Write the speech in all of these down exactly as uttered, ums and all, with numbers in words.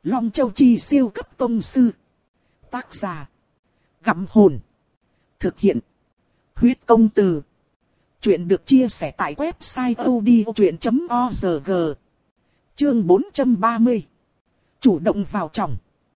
Long Châu Chi siêu cấp tông sư. Tác giả. Gặm hồn. Thực hiện. Huyết công từ. Chuyện được chia sẻ tại website audiochuyện chấm org. Chương bốn trăm ba mươi. Chủ động vào trọng.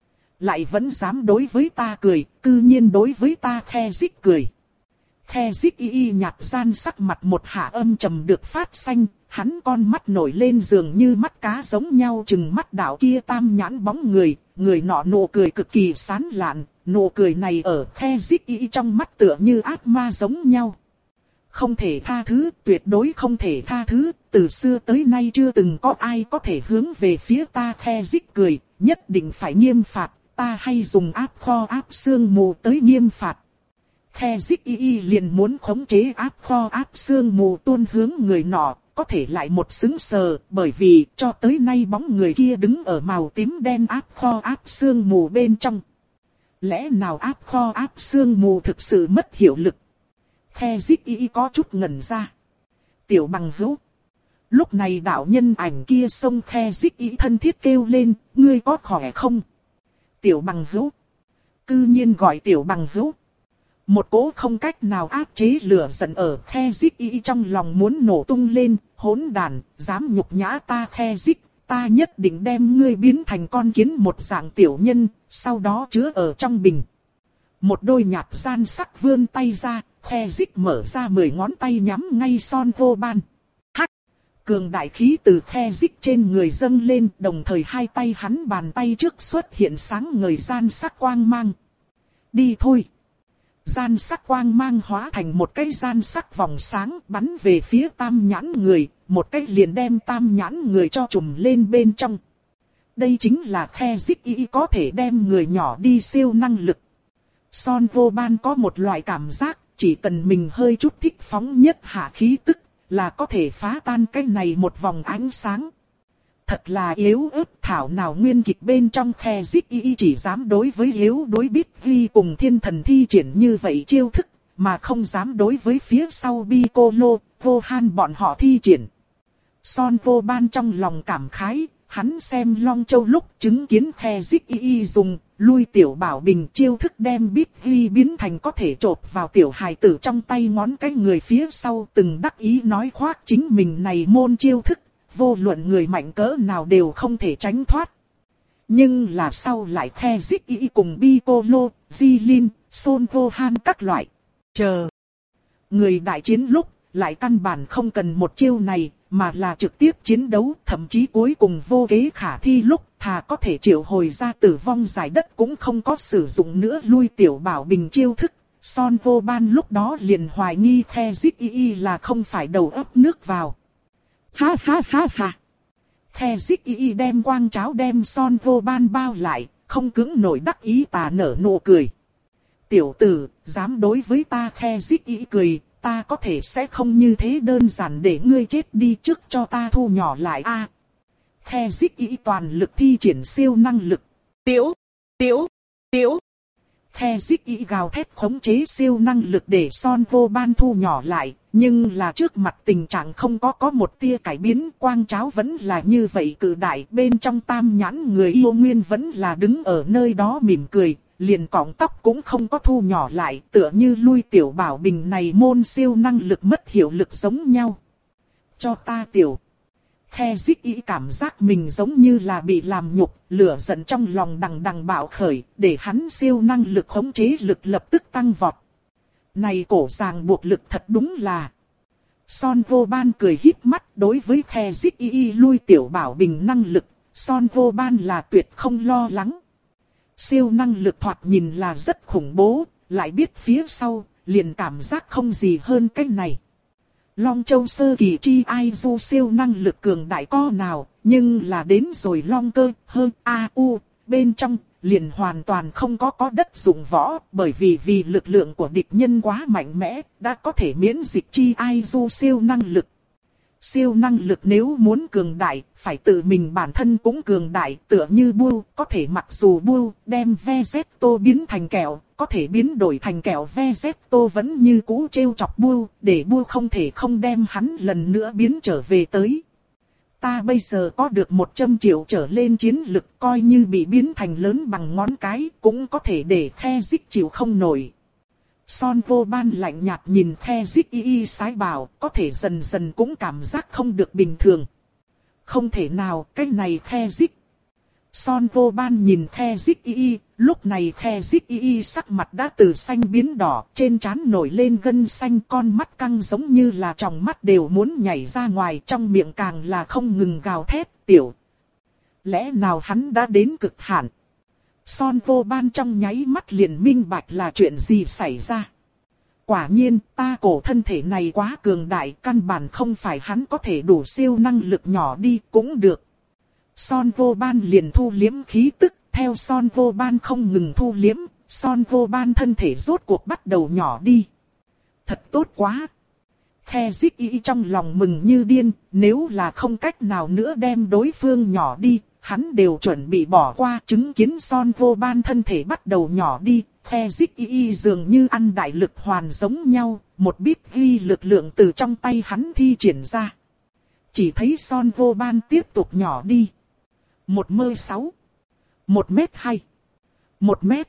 Lại vẫn dám đối với ta cười, cư nhiên đối với ta khe dích cười. Khe dích y y nhạt gian sắc mặt một hạ âm trầm được phát xanh, hắn con mắt nổi lên dường như mắt cá giống nhau chừng mắt đạo kia tam nhãn bóng người, người nọ nụ cười cực kỳ sán lạn, nụ cười này ở khe dích y y trong mắt tựa như ác ma giống nhau. Không thể tha thứ, tuyệt đối không thể tha thứ, từ xưa tới nay chưa từng có ai có thể hướng về phía ta khe dích cười, nhất định phải nghiêm phạt, ta hay dùng áp kho áp xương mù tới nghiêm phạt. Khe dích y y liền muốn khống chế áp kho áp xương mù tuôn hướng người nọ, có thể lại một sững sờ, bởi vì cho tới nay bóng người kia đứng ở màu tím đen áp kho áp xương mù bên trong. Lẽ nào áp kho áp xương mù thực sự mất hiệu lực? Khe dích y y có chút ngẩn ra. Tiểu bằng hữu. Lúc này đạo nhân ảnh kia xông khe dích y thân thiết kêu lên, ngươi có khỏe không? Tiểu bằng hữu. Cư nhiên gọi tiểu bằng hữu. Một cỗ không cách nào áp chế lửa giận ở khe dích y trong lòng muốn nổ tung lên, hỗn đàn, dám nhục nhã ta khe dích, ta nhất định đem ngươi biến thành con kiến một dạng tiểu nhân, sau đó chứa ở trong bình. Một đôi nhạt gian sắc vươn tay ra, khe dích mở ra mười ngón tay nhắm ngay Son Vô Ban. Hắc! Cường đại khí từ khe dích trên người dâng lên, đồng thời hai tay hắn bàn tay trước xuất hiện sáng ngời gian sắc quang mang. Đi thôi! Gian sắc quang mang hóa thành một cái gian sắc vòng sáng bắn về phía tam nhãn người, một cái liền đem tam nhãn người cho trùm lên bên trong. Đây chính là khe dích y có thể đem người nhỏ đi siêu năng lực. Son Vô Ban có một loại cảm giác, chỉ cần mình hơi chút thích phóng nhất hạ khí tức, là có thể phá tan cái này một vòng ánh sáng. Thật là yếu ớt thảo nào nguyên kịch bên trong khe dích y chỉ dám đối với yếu đối biết ghi cùng thiên thần thi triển như vậy chiêu thức, mà không dám đối với phía sau Piccolo, Vô Han bọn họ thi triển. Son Vô Ban trong lòng cảm khái, hắn xem Long Châu lúc chứng kiến khe dích y dùng, lui tiểu bảo bình chiêu thức đem biết ghi biến thành có thể chộp vào tiểu hài tử trong tay ngón cái người phía sau từng đắc ý nói khoác chính mình này môn chiêu thức. Vô luận người mạnh cỡ nào đều không thể tránh thoát. Nhưng là sau lại khe dích y cùng Piccolo, Jilin, Son Vô Han các loại. Chờ. Người đại chiến lúc, lại căn bản không cần một chiêu này, mà là trực tiếp chiến đấu. Thậm chí cuối cùng vô kế khả thi lúc, thà có thể triệu hồi ra tử vong giải đất cũng không có sử dụng nữa lui tiểu bảo bình chiêu thức. Son Vô Ban lúc đó liền hoài nghi khe dích y là không phải đầu ấp nước vào. Ha ha ha ha. Khe dích y đem quang cháo đem Son Vô Ban bao lại, không cứng nổi đắc ý tà nở nụ cười. Tiểu tử, dám đối với ta khe dích y cười, ta có thể sẽ không như thế đơn giản để ngươi chết đi trước cho ta thu nhỏ lại a. À, khe dích y toàn lực thi triển siêu năng lực. Tiểu, tiểu, tiểu. Khe dích y gào thét khống chế siêu năng lực để Son Vô Ban thu nhỏ lại, nhưng là trước mặt tình trạng không có có một tia cải biến, quang cháo vẫn là như vậy cự đại, bên trong tam nhãn người yêu nguyên vẫn là đứng ở nơi đó mỉm cười, liền cọng tóc cũng không có thu nhỏ lại, tựa như lui tiểu bảo bình này môn siêu năng lực mất hiệu lực giống nhau. Cho ta tiểu. Khe dích y cảm giác mình giống như là bị làm nhục, lửa giận trong lòng đằng đằng bạo khởi, để hắn siêu năng lực khống chế lực lập tức tăng vọt. Này cổ ràng buộc lực thật đúng là. Son Vô Ban cười híp mắt đối với khe dích y lui tiểu bảo bình năng lực, Son Vô Ban là tuyệt không lo lắng. Siêu năng lực thoạt nhìn là rất khủng bố, lại biết phía sau, liền cảm giác không gì hơn cái này. Long Châu sơ kỳ chi ai du siêu năng lực cường đại co nào, nhưng là đến rồi Long Cơ hơn a u bên trong, liền hoàn toàn không có có đất dụng võ, bởi vì vì lực lượng của địch nhân quá mạnh mẽ, đã có thể miễn dịch chi ai du siêu năng lực. Siêu năng lực nếu muốn cường đại, phải tự mình bản thân cũng cường đại, tựa như Bưu, có thể mặc dù Bưu đem Vegeto biến thành kẹo, có thể biến đổi thành kẹo Vegeto vẫn như cũ trêu chọc Bưu, để Bưu không thể không đem hắn lần nữa biến trở về tới. ta bây giờ có được một trăm triệu trở lên chiến lực, coi như bị biến thành lớn bằng ngón cái, cũng có thể để The Zik chịu không nổi. Son Vô Ban lạnh nhạt nhìn The Zik y y sái bảo, có thể dần dần cũng cảm giác không được bình thường. Không thể nào, cái này The Zik. Son Vô Ban nhìn The Zik y y, lúc này The Zik y y sắc mặt đã từ xanh biến đỏ, trên trán nổi lên gân xanh, con mắt căng giống như là tròng mắt đều muốn nhảy ra ngoài, trong miệng càng là không ngừng gào thét, tiểu. Lẽ nào hắn đã đến cực hạn? Son Vô Ban trong nháy mắt liền minh bạch là chuyện gì xảy ra. Quả nhiên, ta cổ thân thể này quá cường đại, căn bản không phải hắn có thể đủ siêu năng lực nhỏ đi cũng được. Son Vô Ban liền thu liếm khí tức, theo Son Vô Ban không ngừng thu liếm, Son Vô Ban thân thể rốt cuộc bắt đầu nhỏ đi. Thật tốt quá! The Zik y trong lòng mừng như điên, nếu là không cách nào nữa đem đối phương nhỏ đi, hắn đều chuẩn bị bỏ qua, chứng kiến Son Vô Ban thân thể bắt đầu nhỏ đi. The Zik y dường như ăn đại lực hoàn giống nhau, một bit ghi lực lượng từ trong tay hắn thi triển ra. Chỉ thấy Son Vô Ban tiếp tục nhỏ đi. Một mơ sáu. Một mét hai. Một mét.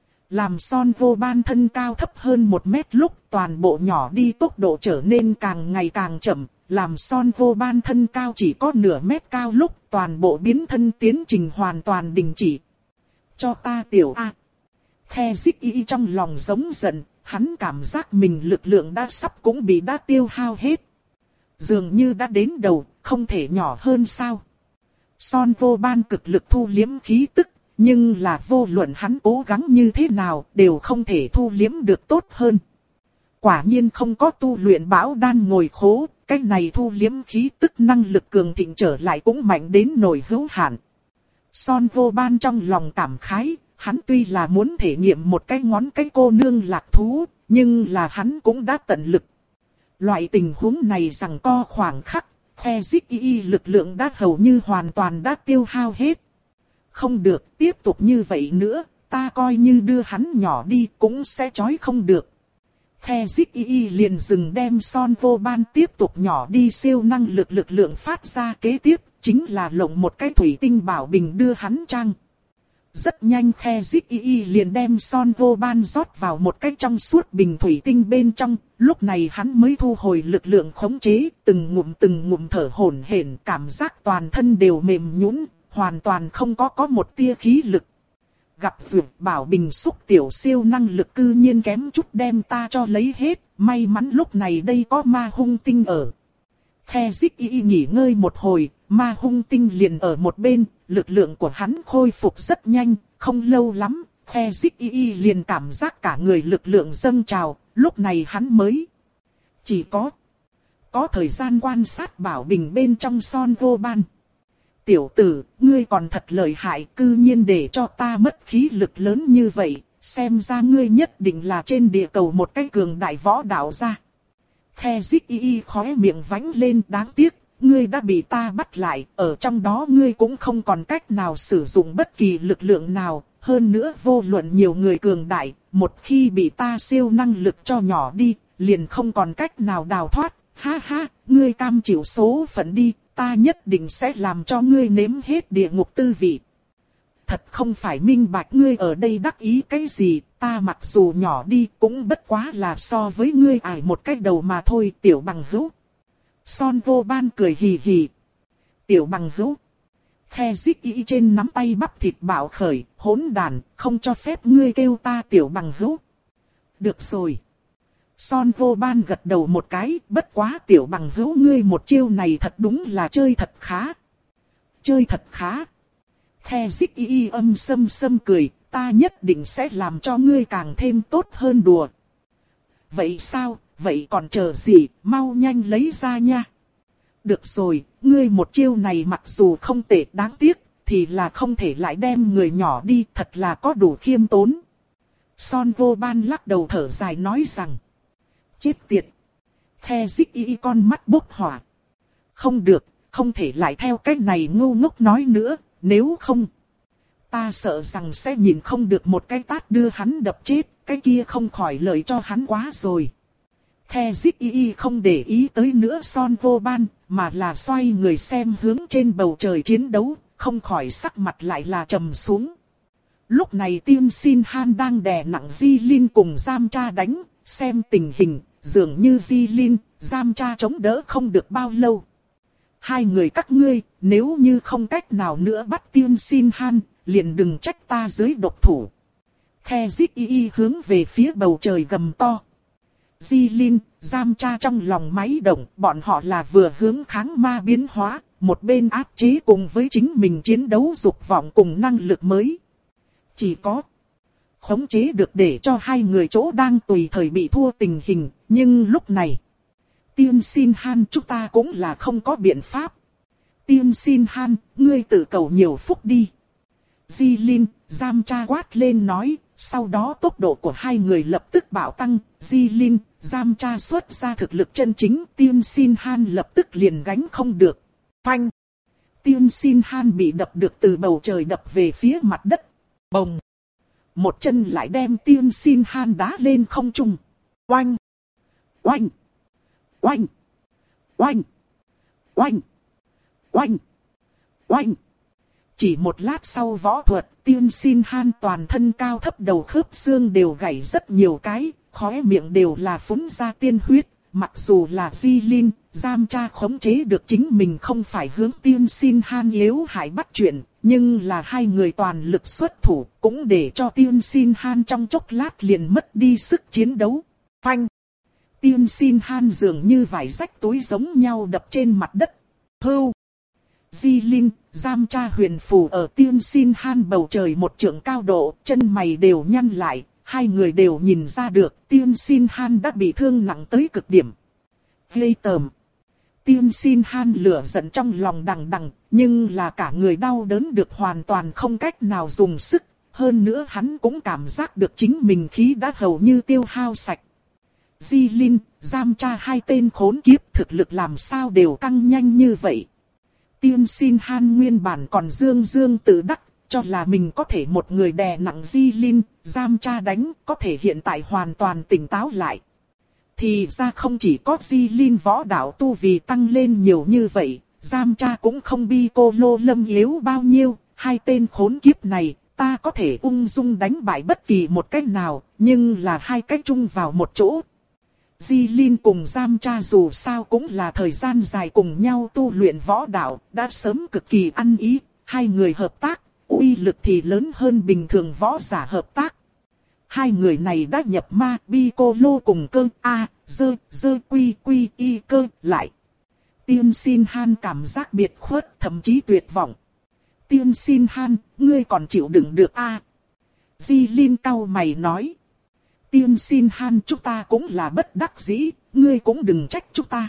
Làm Son Vô Ban thân cao thấp hơn một mét lúc toàn bộ nhỏ đi tốc độ trở nên càng ngày càng chậm. Làm Son Vô Ban thân cao chỉ có nửa mét cao lúc toàn bộ biến thân tiến trình hoàn toàn đình chỉ. Cho ta tiểu A. The Zik y trong lòng giống giận, hắn cảm giác mình lực lượng đã sắp cũng bị đã tiêu hao hết. Dường như đã đến đầu, không thể nhỏ hơn sao. Son Vô Ban cực lực thu liếm khí tức, nhưng là vô luận hắn cố gắng như thế nào đều không thể thu liếm được tốt hơn. Quả nhiên không có tu luyện bão đan ngồi khố, cái này thu liếm khí tức năng lực cường thịnh trở lại cũng mạnh đến nổi hữu hạn. Son Vô Ban trong lòng cảm khái, hắn tuy là muốn thể nghiệm một cái ngón cái cô nương lạc thú, nhưng là hắn cũng đã tận lực. Loại tình huống này rằng co khoảng khắc, The Zik y lực lượng đã hầu như hoàn toàn đã tiêu hao hết. Không được, tiếp tục như vậy nữa, ta coi như đưa hắn nhỏ đi cũng sẽ trói không được. The Zik y liền dừng đem Son Vô Ban tiếp tục nhỏ đi siêu năng lực lực lượng phát ra kế tiếp, chính là lộng một cái thủy tinh bảo bình đưa hắn trang. Rất nhanh The Zik y liền đem Son Vô Ban rót vào một cái trong suốt bình thủy tinh bên trong, lúc này hắn mới thu hồi lực lượng khống chế, từng ngụm từng ngụm thở hổn hển, cảm giác toàn thân đều mềm nhũn, hoàn toàn không có có một tia khí lực. Gặp dược bảo bình xúc tiểu siêu năng lực cư nhiên kém chút đem ta cho lấy hết, may mắn lúc này đây có ma hung tinh ở. The Zik y nghỉ ngơi một hồi, ma hung tinh liền ở một bên, lực lượng của hắn khôi phục rất nhanh, không lâu lắm, The Zik y liền cảm giác cả người lực lượng dâng trào, lúc này hắn mới chỉ có có thời gian quan sát bảo bình bên trong Son Vô Ban. Tiểu tử, ngươi còn thật lợi hại, cư nhiên để cho ta mất khí lực lớn như vậy, xem ra ngươi nhất định là trên địa cầu một cái cường đại võ đạo gia. The Zik y khóe miệng vánh lên, đáng tiếc, ngươi đã bị ta bắt lại, ở trong đó ngươi cũng không còn cách nào sử dụng bất kỳ lực lượng nào, hơn nữa vô luận nhiều người cường đại, một khi bị ta siêu năng lực cho nhỏ đi, liền không còn cách nào đào thoát, ha ha, ngươi cam chịu số phận đi, ta nhất định sẽ làm cho ngươi nếm hết địa ngục tư vị. Thật không phải minh bạch ngươi ở đây đắc ý cái gì, ta mặc dù nhỏ đi cũng bất quá là so với ngươi ải một cái đầu mà thôi, tiểu bằng hữu. Son Vô Ban cười hì hì. Tiểu bằng hữu. The Zik y trên nắm tay bắp thịt bạo khởi, hỗn đàn, không cho phép ngươi kêu ta tiểu bằng hữu. Được rồi. Son Vô Ban gật đầu một cái, bất quá tiểu bằng hữu ngươi một chiêu này thật đúng là chơi thật khá. Chơi thật khá. The Zik y âm sâm sâm cười, ta nhất định sẽ làm cho ngươi càng thêm tốt hơn đùa. Vậy sao, vậy còn chờ gì, mau nhanh lấy ra nha. Được rồi, ngươi một chiêu này mặc dù không tệ đáng tiếc, thì là không thể lại đem người nhỏ đi, thật là có đủ khiêm tốn. Son Vô Ban lắc đầu thở dài nói rằng. Chết tiệt. The Zik y con mắt bốc hỏa. Không được, không thể lại theo cách này ngu ngốc nói nữa, nếu không. Ta sợ rằng sẽ nhìn không được một cái tát đưa hắn đập chết, cái kia không khỏi lợi cho hắn quá rồi. The Zik Y Y không để ý tới nữa Son Vô Ban, mà là xoay người xem hướng trên bầu trời chiến đấu, không khỏi sắc mặt lại là trầm xuống. Lúc này Tiên Sin Han đang đè nặng Di Lin cùng Giam Cha đánh, xem tình hình, dường như Di Lin, Giam Cha chống đỡ không được bao lâu. Hai người các ngươi, nếu như không cách nào nữa bắt Tiên Sin Han, liền đừng trách ta dưới độc thủ. The Zik Y Y hướng về phía bầu trời gầm to. Di Lin, Giam Cha trong lòng máy động, bọn họ là vừa hướng kháng ma biến hóa, một bên áp chế cùng với chính mình chiến đấu dục vọng cùng năng lực mới. Chỉ có khống chế được để cho hai người chỗ đang tùy thời bị thua tình hình, nhưng lúc này, Tiên Sin Han chúng ta cũng là không có biện pháp. Tiên Sin Han, ngươi tự cầu nhiều phúc đi. Di Lin, Giam Cha quát lên nói, sau đó tốc độ của hai người lập tức bạo tăng, Di Lin, Giam Cha xuất ra thực lực chân chính, Tiên Sin Han lập tức liền gánh không được. Phanh! Tiên Sin Han bị đập được từ bầu trời đập về phía mặt đất. Bồng! Một chân lại đem Tiên Sin Han đá lên không trung. Oanh! Oanh! Oanh! Oanh! Oanh! Oanh! Oanh! Chỉ một lát sau võ thuật, Tiên Sin Han toàn thân cao thấp đầu khớp xương đều gãy rất nhiều cái, khóe miệng đều là phun ra tiên huyết. Mặc dù là Di Lin, Giam Cha khống chế được chính mình không phải hướng Tiên Sin Han yếu hại bắt chuyện, nhưng là hai người toàn lực xuất thủ, cũng để cho Tiên Sin Han trong chốc lát liền mất đi sức chiến đấu. Phanh! Tiên Sin Han dường như vải rách túi giống nhau đập trên mặt đất. Hưu! Di Lin, Giam Cha huyền phù ở Tiên Sin Han bầu trời một trượng cao độ, chân mày đều nhăn lại, hai người đều nhìn ra được Tiên Sin Han đã bị thương nặng tới cực điểm. Ghê tởm! Tiên Sin Han lửa giận trong lòng đằng đằng, nhưng là cả người đau đớn được hoàn toàn không cách nào dùng sức, hơn nữa hắn cũng cảm giác được chính mình khí đã hầu như tiêu hao sạch. Di Lin, Giam Cha hai tên khốn kiếp thực lực làm sao đều tăng nhanh như vậy. Tiên Sin Han nguyên bản còn dương dương tự đắc, cho là mình có thể một người đè nặng Di Lin, Giam Cha đánh, có thể hiện tại hoàn toàn tỉnh táo lại. Thì ra không chỉ có Di Lin võ đạo tu vì tăng lên nhiều như vậy, Giam Cha cũng không bi cô lô lâm yếu bao nhiêu, hai tên khốn kiếp này, ta có thể ung dung đánh bại bất kỳ một cách nào, nhưng là hai cách chung vào một chỗ. Di Lin cùng Giam Cha dù sao cũng là thời gian dài cùng nhau tu luyện võ đạo, đã sớm cực kỳ ăn ý, hai người hợp tác, uy lực thì lớn hơn bình thường võ giả hợp tác. Hai người này đã nhập ma, bi cô lô cùng cơ, a, dơ, dơ quy quy y cơ, lại. Tiên Sin Han cảm giác biệt khuất, thậm chí tuyệt vọng. Tiên Sin Han, ngươi còn chịu đựng được a? À? Di Lin cau mày nói. Tiên Sin Han, chúng ta cũng là bất đắc dĩ, ngươi cũng đừng trách chúng ta.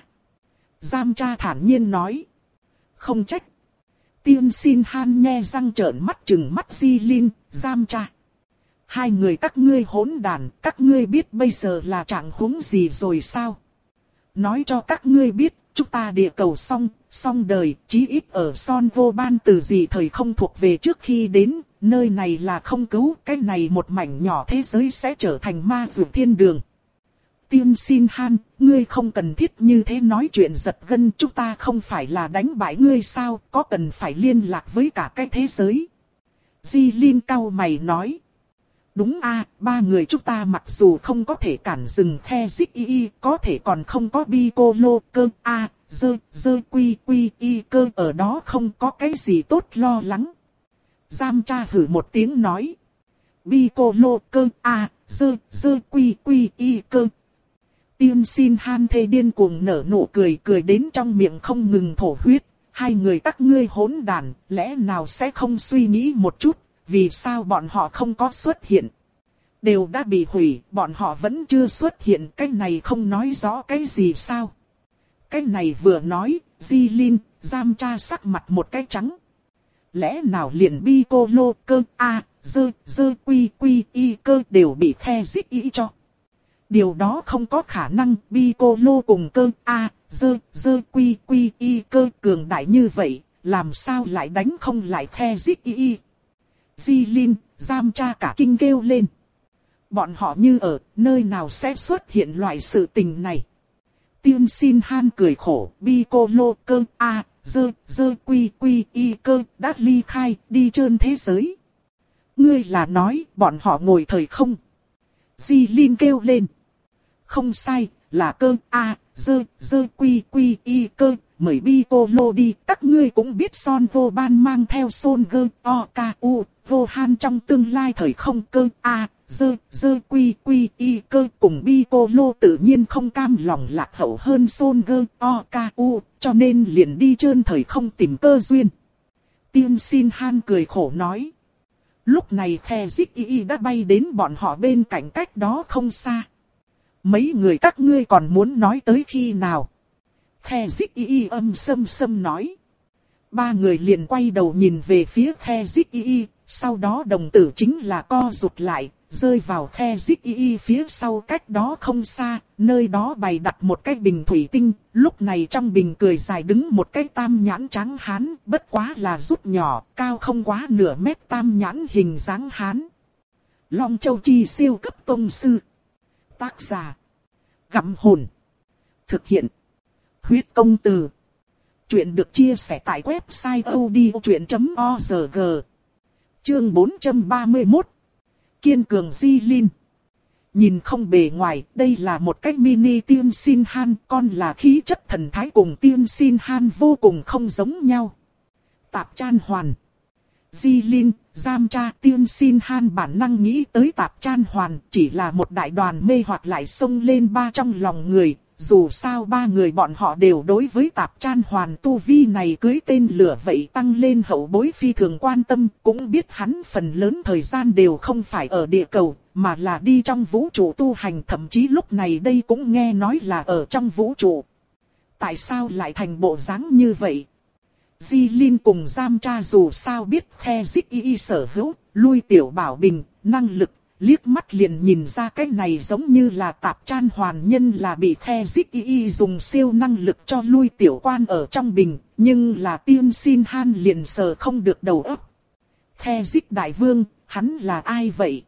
Giam Cha thản nhiên nói. Không trách. Tiên Sin Han nhe răng trợn mắt trừng mắt Di Lin, Giam Cha. Hai người các ngươi hỗn đàn, các ngươi biết bây giờ là trạng huống gì rồi sao? Nói cho các ngươi biết, chúng ta địa cầu xong, xong đời, chí ít ở Son Vô Ban từ gì thời không thuộc về trước khi đến, nơi này là không cứu, cái này một mảnh nhỏ thế giới sẽ trở thành ma dược thiên đường. Tiên Sin Han, ngươi không cần thiết như thế nói chuyện giật gân, chúng ta không phải là đánh bại ngươi sao, có cần phải liên lạc với cả cái thế giới. Di Lin cau mày nói. Đúng a, à, ba người chúng ta mặc dù không có thể cản dừng The Zik Y Y, có thể còn không có bi cô lô cơ a, à, dơ, dơ quy quy y cơ ở đó không có cái gì tốt lo lắng. Giam Cha hử một tiếng nói. Bi cô lô cơ a, à, dơ, dơ quy quy y cơ. Tiên Sin Han thê điên cuồng nở nụ cười cười đến trong miệng không ngừng thổ huyết. Hai người các ngươi hỗn đàn, lẽ nào sẽ không suy nghĩ một chút? Vì sao bọn họ không có xuất hiện? Đều đã bị hủy, bọn họ vẫn chưa xuất hiện, cái này không nói rõ cái gì sao? Cái này vừa nói, Di Lin, Giam Cha sắc mặt một cái trắng. Lẽ nào liền bi cô lô cơ a, dơ, dơ quy quy y cơ đều bị The Zik Y cho? Điều đó không có khả năng, bi cô lô cùng cơ a, dơ, dơ quy quy y cơ cường đại như vậy, làm sao lại đánh không lại The Zik Y? Di Lin, Giam Cha cả kinh kêu lên. Bọn họ như ở nơi nào sẽ xuất hiện loại sự tình này? Tiên Xin Han cười khổ, Piccolo cơ a, dơ, dơ quy quy y cơ, đã ly khai, đi trơn thế giới. Ngươi là nói, bọn họ ngồi thời không? Di Linh kêu lên. Không sai, là cơ a, dơ, dơ quy quy y cơ, mời Piccolo đi. Các ngươi cũng biết Son Vô Ban mang theo Son Gơ, O, K, U, Vô Han trong tương lai thời không cơ a, dơ, dơ quy quy y cơ cùng Piccolo tự nhiên không cam lòng lạc hậu hơn Son Gơ, O, K, U, cho nên liền đi trơn thời không tìm cơ duyên. Tiên Xin Han cười khổ nói. Lúc này khe Dích Y đã bay đến bọn họ bên cạnh cách đó không xa. Mấy người các ngươi còn muốn nói tới khi nào? Khe Dích Y âm sâm sâm nói. Ba người liền quay đầu nhìn về phía khe Dích Y, sau đó đồng tử chính là co rụt lại, rơi vào khe Dích Y phía sau cách đó không xa, nơi đó bày đặt một cái bình thủy tinh, lúc này trong bình cười dài đứng một cái tam nhãn trắng hán, bất quá là rút nhỏ, cao không quá nửa mét tam nhãn hình dáng hán. Long Châu Chi siêu cấp tông sư. Tác giả. Gặm hồn. Thực hiện. Huyết công từ. Chuyện được chia sẻ tại website odchuyện chấm org. Chương bốn trăm ba mươi mốt. Kiên cường Di Linh. Nhìn không bề ngoài, đây là một cái mini Tiên Xin Han, con là khí chất thần thái cùng Tiên Xin Han vô cùng không giống nhau. Tạp Chan Hoàn. Di Linh, giam tra Tiên Xin Han bản năng nghĩ tới Tạp Chan Hoàn, chỉ là một đại đoàn mê hoặc lại xông lên ba trong lòng người. Dù sao ba người bọn họ đều đối với Tạp Chan Hoàn tu vi này cưới tên lửa vậy tăng lên hậu bối phi thường quan tâm, cũng biết hắn phần lớn thời gian đều không phải ở địa cầu, mà là đi trong vũ trụ tu hành, thậm chí lúc này đây cũng nghe nói là ở trong vũ trụ. Tại sao lại thành bộ dáng như vậy? Di Linh cùng giam tra dù sao biết khe Dích Y sở hữu, lui tiểu bảo bình, năng lực. Liếc mắt liền nhìn ra cái này giống như là Tạp Chan Hoàn nhân là bị khe Dích Y dùng siêu năng lực cho lui tiểu quan ở trong bình, nhưng là Tiên Xin Han liền sờ không được đầu óc. Khe Dích Đại Vương, hắn là ai vậy?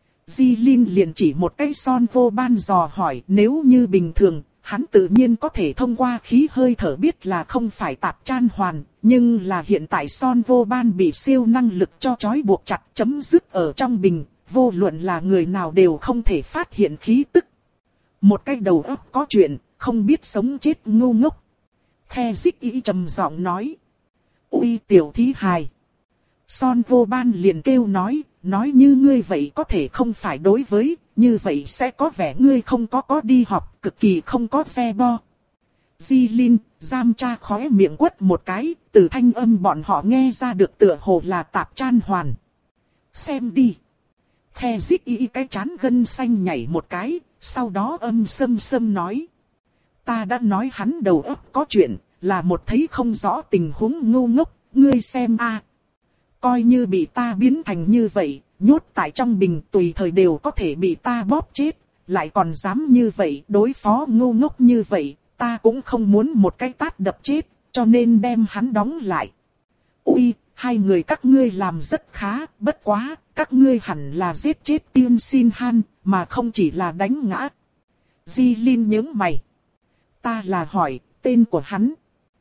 Di Linh liền chỉ một cái Son Vô Ban dò hỏi, nếu như bình thường, hắn tự nhiên có thể thông qua khí hơi thở biết là không phải Tạp Chan Hoàn, nhưng là hiện tại Son Vô Ban bị siêu năng lực cho trói buộc chặt chấm dứt ở trong bình. Vô luận là người nào đều không thể phát hiện khí tức. Một cái đầu óc có chuyện, không biết sống chết ngu ngốc. Khe Dích Y trầm giọng nói. Ui tiểu thí hài. Son Vô Ban liền kêu nói, nói như ngươi vậy có thể không phải đối với, như vậy sẽ có vẻ ngươi không có có đi học, cực kỳ không có xe bo. Di Linh, giam tra khóe miệng quất một cái, từ thanh âm bọn họ nghe ra được tựa hồ là Tạp Chan Hoàn. Xem đi. Khe Dích Y cái chán gân xanh nhảy một cái, sau đó âm sâm sâm nói. Ta đã nói hắn đầu óc có chuyện, là một thấy không rõ tình huống ngu ngốc, ngươi xem a. Coi như bị ta biến thành như vậy, nhốt tại trong bình tùy thời đều có thể bị ta bóp chết, lại còn dám như vậy đối phó ngu ngốc như vậy, ta cũng không muốn một cái tát đập chết, cho nên đem hắn đóng lại. Ui, hai người các ngươi làm rất khá, bất quá, các ngươi hẳn là giết chết Tiên Xin Han, mà không chỉ là đánh ngã. Di Linh nhướng mày. Ta là hỏi, tên của hắn.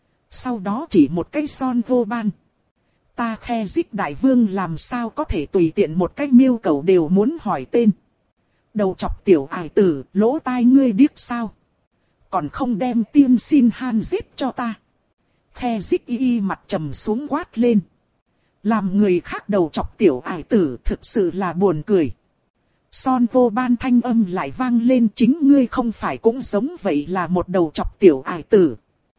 Sau đó chỉ một cái Son Vô Ban. Ta khe Dích Đại Vương làm sao có thể tùy tiện một cái miêu cầu đều muốn hỏi tên. Đầu chọc tiểu ải tử, lỗ tai ngươi điếc sao? Còn không đem Tiên Xin Han giết cho ta. Khe Dích Y mặt trầm xuống quát lên. Làm người khác đầu chọc tiểu ải tử thực sự là buồn cười. Son Vô Ban thanh âm lại vang lên, chính ngươi không phải cũng giống vậy là một đầu chọc tiểu ải tử.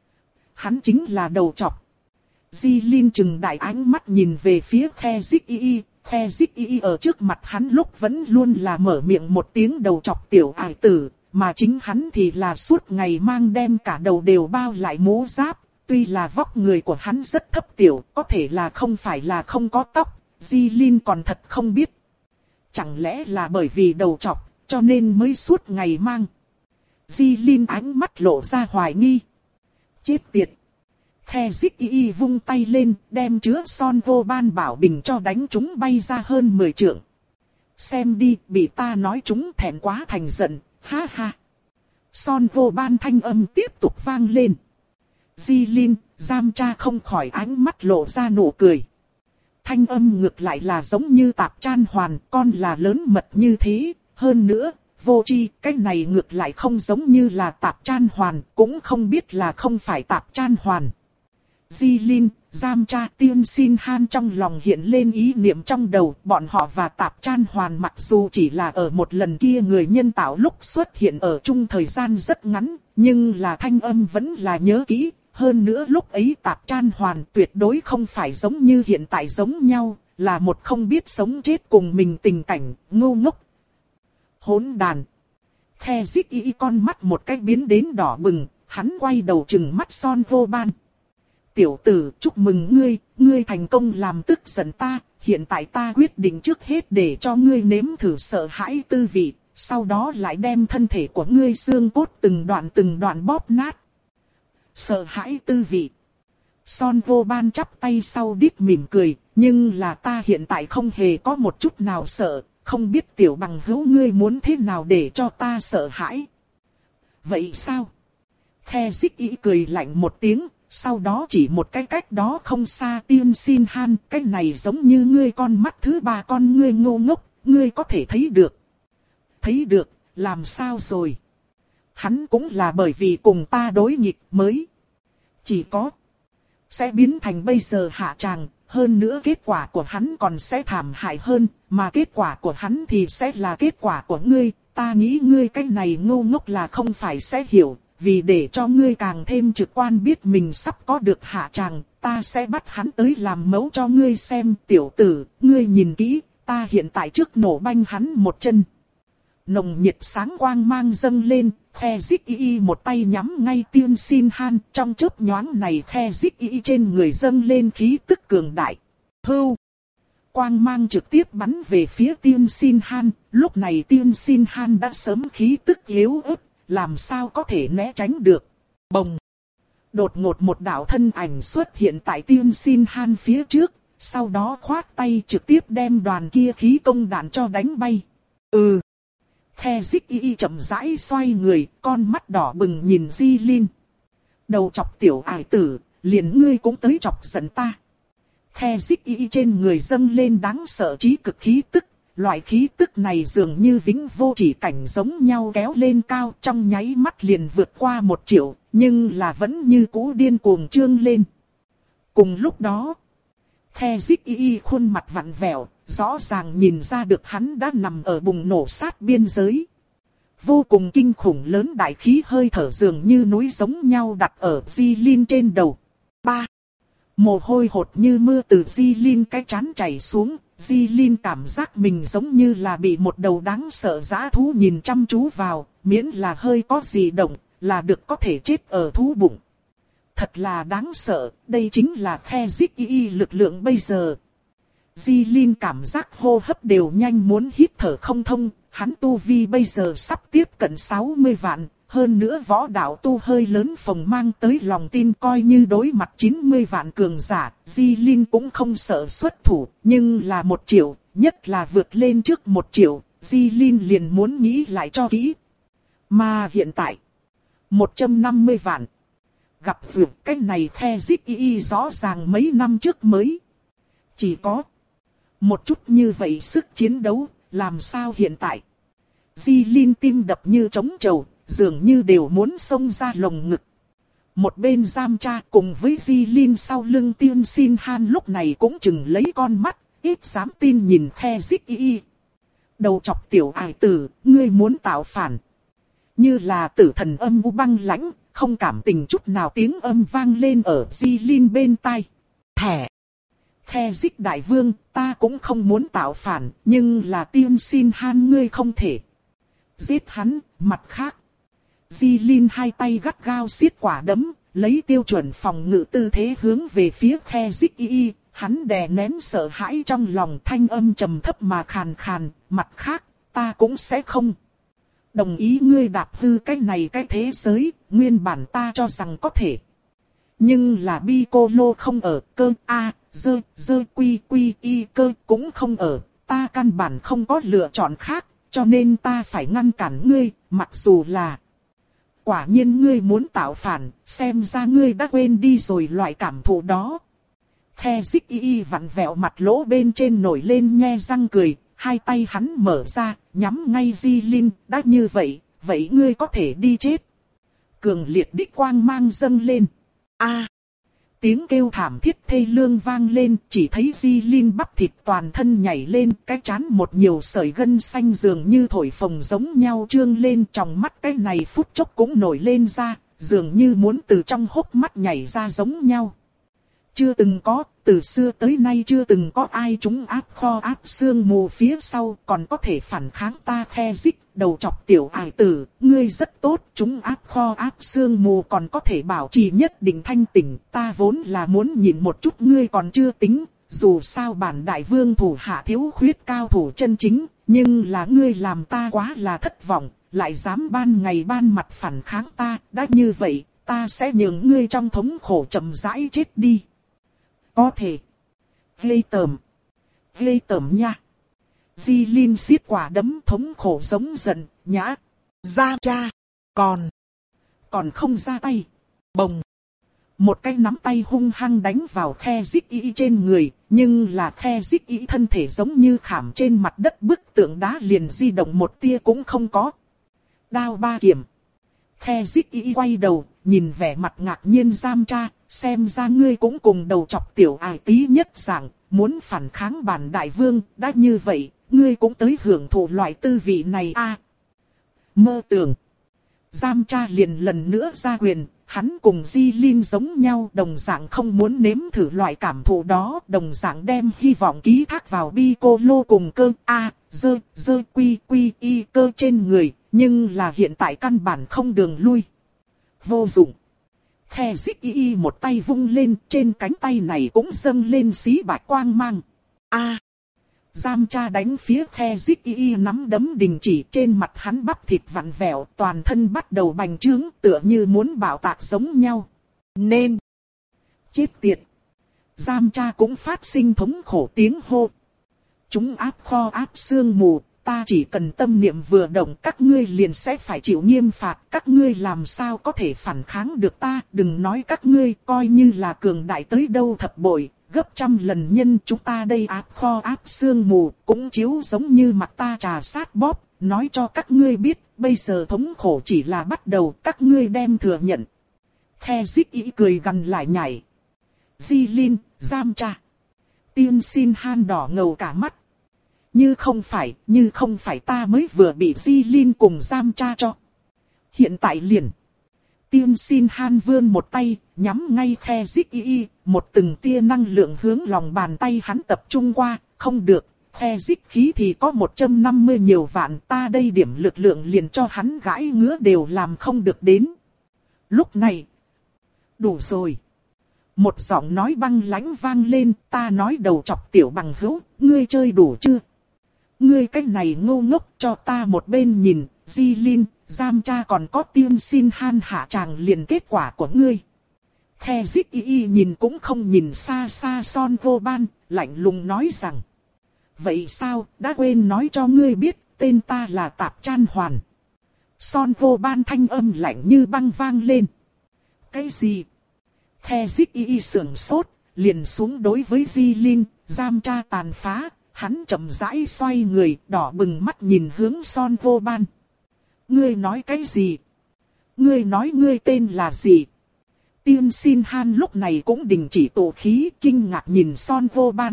Hắn chính là đầu chọc. Di Linh chừng đại ánh mắt nhìn về phía khe Dích Y, khe Dích Y ở trước mặt hắn lúc vẫn luôn là mở miệng một tiếng đầu chọc tiểu ải tử, mà chính hắn thì là suốt ngày mang đem cả đầu đều bao lại mũ giáp. Tuy là vóc người của hắn rất thấp tiểu, có thể là không phải là không có tóc, Di Linh còn thật không biết. Chẳng lẽ là bởi vì đầu chọc, cho nên mới suốt ngày mang. Di Linh ánh mắt lộ ra hoài nghi. Chết tiệt. Khe Dích Y vung tay lên, đem chứa Son Vô Ban bảo bình cho đánh chúng bay ra hơn mười trượng. Xem đi, bị ta nói chúng thẹn quá thành giận, ha ha. Son vô ban thanh âm tiếp tục vang lên. Di Linh, giam cha không khỏi ánh mắt lộ ra nụ cười. Thanh âm ngược lại là giống như tạp chan hoàn, con là lớn mật như thế. Hơn nữa, vô tri, cái này ngược lại không giống như là tạp chan hoàn, cũng không biết là không phải tạp chan hoàn. Di Linh, giam cha tiên xin han trong lòng hiện lên ý niệm trong đầu, bọn họ và tạp chan hoàn mặc dù chỉ là ở một lần kia người nhân tạo lúc xuất hiện ở chung thời gian rất ngắn, nhưng là thanh âm vẫn là nhớ kỹ. Hơn nữa lúc ấy tạp chan hoàn tuyệt đối không phải giống như hiện tại giống nhau, là một không biết sống chết cùng mình tình cảnh, ngu ngốc. Hỗn đàn. Khe dích y con mắt một cách biến đến đỏ bừng, hắn quay đầu trừng mắt Son vô ban. Tiểu tử, chúc mừng ngươi, ngươi thành công làm tức giận ta, hiện tại ta quyết định trước hết để cho ngươi nếm thử sợ hãi tư vị, sau đó lại đem thân thể của ngươi xương cốt từng đoạn từng đoạn bóp nát. Sợ hãi tư vị. Son vô ban chắp tay sau đít mỉm cười, nhưng là ta hiện tại không hề có một chút nào sợ, không biết tiểu bằng hữu ngươi muốn thế nào để cho ta sợ hãi. Vậy sao? Khe dích ý cười lạnh một tiếng, sau đó chỉ một cái cách đó không xa tiên xin han, cái này giống như ngươi con mắt thứ ba con ngươi ngô ngốc, ngươi có thể thấy được. Thấy được, làm sao rồi? Hắn cũng là bởi vì cùng ta đối nghịch mới. Chỉ có sẽ biến thành bây giờ hạ tràng, hơn nữa kết quả của hắn còn sẽ thảm hại hơn, mà kết quả của hắn thì sẽ là kết quả của ngươi. Ta nghĩ ngươi cái này ngu ngốc là không phải sẽ hiểu, vì để cho ngươi càng thêm trực quan biết mình sắp có được hạ tràng, ta sẽ bắt hắn tới làm mẫu cho ngươi xem. Tiểu tử, ngươi nhìn kỹ, ta hiện tại trước nổ banh hắn một chân. Nồng nhiệt sáng quang mang dâng lên, khe dích y y một tay nhắm ngay tiên xin han, trong chớp nhoáng này khe dích y y trên người dâng lên khí tức cường đại. Hưu! Quang mang trực tiếp bắn về phía tiên xin han, lúc này tiên xin han đã sớm khí tức yếu ớt, làm sao có thể né tránh được. Bồng! Đột ngột một đạo thân ảnh xuất hiện tại tiên xin han phía trước, sau đó khoát tay trực tiếp đem đoàn kia khí công đạn cho đánh bay. Ừ! Khe dích y y chậm rãi xoay người, con mắt đỏ bừng nhìn Di Linh. Đầu chọc tiểu ải tử, liền ngươi cũng tới chọc giận ta. Khe dích y y trên người dâng lên đáng sợ trí cực khí tức, loại khí tức này dường như vĩnh vô chỉ cảnh giống nhau kéo lên cao, trong nháy mắt liền vượt qua một triệu, nhưng là vẫn như cũ điên cuồng trương lên. Cùng lúc đó, Khe dích y y khuôn mặt vặn vẹo, rõ ràng nhìn ra được hắn đã nằm ở bùng nổ sát biên giới. Vô cùng kinh khủng lớn đại khí hơi thở dường như núi giống nhau đặt ở Di Linh trên đầu. Ba. Mồ hôi hột như mưa từ Di Linh cái trán chảy xuống, Di Linh cảm giác mình giống như là bị một đầu đáng sợ dã thú nhìn chăm chú vào, miễn là hơi có gì động, là được có thể chết ở thú bụng. Thật là đáng sợ, đây chính là khe dích y y lực lượng bây giờ. Di Linh cảm giác hô hấp đều nhanh muốn hít thở không thông, hắn tu vi bây giờ sắp tiếp cận sáu mươi vạn, hơn nữa võ đạo tu hơi lớn phồng mang tới lòng tin coi như đối mặt chín mươi vạn cường giả, Di Linh cũng không sợ xuất thủ, nhưng là một triệu, nhất là vượt lên trước một triệu, Di Linh liền muốn nghĩ lại cho kỹ. Mà hiện tại, một trăm năm mươi vạn. Gặp vượt cái này khe dích y y rõ ràng mấy năm trước mới. Chỉ có một chút như vậy sức chiến đấu, làm sao hiện tại? Di Linh tim đập như trống trầu, dường như đều muốn xông ra lồng ngực. Một bên giam cha cùng với Di Linh sau lưng tiên xin han lúc này cũng chừng lấy con mắt, ít dám tin nhìn khe dích y y. Đầu chọc tiểu ải tử, ngươi muốn tạo phản. Như là tử thần âm u băng lãnh, không cảm tình chút nào tiếng âm vang lên ở Di Linh bên tai. Thẻ! Khe dích đại vương, ta cũng không muốn tạo phản, nhưng là tiên xin han ngươi không thể. Giết hắn, mặt khác. Di Linh hai tay gắt gao siết quả đấm, lấy tiêu chuẩn phòng ngự tư thế hướng về phía khe dích y y, hắn đè nén sợ hãi trong lòng thanh âm trầm thấp mà khàn khàn, mặt khác, ta cũng sẽ không. Đồng ý ngươi đạp hư cái này cái thế giới, nguyên bản ta cho rằng có thể. Nhưng là Piccolo không ở, cơ a, dơ, dơ quy quy y cơ cũng không ở, ta căn bản không có lựa chọn khác, cho nên ta phải ngăn cản ngươi, mặc dù là quả nhiên ngươi muốn tạo phản, xem ra ngươi đã quên đi rồi loại cảm thụ đó. Khe Dích Y Y vặn vẹo mặt lỗ bên trên nổi lên nhe răng cười, hai tay hắn mở ra, nhắm ngay Di Linh, đã như vậy, vậy ngươi có thể đi chết. Cường liệt đích quang mang dâng lên. A! Tiếng kêu thảm thiết thê lương vang lên, chỉ thấy Di Linh bắp thịt toàn thân nhảy lên, cái trán một nhiều sợi gân xanh dường như thổi phồng giống nhau trương lên, trong mắt cái này phút chốc cũng nổi lên ra, dường như muốn từ trong hốc mắt nhảy ra giống nhau. Chưa từng có, từ xưa tới nay chưa từng có ai trúng áp kho áp xương mù phía sau còn có thể phản kháng ta. Khe Dích, đầu chọc tiểu ải tử, ngươi rất tốt, trúng áp kho áp xương mù còn có thể bảo trì nhất định thanh tỉnh, ta vốn là muốn nhìn một chút ngươi còn chưa tính, dù sao bản đại vương thủ hạ thiếu khuyết cao thủ chân chính, nhưng là ngươi làm ta quá là thất vọng, lại dám ban ngày ban mặt phản kháng ta, đã như vậy, ta sẽ nhường ngươi trong thống khổ chậm rãi chết đi. Có thể. Ghê tởm. Ghê tởm nha. Di Linh siết quả đấm thống khổ giống giận, nhã. Ra cha. Còn. Còn không ra tay. Bồng. Một cái nắm tay hung hăng đánh vào Khe Dích Y trên người, nhưng là Khe Dích Y thân thể giống như khảm trên mặt đất, bức tượng đá liền di động một tia cũng không có. Đao ba kiểm. Khe Dích Y quay đầu, nhìn vẻ mặt ngạc nhiên Giam Tra, xem ra ngươi cũng cùng đầu chọc tiểu ải tí nhất dạng, muốn phản kháng bản đại vương, đã như vậy, ngươi cũng tới hưởng thụ loại tư vị này a. À, mơ tưởng. Giam Tra liền lần nữa ra quyền, hắn cùng Di Linh giống nhau, đồng dạng không muốn nếm thử loại cảm thụ đó, đồng dạng đem hy vọng ký thác vào Piccolo cùng cơ a, dơ, dơ quy quy y cơ trên người, nhưng là hiện tại căn bản không đường lui. Vô dụng. Khe Dích Y Y một tay vung lên, trên cánh tay này cũng dâng lên xí bạch quang mang. A! À, Giam Tra đánh phía Khe Dích Y Y nắm đấm đình chỉ, trên mặt hắn bắp thịt vặn vẹo, toàn thân bắt đầu bành trướng, tựa như muốn bạo tạc giống nhau. Nên! Chết tiệt! Giam Tra cũng phát sinh thống khổ tiếng hô. Chúng áp kho áp xương mù. Ta chỉ cần tâm niệm vừa động các ngươi liền sẽ phải chịu nghiêm phạt, các ngươi làm sao có thể phản kháng được ta, đừng nói các ngươi, coi như là cường đại tới đâu thập bội, gấp trăm lần nhân chúng ta đây áp kho áp xương mù, cũng chiếu giống như mặt ta trà sát bóp, nói cho các ngươi biết, bây giờ thống khổ chỉ là bắt đầu, các ngươi đem thừa nhận. Khe Dích Y cười gằn lại nhảy. Di Linh, Giam Tra. Tiên Xin Han đỏ ngầu cả mắt. Như không phải, như không phải ta mới vừa bị Di Linh cùng Giam Tra cho. Hiện tại liền. Tiên Xin Han vươn một tay, nhắm ngay Khe Dích Y Y, một từng tia năng lượng hướng lòng bàn tay hắn tập trung qua, không được, Khe Dích khí thì có một trăm năm mươi nhiều vạn, ta đây điểm lực lượng liền cho hắn gãi ngứa đều làm không được đến. Lúc này, đủ rồi. Một giọng nói băng lãnh vang lên, ta nói đầu chọc tiểu bằng hữu, ngươi chơi đủ chưa? Ngươi cách này ngu ngốc cho ta một bên nhìn, Di Linh, Giam Tra còn có Tiên Xin Han hạ tràng liền kết quả của ngươi. Khe Dích Y Y nhìn cũng không nhìn xa xa Son Vô Ban, lạnh lùng nói rằng. Vậy sao, đã quên nói cho ngươi biết, tên ta là Tạp Chan Hoàn. Son Vô Ban thanh âm lạnh như băng vang lên. Cái gì? Khe Dích Y Y sưởng sốt, liền xuống đối với Di Linh, Giam Tra tàn phá. Hắn chậm rãi xoay người, đỏ bừng mắt nhìn hướng Son Vô Ban. Ngươi nói cái gì? Ngươi nói ngươi tên là gì? Tiên Xin Han lúc này cũng đình chỉ tổ khí, kinh ngạc nhìn Son Vô Ban.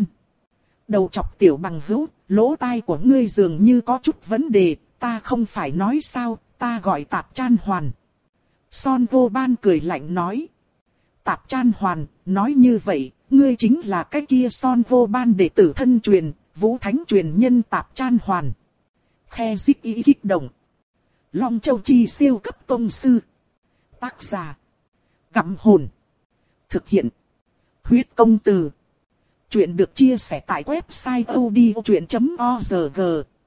Đầu chọc tiểu bằng hữu, lỗ tai của ngươi dường như có chút vấn đề, ta không phải nói sao, ta gọi Tạp Chan Hoàn. Son Vô Ban cười lạnh nói. Tạp Chan Hoàn, nói như vậy, ngươi chính là cái kia Son Vô Ban đệ tử thân truyền. Vũ Thánh truyền nhân Tạp Chan Hoàn. Khe Dích Y kích động. Long Châu Chi siêu cấp tông sư. Tác giả. Gặm hồn. Thực hiện. Huyết công từ. Chuyện được chia sẻ tại website odchuyện chấm org.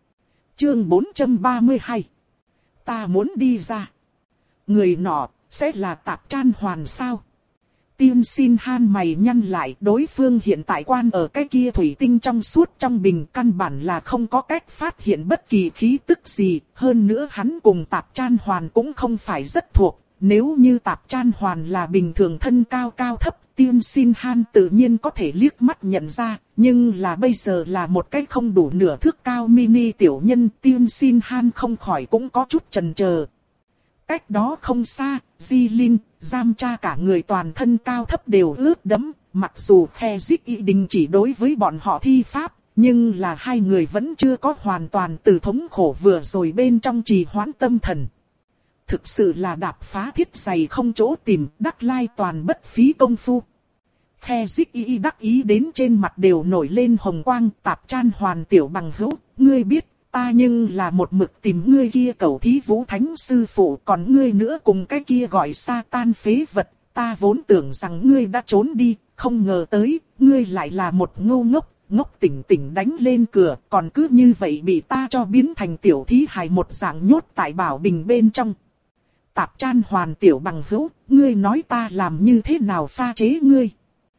Chương bốn trăm ba mươi hai. Ta muốn đi ra. Người nọ sẽ là Tạp Chan Hoàn sao? Tiên Xin Han mày nhăn lại, đối phương hiện tại quan ở cái kia thủy tinh trong suốt trong bình, căn bản là không có cách phát hiện bất kỳ khí tức gì, hơn nữa hắn cùng Tạp Chan Hoàn cũng không phải rất thuộc, nếu như Tạp Chan Hoàn là bình thường thân cao cao thấp, Tiên Xin Han tự nhiên có thể liếc mắt nhận ra, nhưng là bây giờ là một cái không đủ nửa thước cao mini tiểu nhân, Tiên Xin Han không khỏi cũng có chút chần chờ. Cách đó không xa, Di Linh, Giam Cha cả người toàn thân cao thấp đều ướt đẫm, mặc dù Khe Dích Y đình chỉ đối với bọn họ thi pháp, nhưng là hai người vẫn chưa có hoàn toàn từ thống khổ vừa rồi bên trong trì hoãn tâm thần. Thực sự là đạp phá thiết giày không chỗ tìm, đắc lai toàn bất phí công phu. Khe Dích Y đắc ý đến trên mặt đều nổi lên hồng quang. Tạp Chan Hoàn tiểu bằng hữu, ngươi biết, ta nhưng là một mực tìm ngươi kia cầu thí vũ thánh sư phụ, còn ngươi nữa cùng cái kia gọi sa tan phế vật, ta vốn tưởng rằng ngươi đã trốn đi, không ngờ tới, ngươi lại là một ngu ngốc, ngốc tỉnh tỉnh đánh lên cửa, còn cứ như vậy bị ta cho biến thành tiểu thí hài một dạng nhốt tại bảo bình bên trong. Tạp Chan Hoàn tiểu bằng hữu, ngươi nói ta làm như thế nào pha chế ngươi?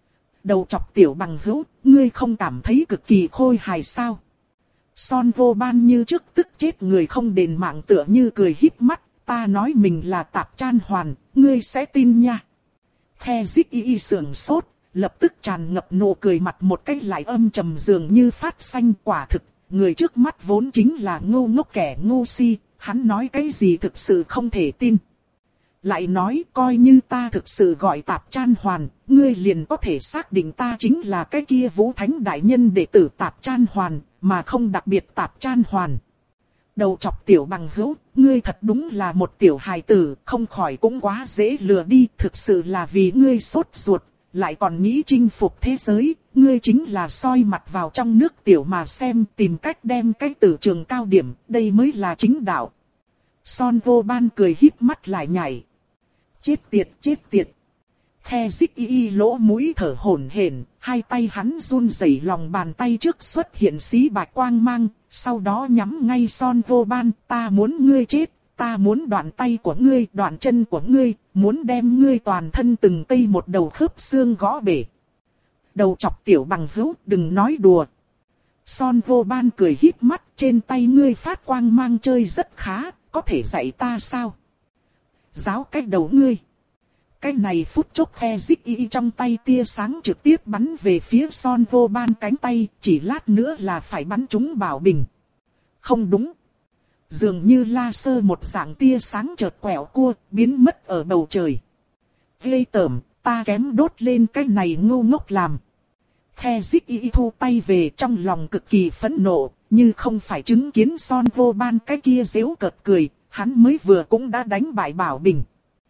Đầu chọc tiểu bằng hữu, ngươi không cảm thấy cực kỳ khôi hài sao? Son Vô Ban như trước tức chết người không đền mạng tựa như cười híp mắt, ta nói mình là Tạp Chan Hoàn, ngươi sẽ tin nha. Khe Dích Y sườn sốt, lập tức tràn ngập nụ cười mặt một cách lại âm trầm dường như phát xanh. Quả thực, người trước mắt vốn chính là ngu ngốc kẻ ngu si, hắn nói cái gì thực sự không thể tin. Lại nói coi như ta thực sự gọi Tạp Chan Hoàn, ngươi liền có thể xác định ta chính là cái kia Vũ Thánh Đại Nhân đệ tử Tạp Chan Hoàn, mà không đặc biệt Tạp Chan Hoàn. Đầu chọc tiểu bằng hữu, ngươi thật đúng là một tiểu hài tử, không khỏi cũng quá dễ lừa đi, thực sự là vì ngươi sốt ruột, lại còn nghĩ chinh phục thế giới, ngươi chính là soi mặt vào trong nước tiểu mà xem, tìm cách đem cái tử trường cao điểm, đây mới là chính đạo. Son Vô Ban cười híp mắt lại nhảy. Chết tiệt, chết tiệt. Khe Dích Y lỗ mũi thở hổn hển, hai tay hắn run rẩy, lòng bàn tay trước xuất hiện xí bạch quang mang, sau đó nhắm ngay Son Vô Ban, ta muốn ngươi chết, ta muốn đoạn tay của ngươi, đoạn chân của ngươi, muốn đem ngươi toàn thân từng cây một đầu khớp xương gõ bể. Đầu chọc tiểu bằng hữu, đừng nói đùa. Son Vô Ban cười híp mắt, trên tay ngươi phát quang mang chơi rất khá, có thể dạy ta sao? Giáo cách đầu ngươi. Cái này phút chốc Khe Dích Y trong tay tia sáng trực tiếp bắn về phía Son Vô Ban cánh tay, chỉ lát nữa là phải bắn trúng bảo bình. Không đúng. Dường như laser một dạng tia sáng chợt quẹo cua, biến mất ở bầu trời. Ghê tởm, ta kém đốt lên cái này ngu ngốc làm. Khe Dích Y thu tay về, trong lòng cực kỳ phẫn nộ, như không phải chứng kiến Son Vô Ban cái kia giễu cợt cười, hắn mới vừa cũng đã đánh bại bảo bình.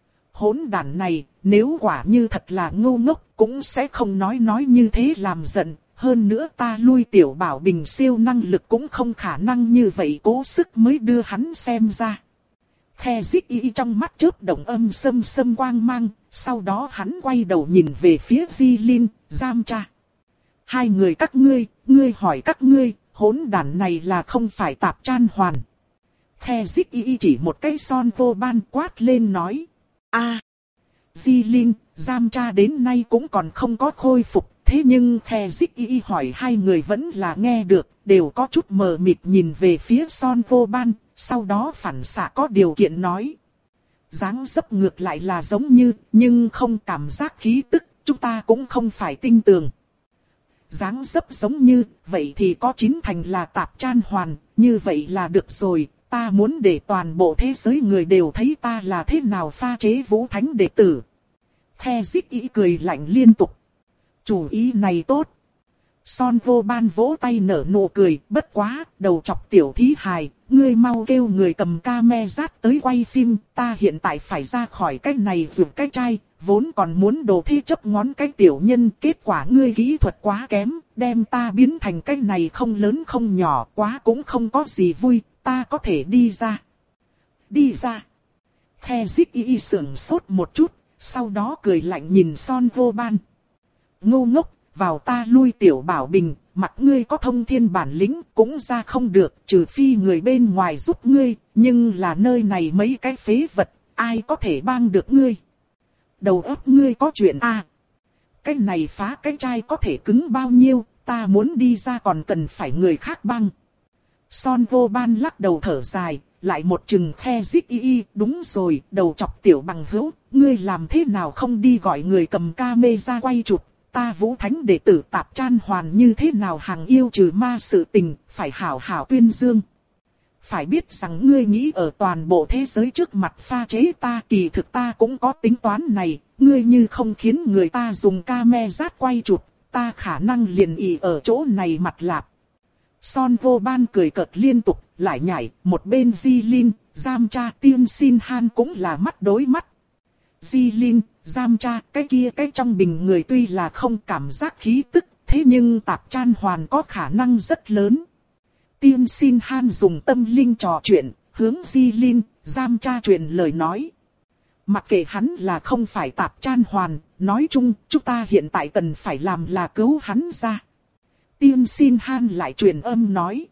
Hỗn đản này, nếu quả như thật là ngu ngốc, cũng sẽ không nói nói như thế làm giận. Hơn nữa ta lui tiểu bảo bình siêu năng lực cũng không khả năng như vậy cố sức mới đưa hắn xem ra. Khe Dích Y trong mắt chớp động âm sâm sâm quang mang, sau đó hắn quay đầu nhìn về phía Di Linh, Giam Cha. Hai người các ngươi, ngươi hỏi các ngươi, hỗn đản này là không phải Tạp Chan Hoàn. Khe Dích Y chỉ một cái Son Vô Ban quát lên nói. A, Di Linh, Giam Cha đến nay cũng còn không có khôi phục, thế nhưng Khe Dích Y hỏi hai người vẫn là nghe được, đều có chút mờ mịt nhìn về phía Son Vô Ban, sau đó phản xạ có điều kiện nói. Dáng dấp ngược lại là giống như, nhưng không cảm giác khí tức, chúng ta cũng không phải tin tưởng. Dáng dấp giống như, vậy thì có chín thành là Tạp Chan Hoàn, như vậy là được rồi. Ta muốn để toàn bộ thế giới người đều thấy ta là thế nào pha chế Vũ Thánh đệ tử. Khe Dích Y cười lạnh liên tục. Chủ ý này tốt. Son Vô Ban vỗ tay nở nụ cười, bất quá, đầu chọc tiểu thí hài, ngươi mau kêu người cầm camera tới quay phim, ta hiện tại phải ra khỏi cái này vượt cái chai, vốn còn muốn đồ thi chấp ngón cái tiểu nhân, kết quả ngươi kỹ thuật quá kém, đem ta biến thành cái này không lớn không nhỏ, quá cũng không có gì vui. Ta có thể đi ra. Đi ra. Khe Dích Y sườn sốt một chút, sau đó cười lạnh nhìn Son Vô Ban. Ngu ngốc, vào ta lui tiểu bảo bình, mặt ngươi có thông thiên bản lĩnh cũng ra không được, trừ phi người bên ngoài giúp ngươi, nhưng là nơi này mấy cái phế vật, ai có thể bang được ngươi. Đầu óc ngươi có chuyện à. cái này phá cái chai có thể cứng bao nhiêu, ta muốn đi ra còn cần phải người khác băng. Son vô ban lắc đầu thở dài, lại một chừng khe dích y y, đúng rồi, đầu chọc tiểu bằng hữu, ngươi làm thế nào không đi gọi người cầm ca mê ra quay chụp, ta Vũ Thánh đệ tử Tạp Chan Hoàn như thế nào hàng yêu trừ ma sự tình, phải hảo hảo tuyên dương. Phải biết rằng ngươi nghĩ ở toàn bộ thế giới trước mặt pha chế ta, kỳ thực ta cũng có tính toán này, ngươi như không khiến người ta dùng ca mê rát quay chụp, ta khả năng liền ì ở chỗ này mặt lạp. Son vô ban cười cợt liên tục, lại nhảy, một bên Di Linh, Giam Cha Tiên Sin Han cũng là mắt đối mắt. Di Linh, Giam Cha, cái kia cái trong bình người tuy là không cảm giác khí tức, thế nhưng Tạp Chan Hoàn có khả năng rất lớn. Tiên Sin Han dùng tâm linh trò chuyện, hướng Di Linh, Giam Cha truyền lời nói. Mặc kệ hắn là không phải Tạp Chan Hoàn, nói chung, chúng ta hiện tại cần phải làm là cứu hắn ra. Tiên Sin Han lại truyền âm nói.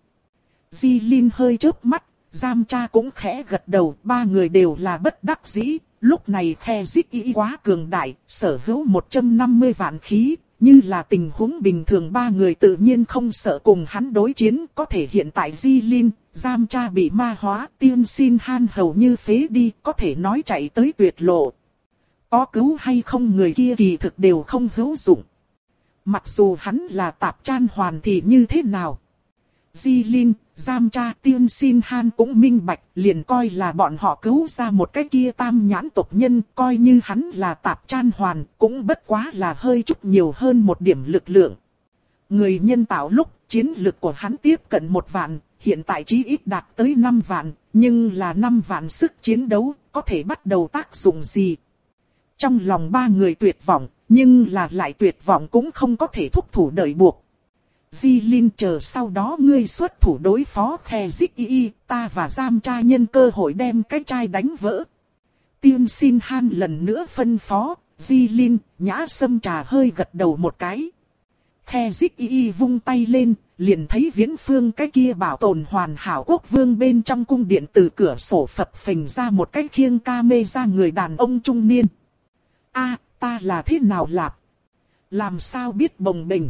Di Linh hơi chớp mắt, Giam Cha cũng khẽ gật đầu, ba người đều là bất đắc dĩ. Lúc này khe dích y quá cường đại, sở hữu một trăm năm mươi vạn khí, như là tình huống bình thường ba người tự nhiên không sợ cùng hắn đối chiến. Có thể hiện tại Di Linh, Giam Cha bị ma hóa, Tiên Sin Han hầu như phế đi, có thể nói chạy tới tuyệt lộ. Có cứu hay không người kia kỳ thực đều không hữu dụng. Mặc dù hắn là Tạp Chan Hoàn thì như thế nào? Di Linh, Giam Cha, Tiên Sin Han cũng minh bạch, liền coi là bọn họ cứu ra một cái kia tam nhãn tộc nhân, coi như hắn là Tạp Chan Hoàn, cũng bất quá là hơi chút nhiều hơn một điểm lực lượng. Người nhân tạo lúc, chiến lực của hắn tiếp cận một vạn, hiện tại chí ít đạt tới năm vạn, nhưng là năm vạn sức chiến đấu, có thể bắt đầu tác dụng gì? Trong lòng ba người tuyệt vọng, nhưng là lại tuyệt vọng cũng không có thể thúc thủ đợi buộc. Di Linh chờ sau đó ngươi xuất thủ đối phó khe dích y y, ta và Giam Cha nhân cơ hội đem cái chai đánh vỡ. Tiên Sin Han lần nữa phân phó, Di Linh, Nhã Sâm Trà hơi gật đầu một cái. Khe dích y y vung tay lên, liền thấy viễn phương cái kia bảo tồn hoàn hảo quốc vương bên trong cung điện từ cửa sổ phập phình ra một cái khiêng ca mê ra người đàn ông trung niên. A, ta là thế nào lạp? Làm sao biết bồng bềnh?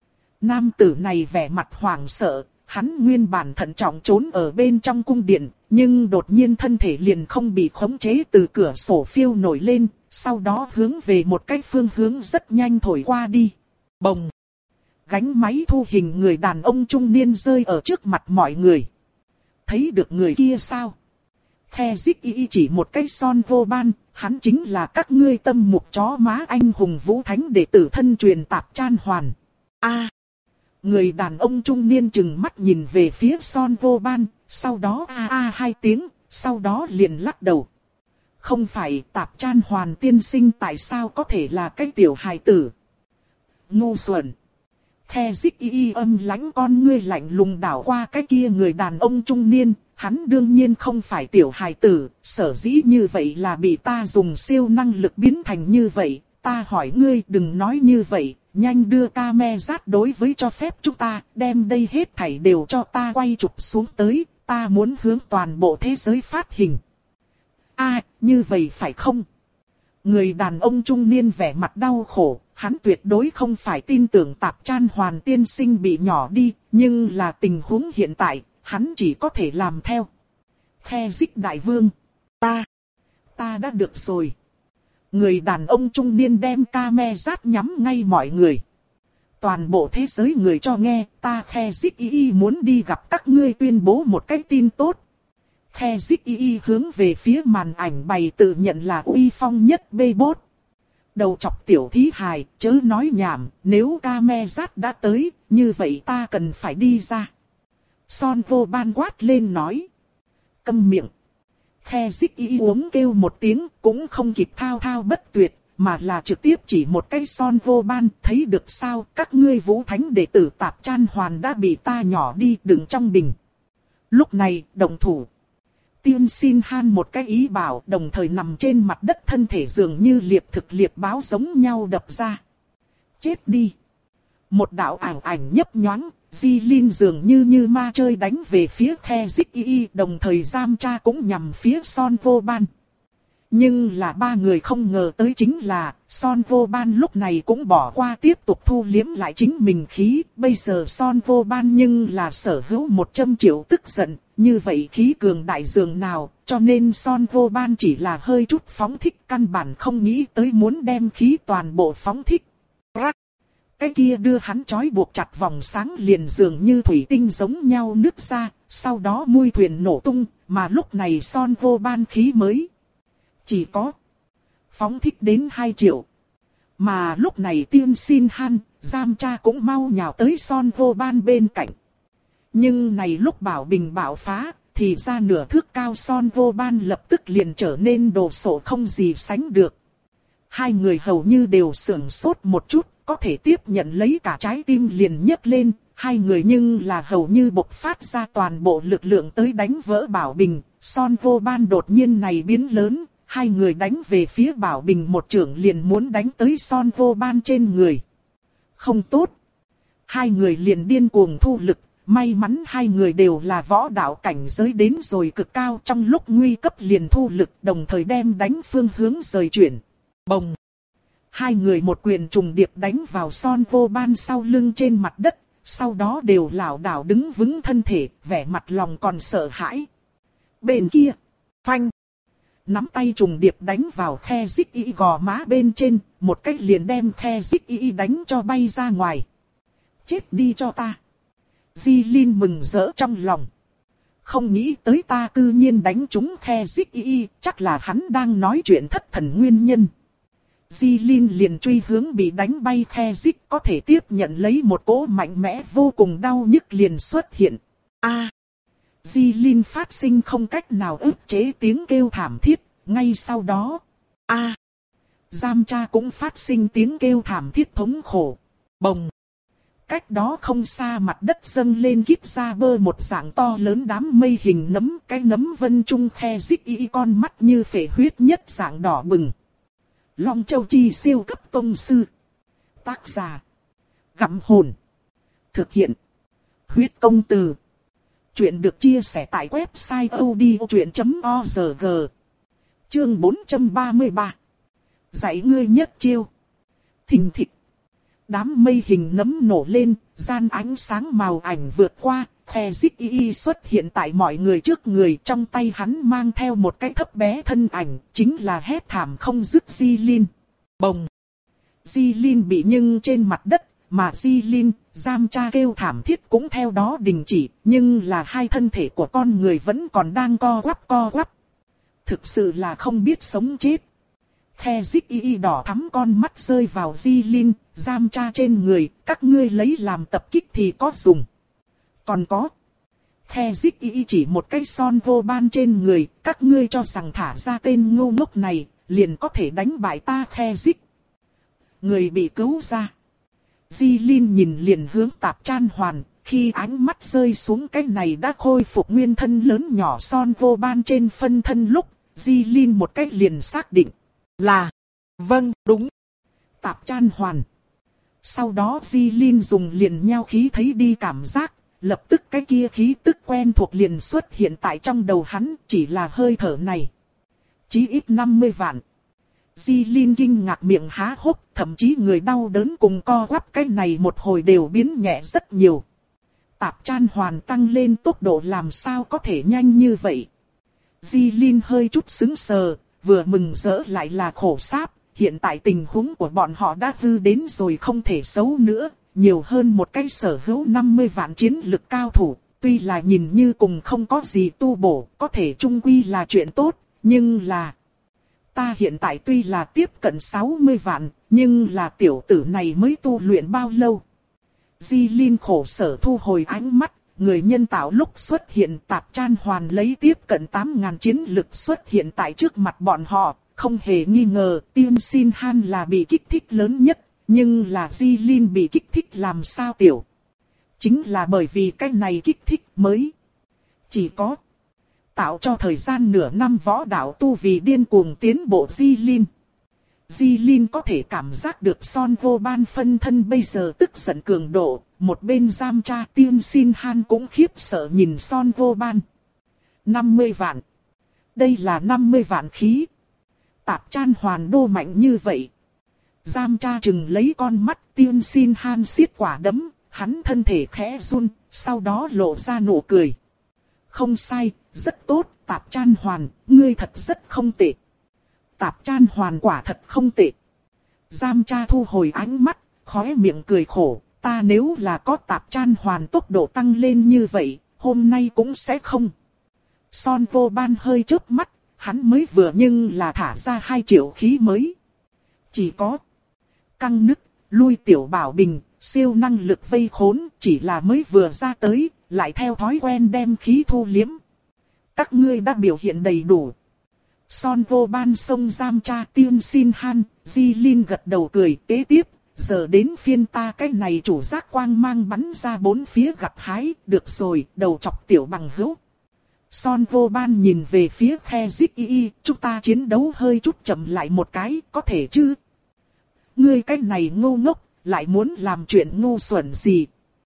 Nam tử này vẻ mặt hoảng sợ, hắn nguyên bản thận trọng trốn ở bên trong cung điện, nhưng đột nhiên thân thể liền không bị khống chế từ cửa sổ phiêu nổi lên, sau đó hướng về một cái phương hướng rất nhanh thổi qua đi. Bồng! Gánh máy thu hình người đàn ông trung niên rơi ở trước mặt mọi người. Thấy được người kia sao? Khe dích y chỉ một cái Son vô ban, hắn chính là các ngươi tâm mục chó má anh hùng Vũ Thánh đệ tử thân truyền Tạp Chan Hoàn. A! Người đàn ông trung niên chừng mắt nhìn về phía Son vô ban, sau đó a a hai tiếng, sau đó liền lắc đầu. Không phải Tạp Chan Hoàn tiên sinh tại sao có thể là cái tiểu hài tử? Ngu xuẩn! Khe dích y y âm lãnh con ngươi lạnh lùng đảo qua cái kia người đàn ông trung niên, hắn đương nhiên không phải tiểu hài tử, sở dĩ như vậy là bị ta dùng siêu năng lực biến thành như vậy, ta hỏi ngươi đừng nói như vậy, nhanh đưa camera đối với cho phép chúng ta, đem đây hết thảy đều cho ta quay chụp xuống tới, ta muốn hướng toàn bộ thế giới phát hình. A, như vậy phải không? Người đàn ông trung niên vẻ mặt đau khổ, hắn tuyệt đối không phải tin tưởng Tạp Chan Hoàn tiên sinh bị nhỏ đi, nhưng là tình huống hiện tại, hắn chỉ có thể làm theo. Khe dích đại vương, ta, ta đã được rồi. Người đàn ông trung niên đem camera nhắm ngay mọi người. Toàn bộ thế giới người cho nghe, ta Khe dích y y muốn đi gặp các ngươi tuyên bố một cái tin tốt. Khe dích y y hướng về phía màn ảnh bày tự nhận là uy phong nhất bê bốt. Đầu chọc tiểu thí hài, chớ nói nhảm, nếu camera đã tới, như vậy ta cần phải đi ra. Son vô ban quát lên nói. Câm miệng. Khe dích y uống kêu một tiếng, cũng không kịp thao thao bất tuyệt, mà là trực tiếp chỉ một cái Son vô ban, thấy được sao, các ngươi Vũ Thánh đệ tử Tạp Chan Hoàn đã bị ta nhỏ đi đựng trong bình. Lúc này, động thủ. Tiên Sin Han một cái ý bảo, đồng thời nằm trên mặt đất thân thể dường như liệp thực liệp báo giống nhau đập ra. Chết đi. Một đạo ảo ảnh nhấp nhoáng, Di Linh dường như như ma chơi đánh về phía Khe dích y y, đồng thời Giam Cha cũng nhằm phía Son vô ban. Nhưng là ba người không ngờ tới chính là, Son Vô Ban lúc này cũng bỏ qua tiếp tục thu liếm lại chính mình khí. Bây giờ Son Vô Ban nhưng là sở hữu một trăm triệu tức giận, như vậy khí cường đại dường nào, cho nên Son Vô Ban chỉ là hơi chút phóng thích, căn bản không nghĩ tới muốn đem khí toàn bộ phóng thích. Rắc! Cái kia đưa hắn trói buộc chặt vòng sáng liền dường như thủy tinh giống nhau nứt ra, sau đó mui thuyền nổ tung, mà lúc này Son Vô Ban khí mới chỉ có phóng thích đến hai triệu. Mà lúc này Tiên Xin Han, Giam Cha cũng mau nhào tới Son Vô Ban bên cạnh. Nhưng này lúc bảo bình bạo phá, thì ra nửa thước cao Son Vô Ban lập tức liền trở nên đồ sộ không gì sánh được. Hai người hầu như đều sửng sốt một chút, có thể tiếp nhận lấy cả trái tim liền nhấc lên. Hai người nhưng là hầu như bộc phát ra toàn bộ lực lượng tới đánh vỡ bảo bình. Son Vô Ban đột nhiên này biến lớn, hai người đánh về phía bảo bình một chưởng liền muốn đánh tới Son Vô Ban trên người. Không tốt. Hai người liền điên cuồng thu lực, may mắn hai người đều là võ đạo cảnh giới đến rồi cực cao, trong lúc nguy cấp liền thu lực, đồng thời đem đánh phương hướng rời chuyển. Bồng. Hai người một quyền trùng điệp đánh vào Son Vô Ban sau lưng trên mặt đất, sau đó đều lảo đảo đứng vững thân thể, vẻ mặt lòng còn sợ hãi. Bên kia, phanh. Nắm tay trùng điệp đánh vào khe dích y gò má bên trên, một cách liền đem khe dích y đánh cho bay ra ngoài. Chết đi cho ta. Di Linh mừng rỡ trong lòng. Không nghĩ tới ta cư nhiên đánh trúng khe dích y, chắc là hắn đang nói chuyện thất thần nguyên nhân. Di Linh liền truy hướng bị đánh bay khe dích, có thể tiếp nhận lấy một cỗ mạnh mẽ vô cùng đau nhức liền xuất hiện. A. Di Linh phát sinh không cách nào ức chế tiếng kêu thảm thiết, ngay sau đó. A. Giam Cha cũng phát sinh tiếng kêu thảm thiết thống khổ. Bồng. Cách đó không xa mặt đất dâng lên kít ra bơ một dạng to lớn đám mây hình nấm, cái nấm vân trung khe dích y con mắt như phệ huyết nhất dạng đỏ bừng. Long Châu Chi siêu cấp tông sư. Tác giả. Gặm hồn. Thực hiện. Huyết công từ. Chuyện được chia sẻ tại website odchuyện chấm org. Chương bốn trăm ba mươi ba. Dạy ngươi nhất chiêu. Thình thịch. Đám mây hình nấm nổ lên, gian ánh sáng màu ảnh vượt qua, khe dích y xuất hiện tại mọi người trước người, trong tay hắn mang theo một cái thấp bé thân ảnh, chính là hét thảm không dứt Di Linh. Bồng! Di Linh bị nhưng trên mặt đất, mà Di Linh, Giam Cha kêu thảm thiết cũng theo đó đình chỉ, nhưng là hai thân thể của con người vẫn còn đang co quắp co quắp. Thực sự là không biết sống chết. Khe dích y đỏ thắm con mắt rơi vào Di Linh, Giam Cha trên người, các ngươi lấy làm tập kích thì có dùng. Còn có. Khe dích y chỉ một cái Son Vô Ban trên người, các ngươi cho rằng thả ra tên ngu ngốc này, liền có thể đánh bại ta khe dích. Người bị cứu ra. Di Linh nhìn liền hướng Tạp Chan Hoàn, khi ánh mắt rơi xuống cái này đã khôi phục nguyên thân lớn nhỏ Son Vô Ban trên phân thân lúc, Di Linh một cách liền xác định là, vâng, đúng, Tạp Chan Hoàn. Sau đó Di Linh dùng liền nheo khí thấy đi cảm giác, lập tức cái kia khí tức quen thuộc liền xuất hiện tại trong đầu hắn, chỉ là hơi thở này. Chí ít năm mươi vạn. Di Linh kinh ngạc miệng há hốc, thậm chí người đau đớn cùng co quắp cái này một hồi đều biến nhẹ rất nhiều. Tạp Chan Hoàn tăng lên tốc độ làm sao có thể nhanh như vậy. Di Linh hơi chút sững sờ, vừa mừng rỡ lại là khổ sáp, hiện tại tình huống của bọn họ đã hư đến rồi không thể xấu nữa, nhiều hơn một cái sở hữu năm mươi vạn chiến lực cao thủ, tuy là nhìn như cùng không có gì tu bổ, có thể chung quy là chuyện tốt, nhưng là... Ta hiện tại tuy là tiếp cận sáu mươi vạn, nhưng là tiểu tử này mới tu luyện bao lâu. Di Linh khổ sở thu hồi ánh mắt, người nhân tạo lúc xuất hiện Tạp Chan Hoàn lấy tiếp cận tám nghìn chiến lực xuất hiện tại trước mặt bọn họ, không hề nghi ngờ Tiên Xin Han là bị kích thích lớn nhất, nhưng là Di Linh bị kích thích làm sao tiểu. Chính là bởi vì cái này kích thích mới. Chỉ có tạo cho thời gian nửa năm võ đạo tu vì điên cuồng tiến bộ Di Linh. Di Linh có thể cảm giác được Son Vô Ban phân thân bây giờ tức giận cường độ, một bên Giam Cha Tiên Xin Han cũng khiếp sợ nhìn Son Vô Ban. năm mươi vạn. Đây là năm mươi vạn khí. Tạp Chan Hoàn đô mạnh như vậy. Giam cha chừng lấy con mắt, Tiên Xin Han siết quả đấm, hắn thân thể khẽ run, sau đó lộ ra nụ cười. Không sai, rất tốt, Tạp Chan Hoàn, ngươi thật rất không tệ. Tạp Chan Hoàn quả thật không tệ. Giam cha thu hồi ánh mắt, khóe miệng cười khổ, ta nếu là có Tạp Chan Hoàn tốc độ tăng lên như vậy, hôm nay cũng sẽ không. Son Vô Ban hơi chớp mắt, hắn mới vừa nhưng là thả ra hai triệu khí mới. Chỉ có căng nứt, lui tiểu bảo bình, siêu năng lực vây khốn, chỉ là mới vừa ra tới, lại theo thói quen đem khí thu liếm. Các ngươi đã biểu hiện đầy đủ. Son Vô Ban xông giam cha Tiên Xin Han, Di Linh gật đầu cười, kế tiếp, giờ đến phiên ta cái này chủ giác quang mang bắn ra bốn phía gặt hái, được rồi, đầu chọc tiểu bằng hữu. Son Vô Ban nhìn về phía Khe Zik Y, chúng ta chiến đấu hơi chút chậm lại một cái, có thể chứ? Ngươi cái này ngu ngốc, lại muốn làm chuyện ngu xuẩn gì?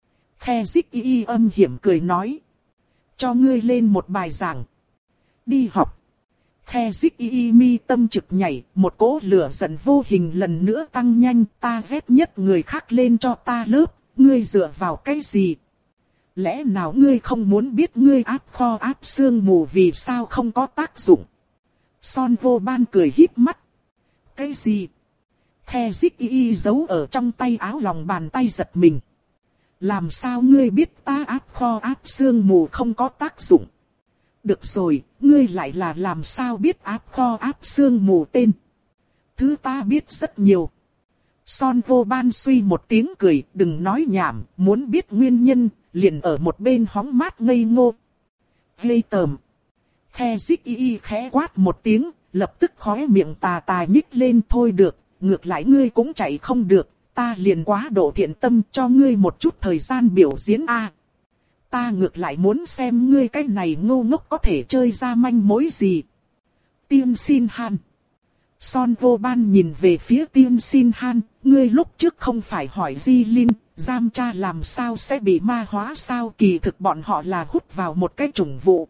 Khe Zik Y âm hiểm cười nói. Cho ngươi lên một bài giảng. Đi học. Khe Zik Y mi tâm trực nhảy, một cỗ lửa giận vô hình lần nữa tăng nhanh, ta ghét nhất người khác lên cho ta lớp, ngươi dựa vào cái gì? Lẽ nào ngươi không muốn biết ngươi áp kho áp xương mù vì sao không có tác dụng? Son Vô Ban cười híp mắt. Cái gì? Khe Zik Y giấu ở trong tay áo lòng bàn tay giật mình. Làm sao ngươi biết ta áp kho áp xương mù không có tác dụng? Được rồi, ngươi lại là làm sao biết áp kho áp xương mù tên? Thứ ta biết rất nhiều. Son Vô Ban suy một tiếng cười, đừng nói nhảm, muốn biết nguyên nhân, liền ở một bên hóng mát ngây ngô. Ghê tởm. Khe Zik Y khẽ quát một tiếng, lập tức khóe miệng tà tà nhích lên thôi được, ngược lại ngươi cũng chạy không được, ta liền quá độ thiện tâm cho ngươi một chút thời gian biểu diễn a. À, ta ngược lại muốn xem ngươi cái này ngu ngốc có thể chơi ra manh mối gì. Tiên Xin Han. Son Vô Ban nhìn về phía Tiên Xin Han, ngươi lúc trước không phải hỏi Di Linh, giam cha làm sao sẽ bị ma hóa sao, kỳ thực bọn họ là hút vào một cái chủng vụ.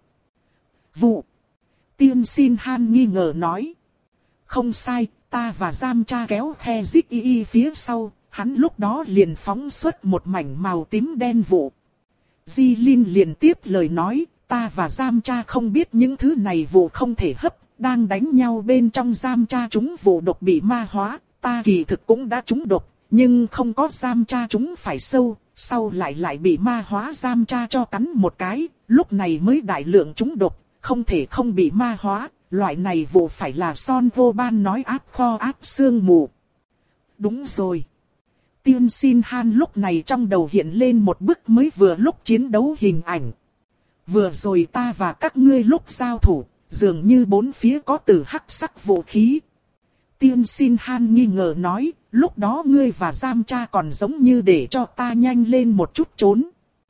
Vụ. Tiên Xin Han nghi ngờ nói. Không sai, ta và giam cha kéo Khe Zik Y phía sau, hắn lúc đó liền phóng xuất một mảnh màu tím đen vụ. Di Linh liền tiếp lời nói, ta và giam cha không biết những thứ này vụ không thể hấp, đang đánh nhau bên trong giam cha chúng vụ độc bị ma hóa, ta kỳ thực cũng đã trúng độc, nhưng không có giam cha chúng phải sâu, sau lại lại bị ma hóa giam cha cho cắn một cái, lúc này mới đại lượng trúng độc, không thể không bị ma hóa, loại này vụ phải là Son Vô Ban nói áp kho áp xương mù. Đúng rồi. Tiên Xin Han lúc này trong đầu hiện lên một bức mới vừa lúc chiến đấu hình ảnh. Vừa rồi ta và các ngươi lúc giao thủ, dường như bốn phía có từ hắc sắc vũ khí. Tiên Xin Han nghi ngờ nói, lúc đó ngươi và giam cha còn giống như để cho ta nhanh lên một chút trốn.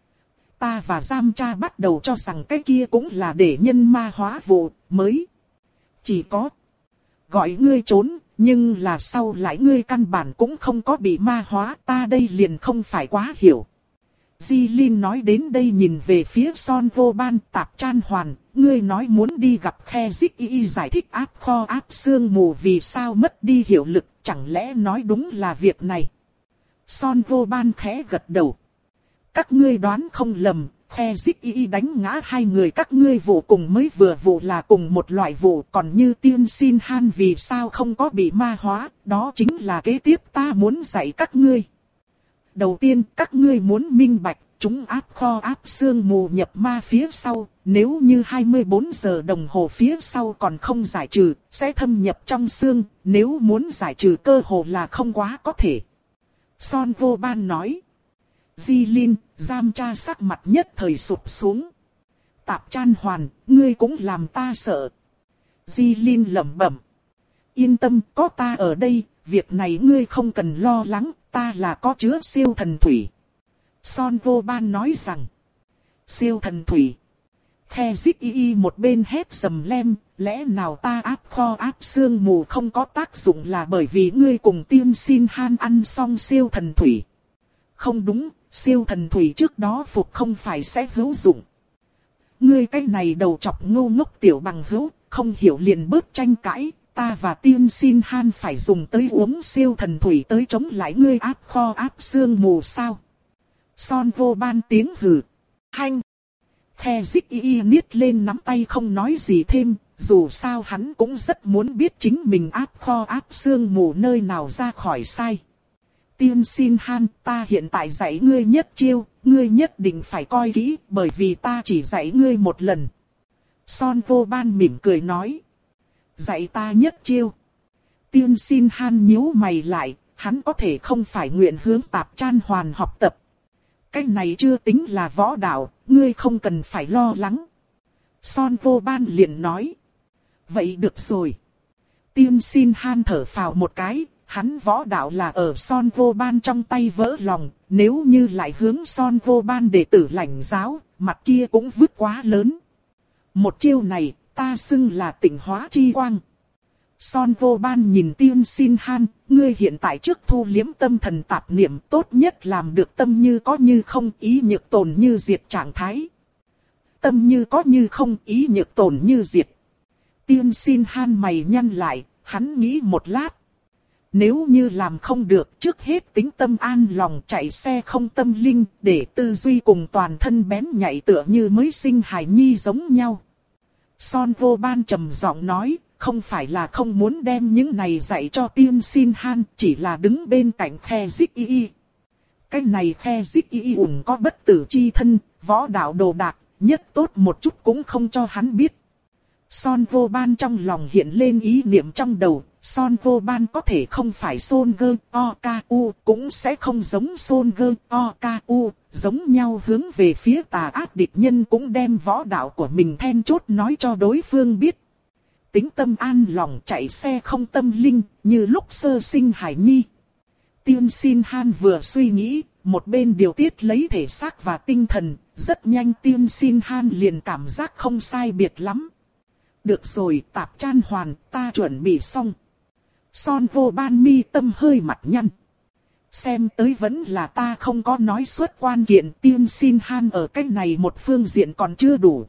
Ta và giam cha bắt đầu cho rằng cái kia cũng là để nhân ma hóa vụ mới. Chỉ có gọi ngươi trốn, nhưng là sau lại ngươi căn bản cũng không có bị ma hóa, ta đây liền không phải quá hiểu. Di Linh nói đến đây nhìn về phía Son Vô Ban, Tạp Chan Hoàn, ngươi nói muốn đi gặp Khe Zik Y giải thích áp kho áp xương mù vì sao mất đi hiệu lực, chẳng lẽ nói đúng là việc này. Son Vô Ban khẽ gật đầu. Các ngươi đoán không lầm, Khe Zik Y đánh ngã hai người các ngươi vụ cùng mới vừa vụ là cùng một loại vụ, còn như Tiên Xin Han vì sao không có bị ma hóa, đó chính là kế tiếp ta muốn dạy các ngươi. Đầu tiên các ngươi muốn minh bạch, chúng áp kho áp xương mù nhập ma phía sau, nếu như hai mươi bốn giờ đồng hồ phía sau còn không giải trừ, sẽ thâm nhập trong xương, nếu muốn giải trừ cơ hồ là không quá có thể. Son Vô Ban nói. Di Linh, giam cha sắc mặt nhất thời sụp xuống. Tạp Chan Hoàn, ngươi cũng làm ta sợ. Di Linh lẩm bẩm. Yên tâm, có ta ở đây, việc này ngươi không cần lo lắng, ta là có chứa siêu thần thủy. Son Vô Ban nói rằng. Siêu thần thủy. Khe Zik Y một bên hét sầm lem, lẽ nào ta áp kho áp xương mù không có tác dụng là bởi vì ngươi cùng Tiên Xin Han ăn xong siêu thần thủy. Không đúng, siêu thần thủy trước đó phục không phải sẽ hữu dụng. Ngươi cái này đầu chọc ngu ngốc tiểu bằng hữu, không hiểu liền bớt tranh cãi, ta và tiên xin han phải dùng tới uống siêu thần thủy tới chống lại ngươi áp kho áp xương mù sao? Son vô ban tiếng hừ. Hanh. Khe dích y y niết lên nắm tay không nói gì thêm, dù sao hắn cũng rất muốn biết chính mình áp kho áp xương mù nơi nào ra khỏi sai. Tiên xin han, ta hiện tại dạy ngươi nhất chiêu, ngươi nhất định phải coi kỹ, bởi vì ta chỉ dạy ngươi một lần. Son vô ban mỉm cười nói. Dạy ta nhất chiêu. Tiên xin han nhíu mày lại, hắn có thể không phải nguyện hướng Tạp Chan Hoàn học tập. Cái này chưa tính là võ đạo, ngươi không cần phải lo lắng. Son vô ban liền nói. Vậy được rồi. Tiên xin han thở phào một cái, hắn võ đạo là ở Son vô ban trong tay vỡ lòng, nếu như lại hướng Son vô ban đệ tử lãnh giáo, mặt kia cũng vứt quá lớn. Một chiêu này, ta xưng là tịnh hóa chi quang. Son vô ban nhìn tiên xin han, ngươi hiện tại trước thu liếm tâm thần tạp niệm tốt nhất làm được tâm như có như không, ý nhược tồn như diệt trạng thái. Tâm như có như không, ý nhược tồn như diệt. Tiên xin han mày nhăn lại, hắn nghĩ một lát. Nếu như làm không được, trước hết tính tâm an lòng chạy xe không tâm linh, để tư duy cùng toàn thân bén nhạy tựa như mới sinh hài nhi giống nhau. Son vô ban trầm giọng nói, không phải là không muốn đem những này dạy cho tiên xin han, chỉ là đứng bên cạnh khe dích y y. Cái này khe dích y y ủng có bất tử chi thân, võ đạo đồ đạc, nhất tốt một chút cũng không cho hắn biết. Son vô ban trong lòng hiện lên ý niệm trong đầu, Son vô ban có thể không phải Son Gơ O K U, cũng sẽ không giống Son Gơ O K U, giống nhau hướng về phía tà ác địch nhân cũng đem võ đạo của mình then chốt nói cho đối phương biết. Tính tâm an lòng chạy xe không tâm linh, như lúc sơ sinh hải nhi. Tiên xin han vừa suy nghĩ, một bên điều tiết lấy thể xác và tinh thần, rất nhanh tiên xin han liền cảm giác không sai biệt lắm. Được rồi, Tạp Chan Hoàn, ta chuẩn bị xong. Son vô ban mi tâm hơi mặt nhăn. Xem tới vẫn là ta không có nói suốt quan kiện, tiên xin han ở cách này một phương diện còn chưa đủ.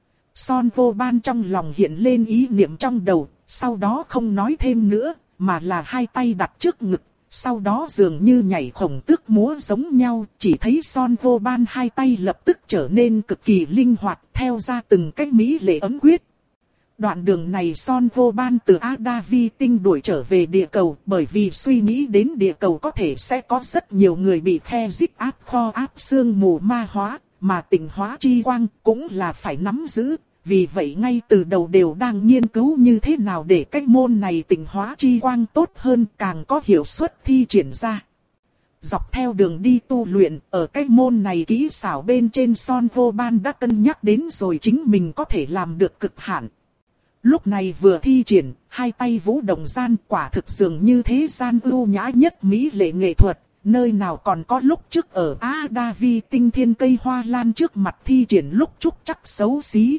Son vô ban trong lòng hiện lên ý niệm trong đầu, sau đó không nói thêm nữa, mà là hai tay đặt trước ngực, sau đó dường như nhảy khổng tước múa giống nhau, chỉ thấy Son vô ban hai tay lập tức trở nên cực kỳ linh hoạt, theo ra từng cách mỹ lệ ấm quyết. Đoạn đường này Son vô ban từ Adavi tinh đuổi trở về địa cầu, bởi vì suy nghĩ đến địa cầu có thể sẽ có rất nhiều người bị khe dích áp kho áp xương mù ma hóa, mà tịnh hóa chi quang cũng là phải nắm giữ, vì vậy ngay từ đầu đều đang nghiên cứu như thế nào để cách môn này tịnh hóa chi quang tốt hơn, càng có hiệu suất thi triển ra. Dọc theo đường đi tu luyện, ở cách môn này kỹ xảo bên trên Son vô ban đã cân nhắc đến rồi chính mình có thể làm được cực hạn. Lúc này vừa thi triển, hai tay vũ động gian quả thực dường như thế gian ưu nhã nhất mỹ lệ nghệ thuật, nơi nào còn có lúc trước ở Adavi tinh thiên cây hoa lan trước mặt thi triển lúc trúc chắc xấu xí.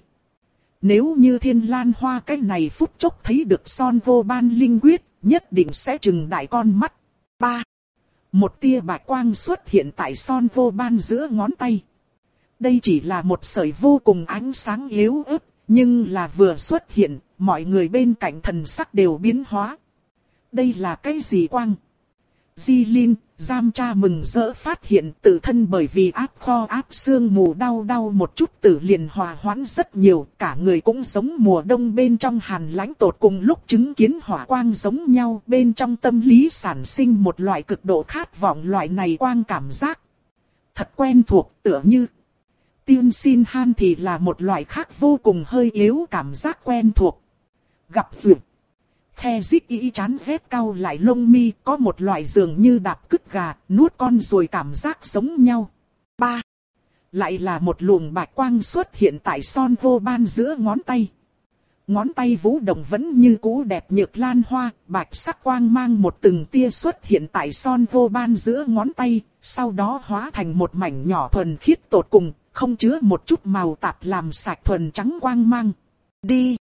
Nếu như thiên lan hoa cái này phút chốc thấy được Son vô ban linh quyết, nhất định sẽ trừng đại con mắt. ba. Một tia bạch quang xuất hiện tại Son vô ban giữa ngón tay. Đây chỉ là một sợi vô cùng ánh sáng yếu ớt, nhưng là vừa xuất hiện, mọi người bên cạnh thần sắc đều biến hóa. Đây là cái gì quang? Di Linh, Giam Cha mừng rỡ phát hiện tự thân bởi vì áp kho áp xương mù đau đau một chút tự liền hòa hoãn rất nhiều, cả người cũng giống mùa đông bên trong hàn lãnh tột cùng lúc chứng kiến hỏa quang giống nhau, bên trong tâm lý sản sinh một loại cực độ khát vọng loại này quang cảm giác. Thật quen thuộc, tựa như tiên xin han thì là một loại khác vô cùng hơi yếu cảm giác quen thuộc. Gặp duyệt. Khe dích y chán vết cau lại lông mi, có một loại dường như đạp cứt gà, nuốt con rồi cảm giác giống nhau. ba. Lại là một luồng bạch quang xuất hiện tại Son vô ban giữa ngón tay. Ngón tay vũ động vẫn như cũ đẹp nhược lan hoa, bạch sắc quang mang một từng tia xuất hiện tại Son vô ban giữa ngón tay, sau đó hóa thành một mảnh nhỏ thuần khiết tột cùng, không chứa một chút màu tạp làm sạch thuần trắng quang mang. Đi!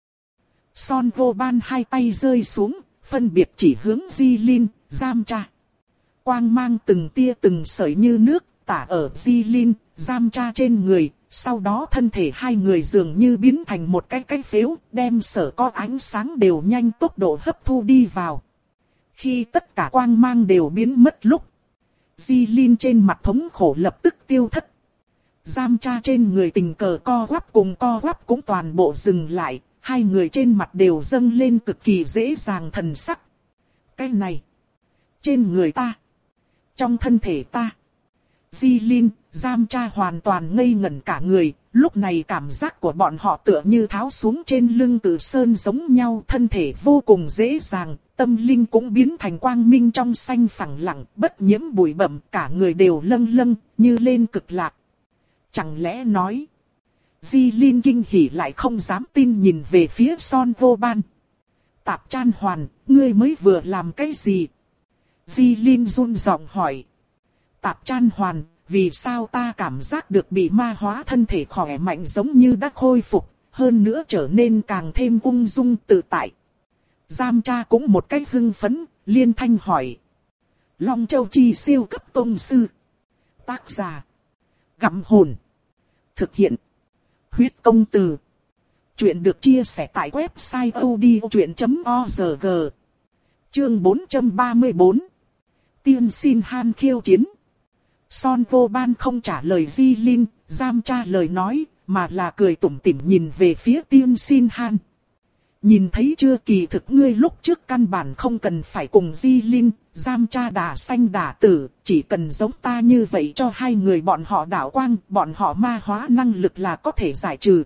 Son vô ban hai tay rơi xuống, phân biệt chỉ hướng Di Linh, Giam Cha. Quang mang từng tia từng sợi như nước, tả ở Di Linh, Giam Cha trên người, Sau đó thân thể hai người dường như biến thành một cái cái phếu, đem sở có ánh sáng đều nhanh tốc độ hấp thu đi vào. Khi tất cả quang mang đều biến mất lúc, Di Linh trên mặt thống khổ lập tức tiêu thất. Giam tra trên người tình cờ co quắp cùng co quắp cũng toàn bộ dừng lại, hai người trên mặt đều dâng lên cực kỳ dễ dàng thần sắc. Cái này, trên người ta, trong thân thể ta. Di Linh, Giam tra hoàn toàn ngây ngẩn cả người, lúc này cảm giác của bọn họ tựa như tháo xuống trên lưng Cử Sơn giống nhau, thân thể vô cùng dễ dàng, tâm linh cũng biến thành quang minh trong xanh phẳng lặng, bất nhiễm bụi bặm, cả người đều lâng lâng, như lên cực lạc. Chẳng lẽ nói, Di Linh kinh hỉ lại không dám tin nhìn về phía Son Vô Ban. Tạp Chan Hoàn, ngươi mới vừa làm cái gì? Di Linh run giọng hỏi. Tạp Chan Hoàn, vì sao ta cảm giác được bị ma hóa thân thể khỏe mạnh giống như đã khôi phục, hơn nữa trở nên càng thêm ung dung tự tại. Giam tra cũng một cách hưng phấn, liên thanh hỏi. Long Châu Chi siêu cấp tông sư. Tác giả. Gặm hồn. Thực hiện. Huyết công từ. Chuyện được chia sẻ tại website odchuyện chấm org. Chương bốn trăm ba mươi tư. Tiên Xin Han khiêu chiến. Son Vô Ban không trả lời Di Linh, Giam tra lời nói, mà là cười tủm tỉm nhìn về phía Tiên Xin Han. Nhìn thấy chưa, kỳ thực ngươi lúc trước căn bản không cần phải cùng Di Linh, Giam tra đả sanh đả tử, chỉ cần giống ta như vậy cho hai người bọn họ đảo quang, bọn họ ma hóa năng lực là có thể giải trừ.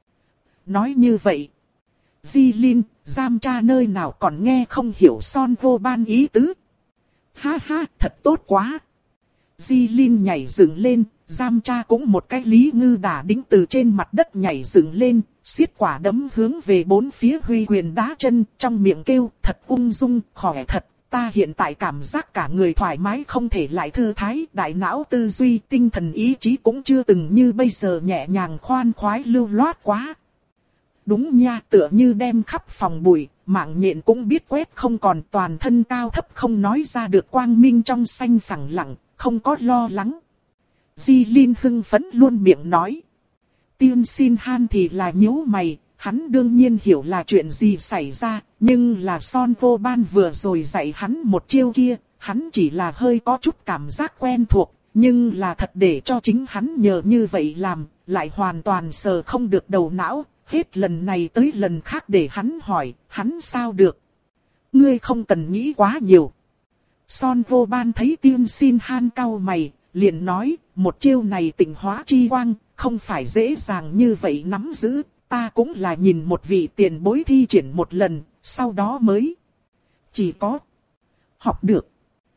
Nói như vậy, Di Linh, Giam tra nơi nào còn nghe không hiểu Son Vô Ban ý tứ. Ha ha, thật tốt quá. Di Linh nhảy dựng lên, Giam tra cũng một cái lý ngư đả đính từ trên mặt đất nhảy dựng lên, xiết quả đấm hướng về bốn phía huy quyền đá chân, trong miệng kêu thật ung dung, khỏe thật, ta hiện tại cảm giác cả người thoải mái không thể lại thư thái, đại não tư duy, tinh thần ý chí cũng chưa từng như bây giờ nhẹ nhàng khoan khoái lưu loát quá. Đúng nha, tựa như đem khắp phòng bụi, mạng nhện cũng biết quét không còn, toàn thân cao thấp không nói ra được quang minh trong xanh phẳng lặng, không có lo lắng. Di Linh hưng phấn luôn miệng nói. Tiên Xin Han thì là nhíu mày, hắn đương nhiên hiểu là chuyện gì xảy ra, nhưng là Son Vô Ban vừa rồi dạy hắn một chiêu kia, hắn chỉ là hơi có chút cảm giác quen thuộc, nhưng là thật để cho chính hắn nhờ như vậy làm, lại hoàn toàn sờ không được đầu não, hết lần này tới lần khác để hắn hỏi, hắn sao được? Ngươi không cần nghĩ quá nhiều. Son Vô Ban thấy Tiên Xin Han cau mày, liền nói, một chiêu này tịnh hóa chi quang, không phải dễ dàng như vậy nắm giữ, ta cũng là nhìn một vị tiền bối thi triển một lần, sau đó mới chỉ có học được.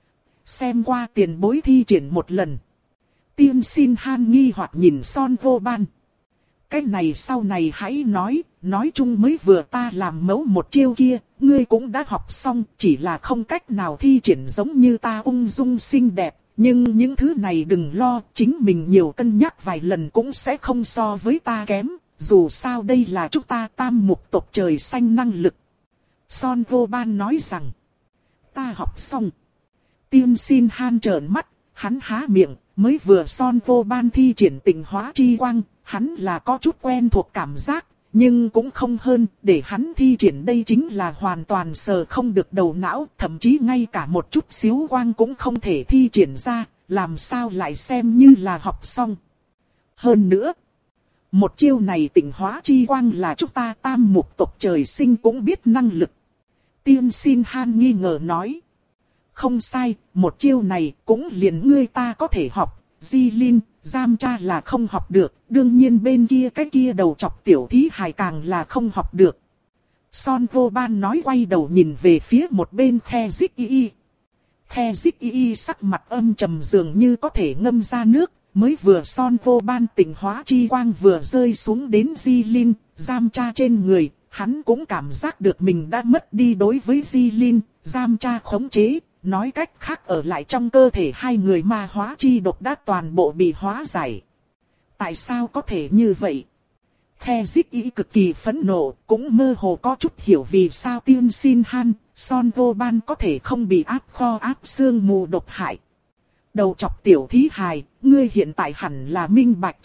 Xem qua tiền bối thi triển một lần. Tiên Xin Han nghi hoặc nhìn Son Vô Ban. Cái này sau này hãy nói, nói chung mới vừa ta làm mẫu một chiêu kia, ngươi cũng đã học xong, chỉ là không cách nào thi triển giống như ta ung dung xinh đẹp. Nhưng những thứ này đừng lo, chính mình nhiều cân nhắc vài lần cũng sẽ không so với ta kém, dù sao đây là chúng ta tam mục tộc trời xanh năng lực. Son Vô Ban nói rằng, ta học xong. Tiên Xin Han trợn mắt, hắn há miệng, mới vừa Son Vô Ban thi triển tịnh hóa chi quang, hắn là có chút quen thuộc cảm giác, nhưng cũng không hơn, để hắn thi triển đây chính là hoàn toàn sờ không được đầu não, thậm chí ngay cả một chút xíu quang cũng không thể thi triển ra, làm sao lại xem như là học xong. Hơn nữa, một chiêu này tịnh hóa chi quang là chúng ta tam mục tộc trời sinh cũng biết năng lực. Tiên Xin Han nghi ngờ nói. Không sai, một chiêu này cũng liền ngươi ta có thể học. Di Linh, Giam tra là không học được, đương nhiên bên kia cái kia đầu chọc tiểu thí hài càng là không học được. Son Vô Ban nói, quay đầu nhìn về phía một bên Khe Dích Y Y. Khe Dích Y Y sắc mặt âm trầm dường như có thể ngâm ra nước, mới vừa Son Vô Ban tịnh hóa chi quang vừa rơi xuống đến Di Linh, Giam tra trên người, hắn cũng cảm giác được mình đã mất đi đối với Di Linh, Giam tra khống chế. Nói cách khác ở lại trong cơ thể hai người ma hóa chi độc đã toàn bộ bị hóa giải. Tại sao có thể như vậy? Khe Dích Y cực kỳ phẫn nộ, cũng mơ hồ có chút hiểu vì sao Tiên Xin Han, Son Vô Ban có thể không bị áp kho áp xương mù độc hại. Đầu chọc tiểu thí hài, ngươi hiện tại hẳn là minh bạch chưa?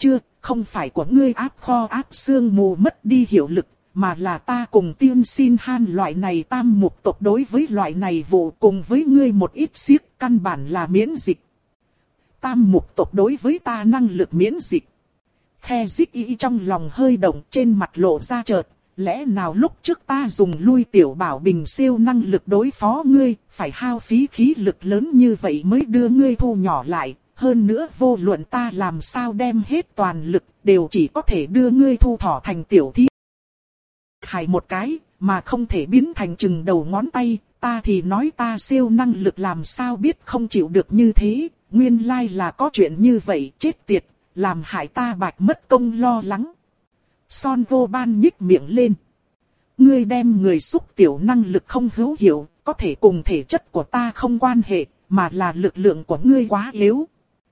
không phải của ngươi áp kho áp xương mù mất đi hiệu lực, mà là ta cùng Tiên Xin Han loại này tam mục tộc đối với loại này vụ cùng với ngươi một ít xiếc căn bản là miễn dịch. Tam mục tộc đối với ta năng lực miễn dịch. Khe Dích Y trong lòng hơi động, trên mặt lộ ra chợt, lẽ nào lúc trước ta dùng lui tiểu bảo bình siêu năng lực đối phó ngươi, phải hao phí khí lực lớn như vậy mới đưa ngươi thu nhỏ lại, hơn nữa vô luận ta làm sao đem hết toàn lực, đều chỉ có thể đưa ngươi thu thỏ thành tiểu thí hài một cái, mà không thể biến thành chừng đầu ngón tay, ta thì nói ta siêu năng lực làm sao biết không chịu được như thế, nguyên lai là có chuyện như vậy, chết tiệt, làm hại ta bạch mất công lo lắng. Son Vô Ban nhích miệng lên. Ngươi đem người xúc tiểu năng lực không hữu hiệu, có thể cùng thể chất của ta không quan hệ, mà là lực lượng của ngươi quá yếu.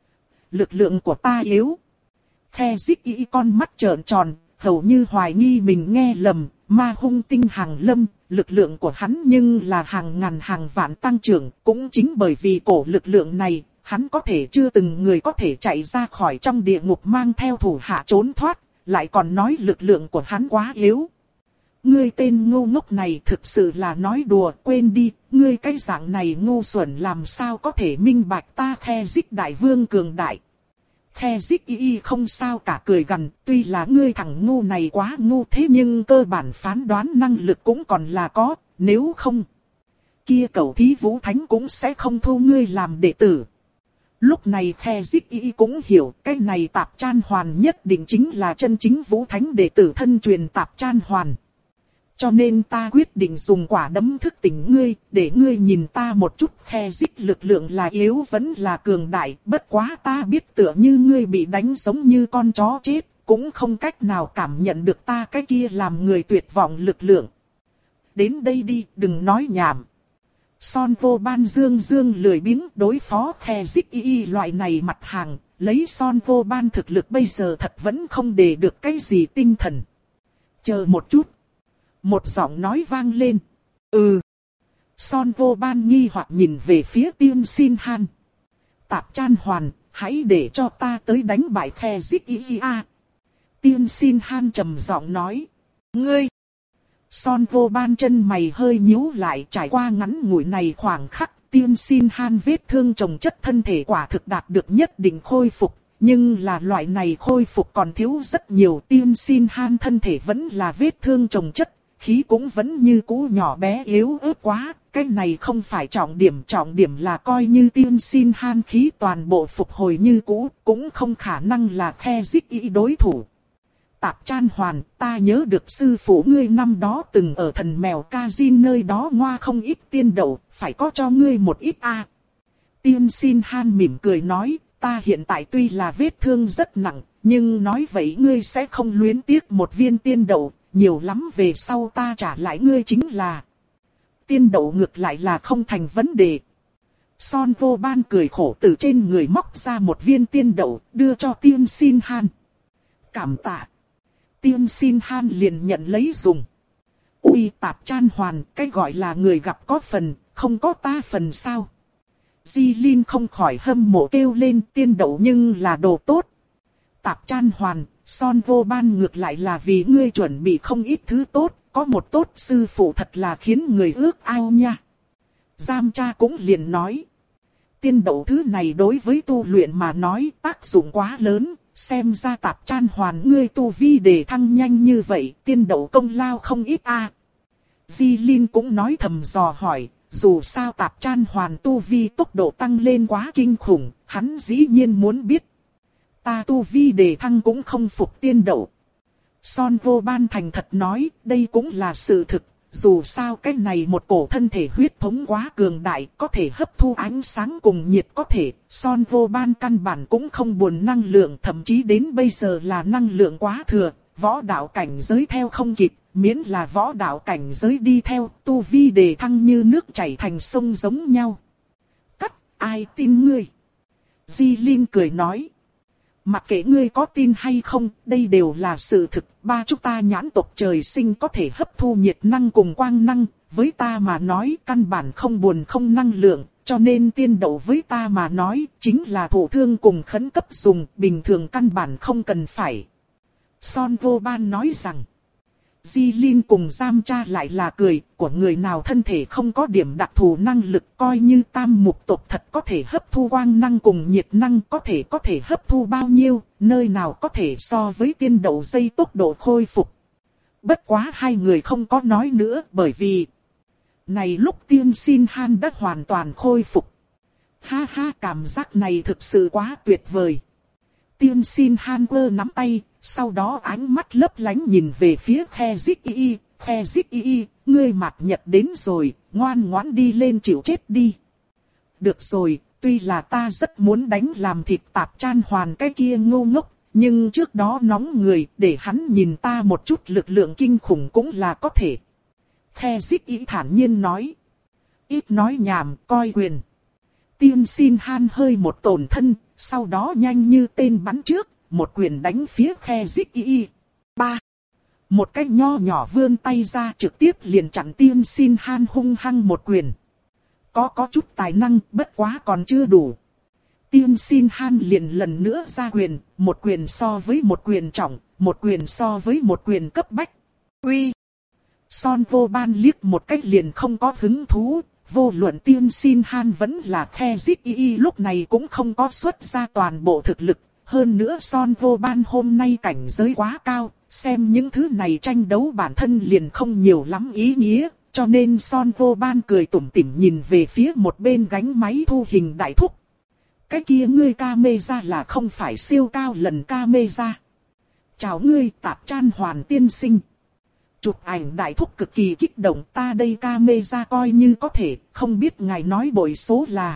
Lực lượng của ta yếu. Khe Dích Y con mắt trợn tròn, hầu như hoài nghi mình nghe lầm, ma hung tinh hàng lâm, lực lượng của hắn nhưng là hàng ngàn hàng vạn tăng trưởng, cũng chính bởi vì cổ lực lượng này, hắn có thể chưa từng người có thể chạy ra khỏi trong địa ngục mang theo thủ hạ trốn thoát, lại còn nói lực lượng của hắn quá yếu. Ngươi tên ngu ngốc này thực sự là nói đùa, quên đi, ngươi cái dạng này ngu xuẩn làm sao có thể minh bạch ta Khe Dích đại vương cường đại. Khe Dích Y không sao cả cười gằn, tuy là ngươi thằng ngu này quá ngu thế nhưng cơ bản phán đoán năng lực cũng còn là có, nếu không, kia cẩu thí Vũ Thánh cũng sẽ không thu ngươi làm đệ tử. Lúc này Khe Dích Y cũng hiểu, cái này Tạp Chan Hoàn nhất định chính là chân chính Vũ Thánh đệ tử thân truyền Tạp Chan Hoàn. Cho nên ta quyết định dùng quả đấm thức tỉnh ngươi, để ngươi nhìn ta một chút. Khe Dích lực lượng là yếu vẫn là cường đại, bất quá ta biết tựa như ngươi bị đánh giống như con chó chết, cũng không cách nào cảm nhận được ta cái kia làm người tuyệt vọng lực lượng. Đến đây đi, đừng nói nhảm. Son Vô Ban dương dương lười biếng đối phó Khe Dích Y loại này mặt hàng, lấy Son Vô Ban thực lực bây giờ thật vẫn không để được cái gì tinh thần. Chờ một chút. Một giọng nói vang lên. Ừ. Son Vô Ban nghi hoặc nhìn về phía Tiên Xin Han. Tạp Chan Hoàn, hãy để cho ta tới đánh bại Khe Dích Y a. Tiên Xin Han trầm giọng nói. Ngươi. Son Vô Ban chân mày hơi nhíu lại, trải qua ngắn ngủi này khoảng khắc, Tiên Xin Han vết thương chồng chất thân thể quả thực đạt được nhất định khôi phục, nhưng là loại này khôi phục còn thiếu rất nhiều. Tiên Xin Han thân thể vẫn là vết thương chồng chất, khí cũng vẫn như cũ nhỏ bé yếu ớt quá, cái này không phải trọng điểm, trọng điểm là coi như Tiên Xin Han khí toàn bộ phục hồi như cũ, cũng không khả năng là Khe Dích Y đối thủ. Tạp Chan Hoàn, ta nhớ được sư phụ ngươi năm đó từng ở thần mèo ca diên nơi đó ngoa không ít tiên đậu, phải có cho ngươi một ít a. À. Tiên Xin Han mỉm cười nói, ta hiện tại tuy là vết thương rất nặng, nhưng nói vậy ngươi sẽ không luyến tiếc một viên tiên đậu, nhiều lắm về sau ta trả lại ngươi chính là. Tiên đậu ngược lại là không thành vấn đề. Son Vô Ban cười khổ từ trên người móc ra một viên tiên đậu, đưa cho Tiên Xin Han. Cảm tạ. Tiên Xin Han liền nhận lấy dùng. Ui Tạp Chan Hoàn, cái gọi là người gặp có phần, không có ta phần sao. Di Linh không khỏi hâm mộ kêu lên, tiên đậu nhưng là đồ tốt. Tạp Chan Hoàn, Son Vô Ban ngược lại là vì ngươi chuẩn bị không ít thứ tốt, có một tốt sư phụ thật là khiến người ước ao nha. Giam Cha cũng liền nói. Tiên đậu thứ này đối với tu luyện mà nói tác dụng quá lớn, xem ra Tạp Chan Hoàn ngươi tu vi đề thăng nhanh như vậy, tiên đậu công lao không ít a. À. Di Linh cũng nói thầm dò hỏi, dù sao Tạp Chan Hoàn tu vi tốc độ tăng lên quá kinh khủng, hắn dĩ nhiên muốn biết. Ta tu vi đề thăng cũng không phục tiên đậu. Son Vô Ban thành thật nói, đây cũng là sự thực, dù sao cái này một cổ thân thể huyết thống quá cường đại, có thể hấp thu ánh sáng cùng nhiệt có thể, Son Vô Ban căn bản cũng không buồn năng lượng, thậm chí đến bây giờ là năng lượng quá thừa, võ đạo cảnh giới theo không kịp, miễn là võ đạo cảnh giới đi theo, tu vi đề thăng như nước chảy thành sông giống nhau. Cắt, ai tin ngươi? Di Linh cười nói. Mặc kệ ngươi có tin hay không, đây đều là sự thực, ba chúng ta nhãn tộc trời sinh có thể hấp thu nhiệt năng cùng quang năng, với ta mà nói căn bản không buồn không năng lượng, cho nên tiên đậu với ta mà nói chính là thổ thương cùng khẩn cấp dùng, bình thường căn bản không cần phải. Son Vô Ban nói rằng, Di Linh cùng Giam Cha lại là cười, của người nào thân thể không có điểm đặc thù năng lực, coi như tam mục tộc thật có thể hấp thu quang năng cùng nhiệt năng, có thể có thể hấp thu bao nhiêu, nơi nào có thể so với tiên đậu dây tốc độ khôi phục. Bất quá hai người không có nói nữa, bởi vì này lúc Tiên Sin Han đã hoàn toàn khôi phục. Ha ha, cảm giác này thực sự quá tuyệt vời. Tiên Sin Han quơ nắm tay, sau đó ánh mắt lấp lánh nhìn về phía Khe Zik Y, Khe Zik Y, ngươi mạt nhật đến rồi, ngoan ngoãn đi lên chịu chết đi. Được rồi, tuy là ta rất muốn đánh làm thịt Tạp Chan Hoàn cái kia ngu ngốc, nhưng trước đó nóng người, để hắn nhìn ta một chút lực lượng kinh khủng cũng là có thể. Khe Zik Y thản nhiên nói. Ít nói nhảm, coi quyền. Tiên Sin Han hơi một tổn thân, sau đó nhanh như tên bắn trước, một quyền đánh phía Khe Zik Y. Ba. Một cái nho nhỏ vươn tay ra trực tiếp liền chặn Tiên Sin Han hung hăng một quyền. Có có chút tài năng, bất quá còn chưa đủ. Tiên Sin Han liền lần nữa ra quyền, một quyền so với một quyền trọng, một quyền so với một quyền cấp bách. Uy! Son Vô Ban liếc một cách liền không có hứng thú, vô luận Tiên Sin Han vẫn là Khe Zik Y lúc này cũng không có xuất ra toàn bộ thực lực. Hơn nữa Son Vô Ban hôm nay cảnh giới quá cao, xem những thứ này tranh đấu bản thân liền không nhiều lắm ý nghĩa, cho nên Son Vô Ban cười tủm tỉm nhìn về phía một bên gánh máy thu hình đại thúc. Cái kia ngươi camera là không phải siêu cao lần camera. Chào ngươi Tạp Chan Hoàn tiên sinh. Chụp ảnh đại thúc cực kỳ kích động, ta đây camera coi như có thể, không biết ngài nói bội số là.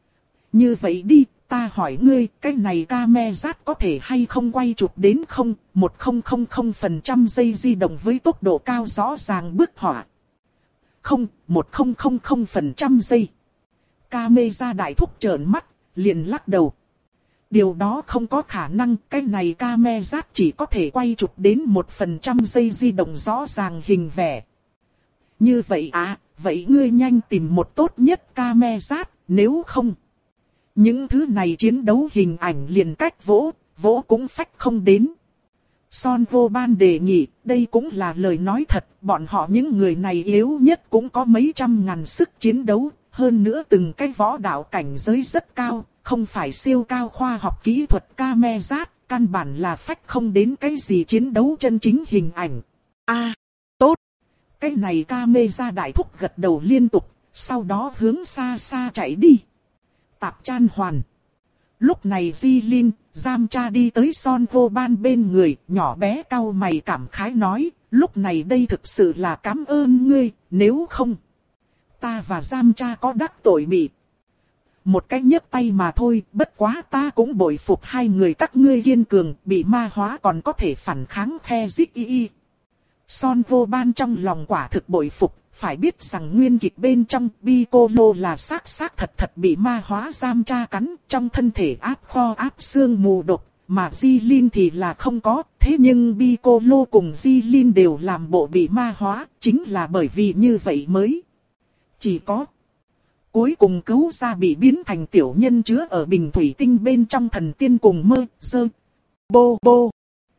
Như vậy đi, ta hỏi ngươi, cái này camera có thể hay không quay chụp đến không, một nghìn phần trăm giây di động với tốc độ cao rõ ràng bức họa. Không, một nghìn phần trăm giây. Camera đại thúc trợn mắt, liền lắc đầu. Điều đó không có khả năng, cái này camera chỉ có thể quay chụp đến một phần trăm giây di động rõ ràng hình vẽ. Như vậy à, vậy ngươi nhanh tìm một tốt nhất camera, nếu không. Những thứ này chiến đấu hình ảnh liền cách vỗ, vỗ cũng phách không đến. Son Vô Ban đề nghị, đây cũng là lời nói thật, bọn họ những người này yếu nhất cũng có mấy trăm ngàn sức chiến đấu, hơn nữa từng cái võ đạo cảnh giới rất cao, không phải siêu cao khoa học kỹ thuật camera, căn bản là phách không đến cái gì chiến đấu chân chính hình ảnh. A, à, tốt. Cái này camera đại thúc gật đầu liên tục, sau đó hướng xa xa chạy đi. Tạp Chan Hoàn. Lúc này Di Linh, Giam Cha đi tới Son Vô Ban bên người, nhỏ bé cau mày cảm khái nói, lúc này đây thực sự là cảm ơn ngươi, nếu không, ta và Giam Cha có đắc tội bị. Một cái nhấc tay mà thôi, bất quá ta cũng bội phục hai người các ngươi kiên cường, bị ma hóa còn có thể phản kháng Khe Zik Y. Son Vô Ban trong lòng quả thực bội phục, phải biết rằng nguyên kịch bên trong Piccolo là xác xác thật thật bị ma hóa Giam Cha cắn, trong thân thể áp kho áp xương mù độc, mà Di Linh thì là không có, thế nhưng Piccolo cùng Di Linh đều làm bộ bị ma hóa, chính là bởi vì như vậy mới. Chỉ có cuối cùng cứu ra bị biến thành tiểu nhân chứa ở bình thủy tinh bên trong thần tiên cùng mơ, dơ, bô bô.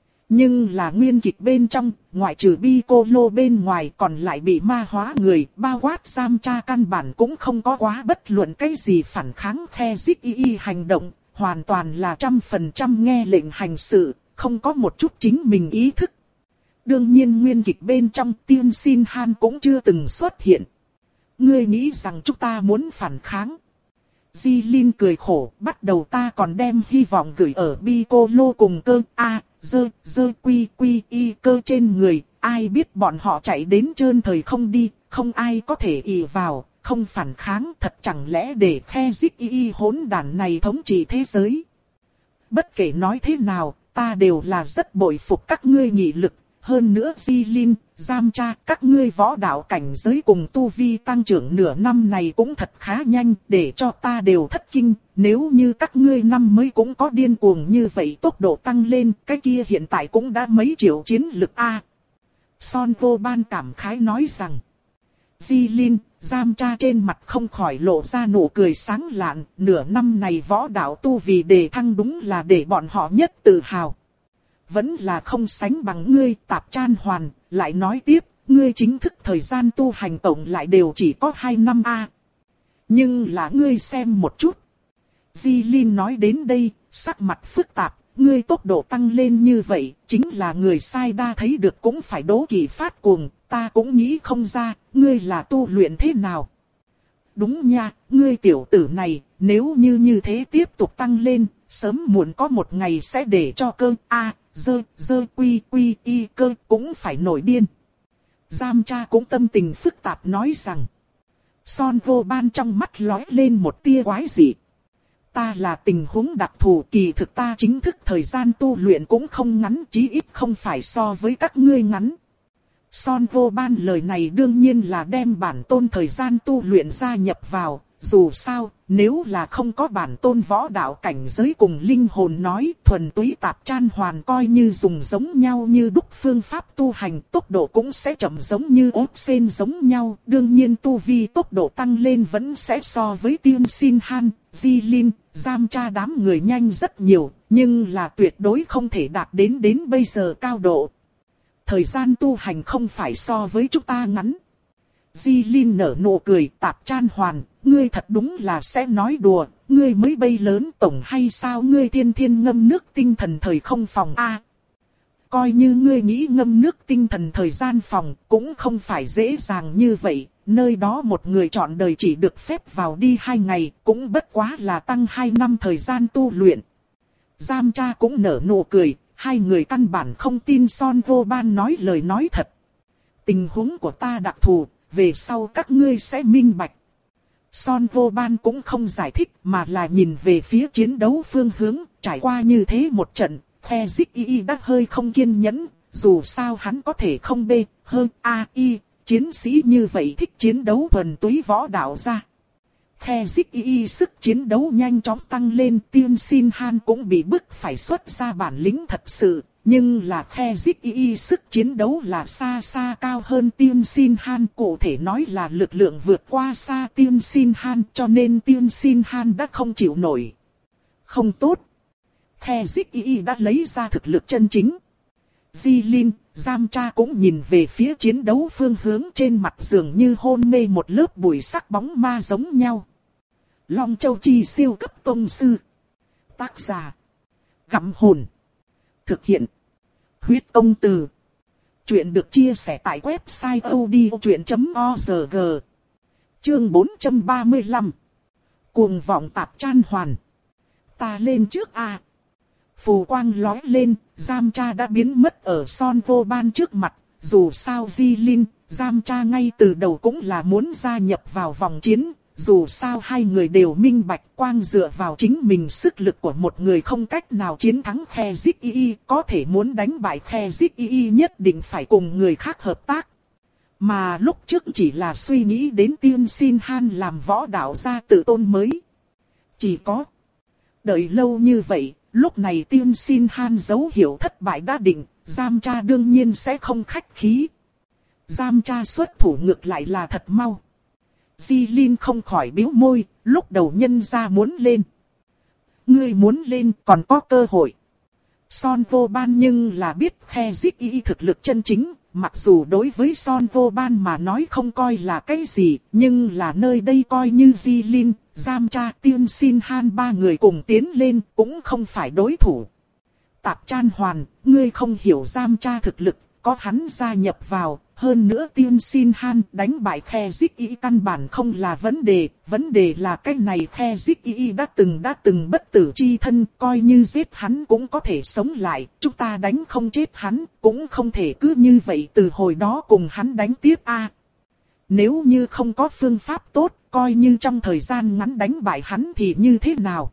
Nhưng là nguyên kịch bên trong, ngoại trừ Piccolo bên ngoài còn lại bị ma hóa người, bao quát Giam Cha căn bản cũng không có quá bất luận cái gì phản kháng Khe Zik Y hành động, hoàn toàn là trăm phần trăm nghe lệnh hành sự, không có một chút chính mình ý thức. Đương nhiên nguyên kịch bên trong Tiên Sin Han cũng chưa từng xuất hiện. Ngươi nghĩ rằng chúng ta muốn phản kháng? Di Linh cười khổ, bắt đầu ta còn đem hy vọng gửi ở Piccolo cùng cơ A, dơ, dơ quy quy y cơ trên người, ai biết bọn họ chạy đến trơn thời không đi, không ai có thể ỷ vào, không phản kháng, thật chẳng lẽ để Khe Zik Y hỗn đản này thống trị thế giới? Bất kể nói thế nào, ta đều là rất bội phục các ngươi nghị lực. Hơn nữa Di Linh, Giam Cha, các ngươi võ đạo cảnh giới cùng tu vi tăng trưởng nửa năm này cũng thật khá nhanh, để cho ta đều thất kinh, nếu như các ngươi năm mới cũng có điên cuồng như vậy tốc độ tăng lên, cái kia hiện tại cũng đã mấy triệu chiến lực a. Son Vô Ban cảm khái nói rằng, Di Linh, Giam Cha trên mặt không khỏi lộ ra nụ cười sáng lạn, nửa năm này võ đạo tu vì đề thăng đúng là để bọn họ nhất tự hào. Vẫn là không sánh bằng ngươi, Tạp Chan Hoàn, lại nói tiếp, ngươi chính thức thời gian tu hành tổng lại đều chỉ có hai năm a. À. Nhưng là ngươi xem một chút. Di Linh nói đến đây, sắc mặt phức tạp, ngươi tốc độ tăng lên như vậy, chính là người sai đa thấy được cũng phải đố kỵ phát cuồng, ta cũng nghĩ không ra, ngươi là tu luyện thế nào. Đúng nha, ngươi tiểu tử này, nếu như như thế tiếp tục tăng lên, sớm muộn có một ngày sẽ để cho cơ a, dơ, dơ quy quy y cơ cũng phải nổi điên. Giam Cha cũng tâm tình phức tạp nói rằng, Son Vô Ban trong mắt lóe lên một tia quái dị. Ta là tình huống đặc thù, kỳ thực ta chính thức thời gian tu luyện cũng không ngắn, chí ít không phải so với các ngươi ngắn. Son Vô Ban lời này đương nhiên là đem bản tôn thời gian tu luyện gia nhập vào, dù sao, nếu là không có bản tôn võ đạo cảnh giới cùng linh hồn nói, thuần túy Tạp Chan Hoàn coi như dùng giống nhau như đúc phương pháp tu hành, tốc độ cũng sẽ chậm giống như ốp sen giống nhau, đương nhiên tu vi tốc độ tăng lên vẫn sẽ so với Tiên Sin Han, Di Linh, Giam Cha đám người nhanh rất nhiều, nhưng là tuyệt đối không thể đạt đến đến bây giờ cao độ. Thời gian tu hành không phải so với chúng ta ngắn. Di Linh nở nụ cười, Tạp Chan Hoàn, ngươi thật đúng là sẽ nói đùa, ngươi mới bay lớn tổng hay sao ngươi thiên thiên ngâm nước tinh thần thời không phòng a. À, coi như ngươi nghĩ ngâm nước tinh thần thời gian phòng, cũng không phải dễ dàng như vậy, nơi đó một người chọn đời chỉ được phép vào đi hai ngày, cũng bất quá là tăng hai năm thời gian tu luyện. Giam Cha cũng nở nụ cười, hai người căn bản không tin Son Vô Ban nói lời nói thật. Tình huống của ta đặc thù, về sau các ngươi sẽ minh bạch. Son Vô Ban cũng không giải thích mà là nhìn về phía chiến đấu phương hướng, trải qua như thế một trận, Khe Zik Y đã hơi không kiên nhẫn, dù sao hắn có thể không bê, hơn A I, chiến sĩ như vậy thích chiến đấu thuần túy võ đạo ra. Khe Zik Y sức chiến đấu nhanh chóng tăng lên, Tiên Sin Han cũng bị bức phải xuất ra bản lĩnh thật sự. Nhưng là Khe Zik Y sức chiến đấu là xa xa cao hơn Tiên Sin Han, cụ thể nói là lực lượng vượt qua xa Tiên Sin Han, cho nên Tiên Sin Han đã không chịu nổi. Không tốt. Khe Zik Y đã lấy ra thực lực chân chính. Di Linh, Giam Cha cũng nhìn về phía chiến đấu phương hướng, trên mặt dường như hôn mê một lớp bụi sắc bóng ma giống nhau. Long Châu Chi siêu cấp tông sư. Tác giả: Gặm Hồn. Thực hiện: Huyết Công Từ. Chuyện được chia sẻ tại website odchuyện chấm org. Chương bốn trăm ba mươi lăm. Cuồng vọng Tạp Chan Hoàn. Ta lên trước a. Phù quang lói lên, Giam Cha đã biến mất ở Son Vô Ban trước mặt. Dù sao Di Linh, Giam Cha ngay từ đầu cũng là muốn gia nhập vào vòng chiến. Dù sao hai người đều minh bạch, quang dựa vào chính mình sức lực của một người không cách nào chiến thắng Khe Zik Y, có thể muốn đánh bại Khe Zik Y nhất định phải cùng người khác hợp tác. Mà lúc trước chỉ là suy nghĩ đến Tiên Sin Han làm võ đạo gia tự tôn mới. Chỉ có đợi lâu như vậy, lúc này Tiên Sin Han dấu hiệu thất bại đã định, Giam Cha đương nhiên sẽ không khách khí. Giam Cha xuất thủ ngược lại là thật mau. Di Linh không khỏi bĩu môi, lúc đầu nhân ra muốn lên. Ngươi muốn lên còn có cơ hội. Son Vô Ban nhưng là biết Khe Zik Y thực lực chân chính, mặc dù đối với Son Vô Ban mà nói không coi là cái gì, nhưng là nơi đây coi như Di Linh, Giam Cha, Tiên Sin Han ba người cùng tiến lên cũng không phải đối thủ. Tạp Chan Hoàn, ngươi không hiểu Giam Cha thực lực, có hắn gia nhập vào. Hơn nữa Tiên Sin Han đánh bại Khe Zik Y căn bản không là vấn đề, vấn đề là cái này Khe Zik Y đã từng đã từng bất tử chi thân, coi như giết hắn cũng có thể sống lại, chúng ta đánh không chết hắn, cũng không thể cứ như vậy từ hồi đó cùng hắn đánh tiếp a. À, nếu như không có phương pháp tốt, coi như trong thời gian ngắn đánh bại hắn thì như thế nào?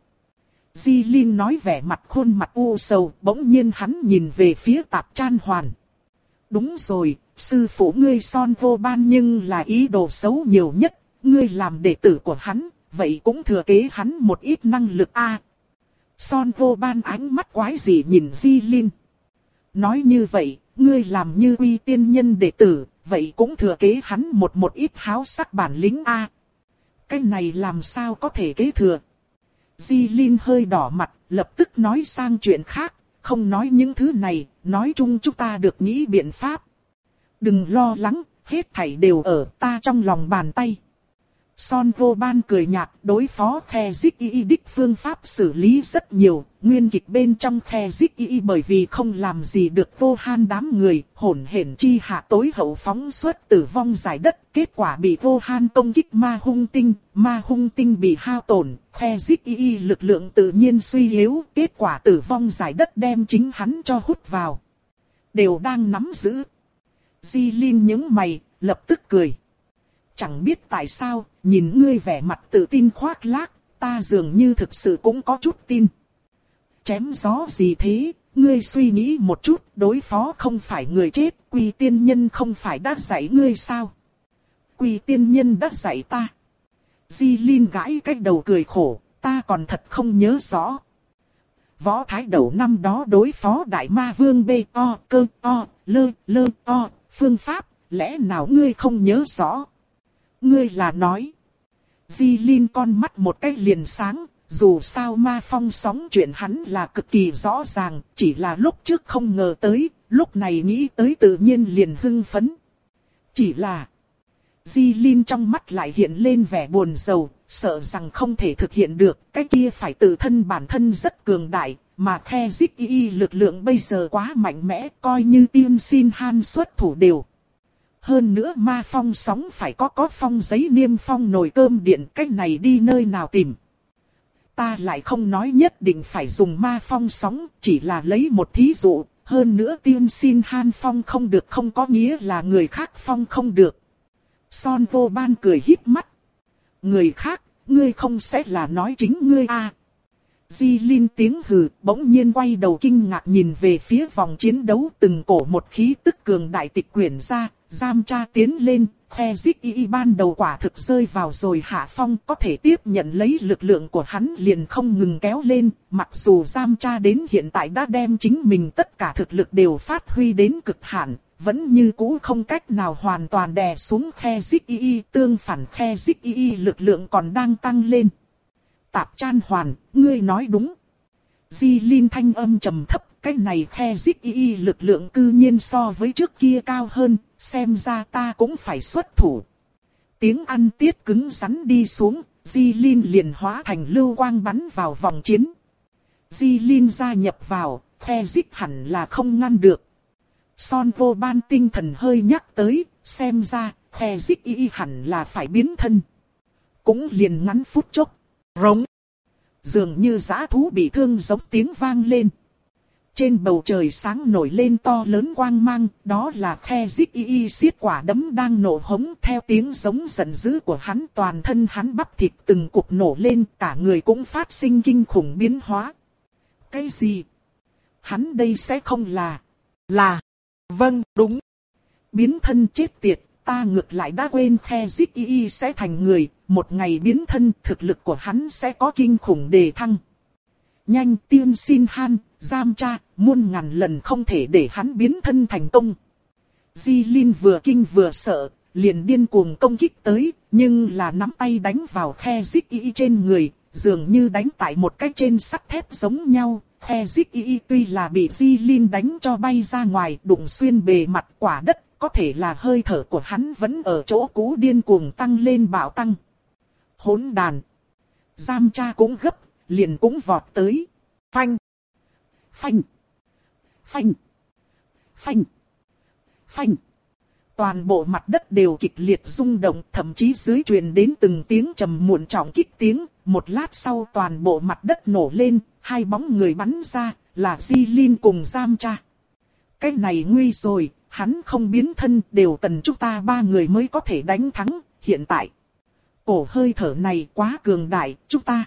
Di Linh nói vẻ mặt khuôn mặt u sầu, bỗng nhiên hắn nhìn về phía Tạp Chan Hoàn. Đúng rồi, sư phụ ngươi Son Vô Ban nhưng là ý đồ xấu nhiều nhất, ngươi làm đệ tử của hắn, vậy cũng thừa kế hắn một ít năng lực a. À, Son Vô Ban ánh mắt quái dị nhìn Di Linh. Nói như vậy, ngươi làm như uy tiên nhân đệ tử, vậy cũng thừa kế hắn một một ít háo sắc bản lĩnh a. Cái này làm sao có thể kế thừa? Di Linh hơi đỏ mặt, lập tức nói sang chuyện khác, không nói những thứ này, nói chung chúng ta được nghĩ biện pháp. Đừng lo lắng, hết thảy đều ở ta trong lòng bàn tay. Son Vô Ban cười nhạt, đối phó khe dích y đích phương pháp xử lý rất nhiều, nguyên kịch bên trong khe dích y bởi vì không làm gì được Vô Han đám người, hỗn hển chi hạ tối hậu phóng xuất tử vong giải đất, kết quả bị Vô Han công kích ma hung tinh, ma hung tinh bị hao tổn, khe dích y lực lượng tự nhiên suy yếu, kết quả tử vong giải đất đem chính hắn cho hút vào. Đều đang nắm giữ. Di Linh nhướng mày, lập tức cười. Chẳng biết tại sao, nhìn ngươi vẻ mặt tự tin khoác lác, ta dường như thực sự cũng có chút tin. Chém gió gì thế, ngươi suy nghĩ một chút, đối phó không phải người chết, Quy tiên nhân không phải đã dạy ngươi sao? Quy tiên nhân đã dạy ta. Di Linh gãi cái đầu cười khổ, ta còn thật không nhớ rõ. Võ Thái Đầu năm đó đối phó Đại Ma Vương bê o cơ o lơ lơ o phương pháp, lẽ nào ngươi không nhớ rõ? Ngươi là nói. Di Linh con mắt một cái liền sáng, dù sao ma phong sóng chuyện hắn là cực kỳ rõ ràng, chỉ là lúc trước không ngờ tới, lúc này nghĩ tới tự nhiên liền hưng phấn. Chỉ là, Di Linh trong mắt lại hiện lên vẻ buồn rầu, sợ rằng không thể thực hiện được, cái kia phải tự thân bản thân rất cường đại, mà khe dích y lực lượng bây giờ quá mạnh mẽ, coi như Tiên Xin Han xuất thủ đều. Hơn nữa ma phong sóng phải có có phong giấy niêm phong nồi cơm điện, cách này đi nơi nào tìm. Ta lại không nói nhất định phải dùng ma phong sóng, chỉ là lấy một thí dụ, hơn nữa Tiên Xin Han phong không được không có nghĩa là người khác phong không được. Son Vô Ban cười híp mắt. Người khác, ngươi không sẽ là nói chính ngươi à. Di Linh tiếng hừ, bỗng nhiên quay đầu kinh ngạc nhìn về phía vòng chiến đấu, từng cổ một khí tức cường đại tịch quyển ra, Giam Cha tiến lên, khe dích y ban đầu quả thực rơi vào rồi hạ phong, có thể tiếp nhận lấy lực lượng của hắn liền không ngừng kéo lên, mặc dù Giam Cha đến hiện tại đã đem chính mình tất cả thực lực đều phát huy đến cực hạn, vẫn như cũ không cách nào hoàn toàn đè xuống khe dích y, tương phản khe dích y lực lượng còn đang tăng lên. Tạp Chan Hoàn, ngươi nói đúng. Di Linh thanh âm trầm thấp, cái này khe dích y lực lượng cư nhiên so với trước kia cao hơn, xem ra ta cũng phải xuất thủ. Tiếng ăn tiết cứng rắn đi xuống, Di Linh liền hóa thành lưu quang bắn vào vòng chiến. Di Linh gia nhập vào, khe dích hẳn là không ngăn được. Son Vô Ban tinh thần hơi nhắc tới, xem ra, khe dích y hẳn là phải biến thân. Cũng liền ngắn phút chốc. Rống. Dường như dã thú bị thương giống tiếng vang lên. Trên bầu trời sáng nổi lên to lớn quang mang, đó là khe dích y y xiết quả đấm đang nổ hống, theo tiếng giống giận dữ của hắn, toàn thân hắn bắp thịt từng cục nổ lên, cả người cũng phát sinh kinh khủng biến hóa. Cái gì? Hắn đây sẽ không là... Là... Vâng, đúng. Biến thân chết tiệt, ta ngược lại đã quên khe dích y y sẽ thành người, một ngày biến thân thực lực của hắn sẽ có kinh khủng đề thăng. Nhanh Tiên Xin Han, Giam Cha, muôn ngàn lần không thể để hắn biến thân thành công. Di Linh vừa kinh vừa sợ, liền điên cuồng công kích tới, nhưng là nắm tay đánh vào khe dích y trên người, dường như đánh tại một cái trên sắt thép giống nhau. Khe dích y tuy là bị Di Linh đánh cho bay ra ngoài, đụng xuyên bề mặt quả đất, có thể là hơi thở của hắn vẫn ở chỗ cũ điên cuồng tăng lên bạo tăng. Hỗn đàn. Giam Cha cũng gấp, liền cũng vọt tới. Phanh. Phanh. Phanh. Phanh. Phanh. Toàn bộ mặt đất đều kịch liệt rung động, thậm chí dưới truyền đến từng tiếng trầm muộn trọng kích tiếng. Một lát sau toàn bộ mặt đất nổ lên, hai bóng người bắn ra, là Di Linh cùng Giam Cha. Cái này nguy rồi, hắn không biến thân, đều cần chúng ta ba người mới có thể đánh thắng, hiện tại. Cổ hơi thở này quá cường đại, chúng ta.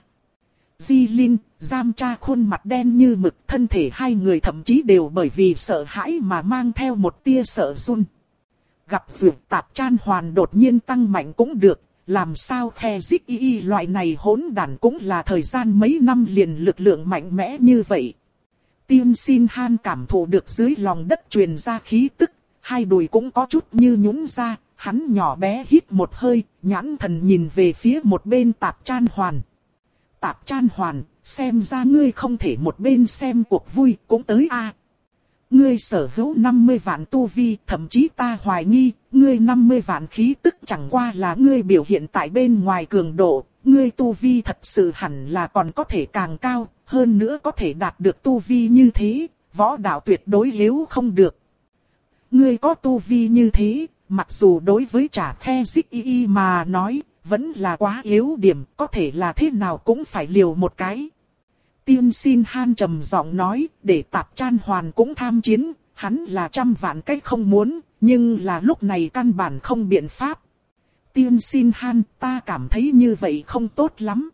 Di Linh, Giam Cha khuôn mặt đen như mực, thân thể hai người thậm chí đều bởi vì sợ hãi mà mang theo một tia sợ run. Gặp duyệt Tạp Chan Hoàn đột nhiên tăng mạnh cũng được, làm sao khe dích y y loại này hỗn đản cũng là thời gian mấy năm liền lực lượng mạnh mẽ như vậy. Tiên Xin Han cảm thụ được dưới lòng đất truyền ra khí tức, hai đùi cũng có chút như nhũn ra, hắn nhỏ bé hít một hơi, nhãn thần nhìn về phía một bên Tạp Chan Hoàn. Tạp Chan Hoàn, xem ra ngươi không thể một bên xem cuộc vui cũng tới a. Ngươi sở hữu năm mươi vạn tu vi, thậm chí ta hoài nghi, ngươi năm mươi vạn khí tức chẳng qua là ngươi biểu hiện tại bên ngoài cường độ, ngươi tu vi thật sự hẳn là còn có thể càng cao, hơn nữa có thể đạt được tu vi như thế, võ đạo tuyệt đối yếu không được. Ngươi có tu vi như thế, mặc dù đối với trả khe xích y y mà nói, vẫn là quá yếu điểm, có thể là thế nào cũng phải liều một cái. Tiên Xin Han trầm giọng nói, để Tạp Chan Hoàn cũng tham chiến, hắn là trăm vạn cách không muốn, nhưng là lúc này căn bản không biện pháp. Tiên Xin Han, ta cảm thấy như vậy không tốt lắm.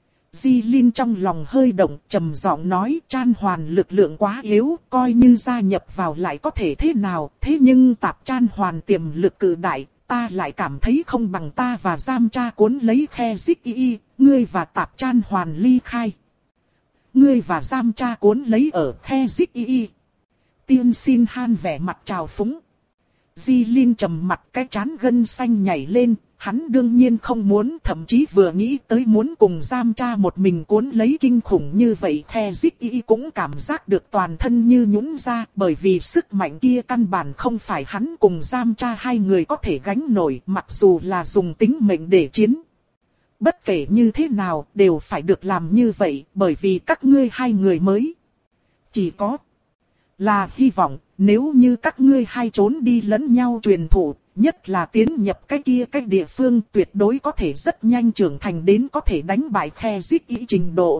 Di Linh trong lòng hơi động, trầm giọng nói, Chan Hoàn lực lượng quá yếu, coi như gia nhập vào lại có thể thế nào, thế nhưng Tạp Chan Hoàn tiềm lực cự đại, ta lại cảm thấy không bằng ta và Giam Cha cuốn lấy khe xích y y, ngươi và Tạp Chan Hoàn ly khai. Ngươi và Giam Cha cuốn lấy ở khe xích y y. Tiên Xin Han vẻ mặt trào phúng. Di Linh trầm mặt, cái trán gân xanh nhảy lên, hắn đương nhiên không muốn, thậm chí vừa nghĩ tới muốn cùng Giam Cha một mình cuốn lấy kinh khủng như vậy, khe xích y cũng cảm giác được toàn thân như nhũn ra, bởi vì sức mạnh kia căn bản không phải hắn cùng Giam Cha hai người có thể gánh nổi, mặc dù là dùng tính mệnh để chiến. Bất kể như thế nào, đều phải được làm như vậy, bởi vì các ngươi hai người mới. Chỉ có là hy vọng, nếu như các ngươi hai trốn đi lẫn nhau truyền thụ, nhất là tiến nhập cái kia cái địa phương, tuyệt đối có thể rất nhanh trưởng thành đến có thể đánh bại khe xích y trình độ.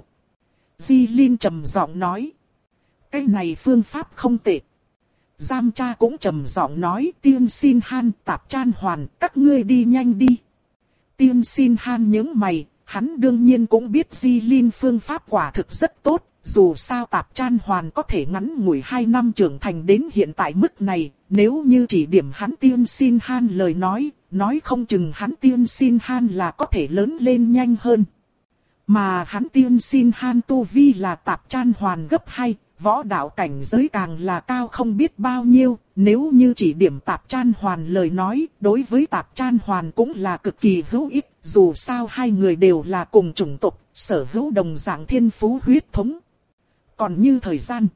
Di Linh trầm giọng nói. Cái này phương pháp không tệ. Giam Cha cũng trầm giọng nói, Tiên Xin Han, Tạp Chan Hoàn, các ngươi đi nhanh đi. Tiên Xin Han nhướng mày, hắn đương nhiên cũng biết Di Linh phương pháp quả thực rất tốt, dù sao Tạp Chan Hoàn có thể ngắn ngủi hai năm trưởng thành đến hiện tại mức này, nếu như chỉ điểm hắn Tiên Xin Han lời nói, nói không chừng hắn Tiên Xin Han là có thể lớn lên nhanh hơn. Mà hắn Tiên Xin Han tu vi là Tạp Chan Hoàn gấp hai, võ đạo cảnh giới càng là cao không biết bao nhiêu, nếu như chỉ điểm Tạp Chan Hoàn lời nói, đối với Tạp Chan Hoàn cũng là cực kỳ hữu ích, dù sao hai người đều là cùng chủng tộc, sở hữu đồng dạng thiên phú huyết thống. Còn như thời gian,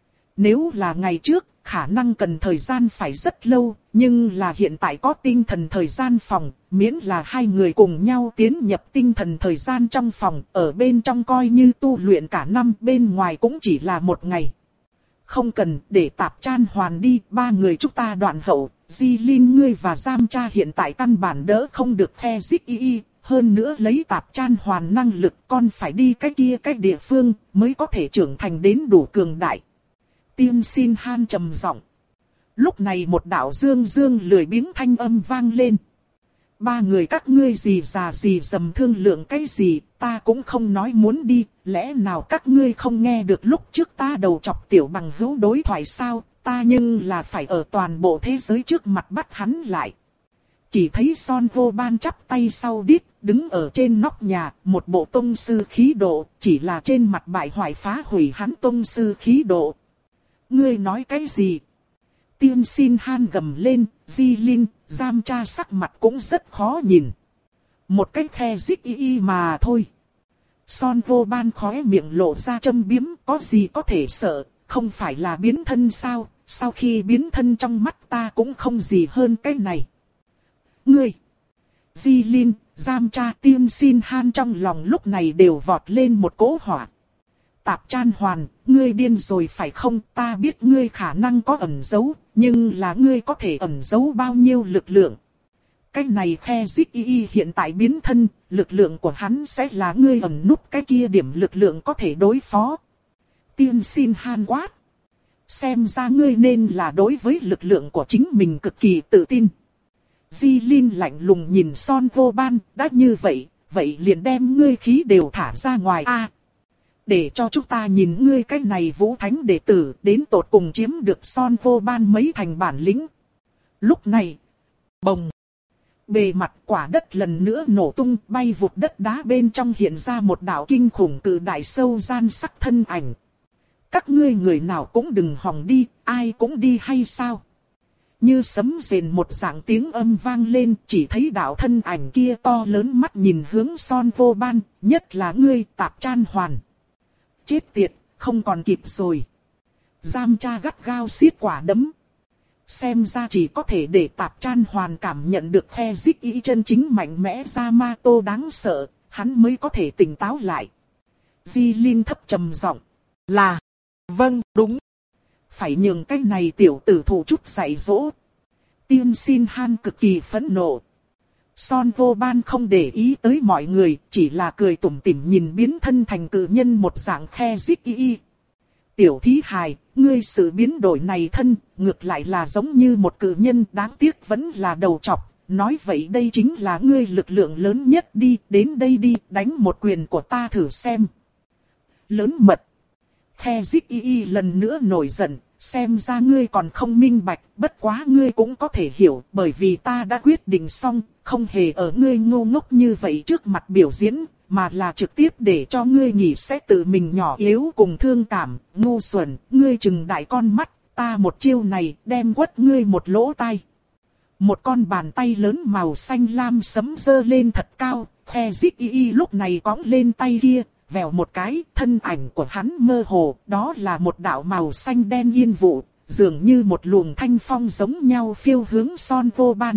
nếu là ngày trước, khả năng cần thời gian phải rất lâu, nhưng là hiện tại có tinh thần thời gian phòng, miễn là hai người cùng nhau tiến nhập tinh thần thời gian trong phòng, ở bên trong coi như tu luyện cả năm, bên ngoài cũng chỉ là một ngày. Không cần để Tạp Chan Hoàn đi, ba người chúng ta đoạn hậu, Di Linh ngươi và Giam Cha hiện tại căn bản đỡ không được khe xích y y. Hơn nữa lấy Tạp Chan Hoàn năng lực, con phải đi cái kia cái địa phương, mới có thể trưởng thành đến đủ cường đại. Tiên Xin Han trầm giọng. Lúc này một đạo dương dương lười biếng thanh âm vang lên. Ba người các ngươi gì già gì dầm thương lượng cái gì, ta cũng không nói muốn đi, lẽ nào các ngươi không nghe được lúc trước ta đầu chọc tiểu bằng hữu đối thoại sao, ta nhưng là phải ở toàn bộ thế giới trước mặt bắt hắn lại. Chỉ thấy Son Vô Ban chắp tay sau đít, đứng ở trên nóc nhà, một bộ tông sư khí độ, chỉ là trên mặt bại hoại phá hủy hắn tông sư khí độ. Ngươi nói cái gì? Tiên Xin Han gầm lên, Di Linh, Giam Cha sắc mặt cũng rất khó nhìn. Một cái khe xích y y mà thôi. Son Vô Ban khóe miệng lộ ra châm biếm, có gì có thể sợ, không phải là biến thân sao, sau khi biến thân trong mắt ta cũng không gì hơn cái này. Ngươi, Di Linh, Giam Cha, Tiên Xin Han trong lòng lúc này đều vọt lên một cỗ hỏa. Tạp Chan Hoàn, ngươi điên rồi phải không? Ta biết ngươi khả năng có ẩn giấu, nhưng là ngươi có thể ẩn giấu bao nhiêu lực lượng? Cái này khe xích y y hiện tại biến thân, lực lượng của hắn sẽ là ngươi ẩn núp cái kia điểm lực lượng có thể đối phó. Tiên Xin Han quát. Xem ra ngươi nên là đối với lực lượng của chính mình cực kỳ tự tin. Di Linh lạnh lùng nhìn Son Vô Ban, đã như vậy, vậy liền đem ngươi khí đều thả ra ngoài a. À, để cho chúng ta nhìn ngươi cái này Vũ Thánh đệ tử đến tột cùng chiếm được Son Vô Ban mấy thành bản lĩnh. Lúc này, bồng, bề mặt quả đất lần nữa nổ tung, bay vụt đất đá bên trong hiện ra một đạo kinh khủng cự đại sâu gian sắc thân ảnh. Các ngươi người nào cũng đừng hòng đi, ai cũng đi hay sao? Như sấm rền một dạng tiếng âm vang lên, chỉ thấy đạo thân ảnh kia to lớn mắt nhìn hướng Son Vô Ban, nhất là ngươi Tạp Chan Hoàn. Chết tiệt, không còn kịp rồi. Giam cha gắt gao siết quả đấm. Xem ra chỉ có thể để Tạp Chan Hoàn cảm nhận được phe Dích Y chân chính mạnh mẽ Yamato đáng sợ, hắn mới có thể tỉnh táo lại. Di Linh thấp trầm giọng, là, vâng, đúng. Phải nhường cái này tiểu tử thụ chút dạy dỗ. Tiên Xin Han cực kỳ phẫn nộ. Son Vô Ban không để ý tới mọi người, chỉ là cười tủm tỉm nhìn biến thân thành cự nhân một dạng khe Dích Y. Tiểu thí hài, ngươi sự biến đổi này thân, ngược lại là giống như một cự nhân, đáng tiếc vẫn là đầu trọc. Nói vậy đây chính là ngươi lực lượng lớn nhất, đi, đến đây đi, đánh một quyền của ta thử xem. Lớn mật. Khe Dích Y lần nữa nổi giận, xem ra ngươi còn không minh bạch, bất quá ngươi cũng có thể hiểu, bởi vì ta đã quyết định xong, không hề ở ngươi ngu ngốc như vậy trước mặt biểu diễn, mà là trực tiếp để cho ngươi nghỉ sẽ tự mình nhỏ yếu cùng thương cảm, ngu xuẩn, ngươi chừng đại con mắt, ta một chiêu này đem quất ngươi một lỗ tai. Một con bàn tay lớn màu xanh lam sấm dơ lên thật cao, Khe Dích Y lúc này cõng lên tay kia. Vèo một cái, thân ảnh của hắn mơ hồ, đó là một đạo màu xanh đen yên vụ, dường như một luồng thanh phong giống nhau phiêu hướng Son Vô Ban.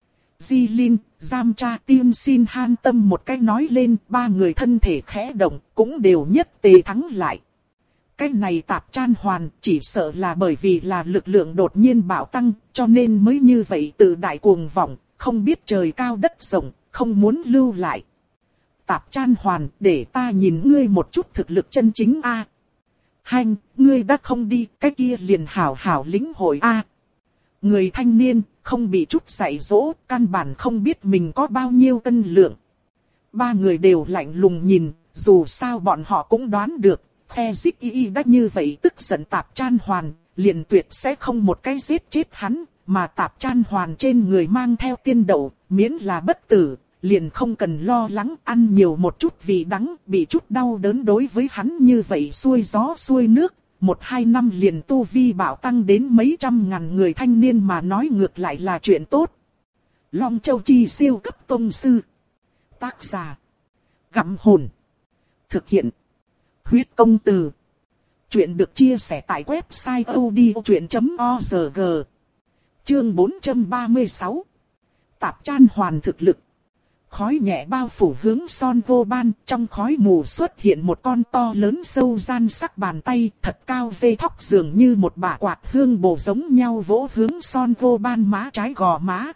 Di Linh, Giam Cha, Tiên Xin Han tâm một cái nói lên, ba người thân thể khẽ động, cũng đều nhất tề thắng lại. Cái này Tạp Chan Hoàn, chỉ sợ là bởi vì là lực lượng đột nhiên bạo tăng, cho nên mới như vậy tự đại cuồng vọng, không biết trời cao đất rộng, không muốn lưu lại. Tạp Chan Hoàn, để ta nhìn ngươi một chút thực lực chân chính a. À. Hành, ngươi đã không đi, cái kia liền hảo hảo lĩnh hội a. À. Người thanh niên, không bị chút dạy dỗ, căn bản không biết mình có bao nhiêu cân lượng. Ba người đều lạnh lùng nhìn, dù sao bọn họ cũng đoán được, Khe Dích Y đã như vậy tức giận Tạp Chan Hoàn, liền tuyệt sẽ không một cái giết chết hắn, mà Tạp Chan Hoàn trên người mang theo tiên đậu, miễn là bất tử. Liền không cần lo lắng ăn nhiều một chút vì đắng, bị chút đau đớn đối với hắn như vậy xuôi gió xuôi nước, một hai năm liền tu vi bạo tăng đến mấy trăm ngàn người thanh niên mà nói ngược lại là chuyện tốt. Long Châu Chi siêu cấp tông sư. Tác giả. Gặm hồn. Thực hiện. Huyết công từ. Chuyện được chia sẻ tại website odchuyện chấm org. Chương bốn trăm ba mươi sáu. Tạp Chan Hoàn thực lực. Khói nhẹ bao phủ hướng Son Vô Ban, trong khói mù xuất hiện một con to lớn sâu gian sắc bàn tay, thật cao vê thóc dường như một bả quạt hương bổ giống nhau vỗ hướng Son Vô Ban má trái gò má.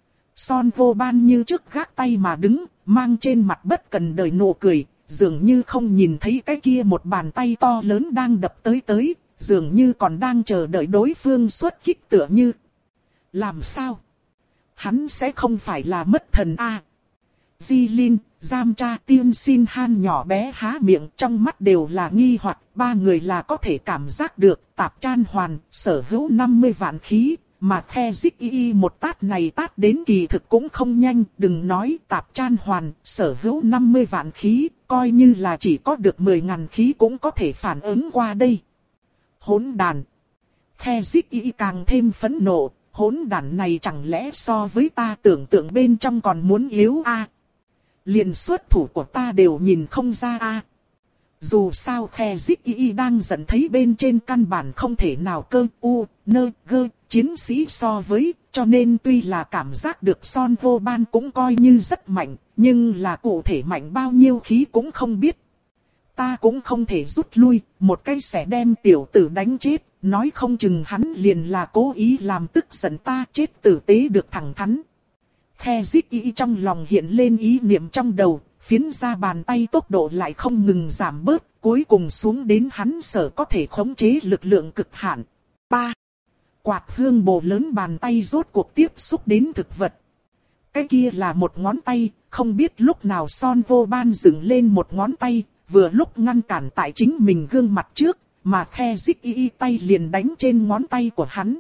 Son Vô Ban như trước gác tay mà đứng, mang trên mặt bất cần đời nụ cười, dường như không nhìn thấy cái kia một bàn tay to lớn đang đập tới tới, dường như còn đang chờ đợi đối phương xuất kích tựa như. Làm sao? Hắn sẽ không phải là mất thần a? À? Di Linh, Giam Cha, Tiên Xin Han nhỏ bé há miệng, trong mắt đều là nghi hoặc, ba người là có thể cảm giác được Tạp Chan Hoàn sở hữu năm mươi vạn khí, mà Khe Dích Y một tát này tát đến kỳ thực cũng không nhanh, đừng nói Tạp Chan Hoàn sở hữu năm mươi vạn khí, coi như là chỉ có được mười ngàn khí cũng có thể phản ứng qua đây. Hỗn đàn. Khe Dích Y càng thêm phẫn nộ, hỗn đàn này chẳng lẽ so với ta tưởng tượng bên trong còn muốn yếu a? À? Liền xuất thủ của ta đều nhìn không ra a. À. Dù sao Khe Dích Y đang giận thấy bên trên căn bản không thể nào cơ u, nơ, gơ, chiến sĩ so với, cho nên tuy là cảm giác được Son Vô Ban cũng coi như rất mạnh, nhưng là cụ thể mạnh bao nhiêu khí cũng không biết. Ta cũng không thể rút lui, một cái sẽ đem tiểu tử đánh chết, nói không chừng hắn liền là cố ý làm tức giận ta chết tử tế được thẳng thắn. Khe Dích Y trong lòng hiện lên ý niệm trong đầu, phiến ra bàn tay tốc độ lại không ngừng giảm bớt, cuối cùng xuống đến hắn sở có thể khống chế lực lượng cực hạn. ba. Quạt hương bồ lớn bàn tay rốt cuộc tiếp xúc đến thực vật. Cái kia là một ngón tay, không biết lúc nào Son Vô Ban dựng lên một ngón tay, vừa lúc ngăn cản tại chính mình gương mặt trước, mà Khe Dích Y tay liền đánh trên ngón tay của hắn.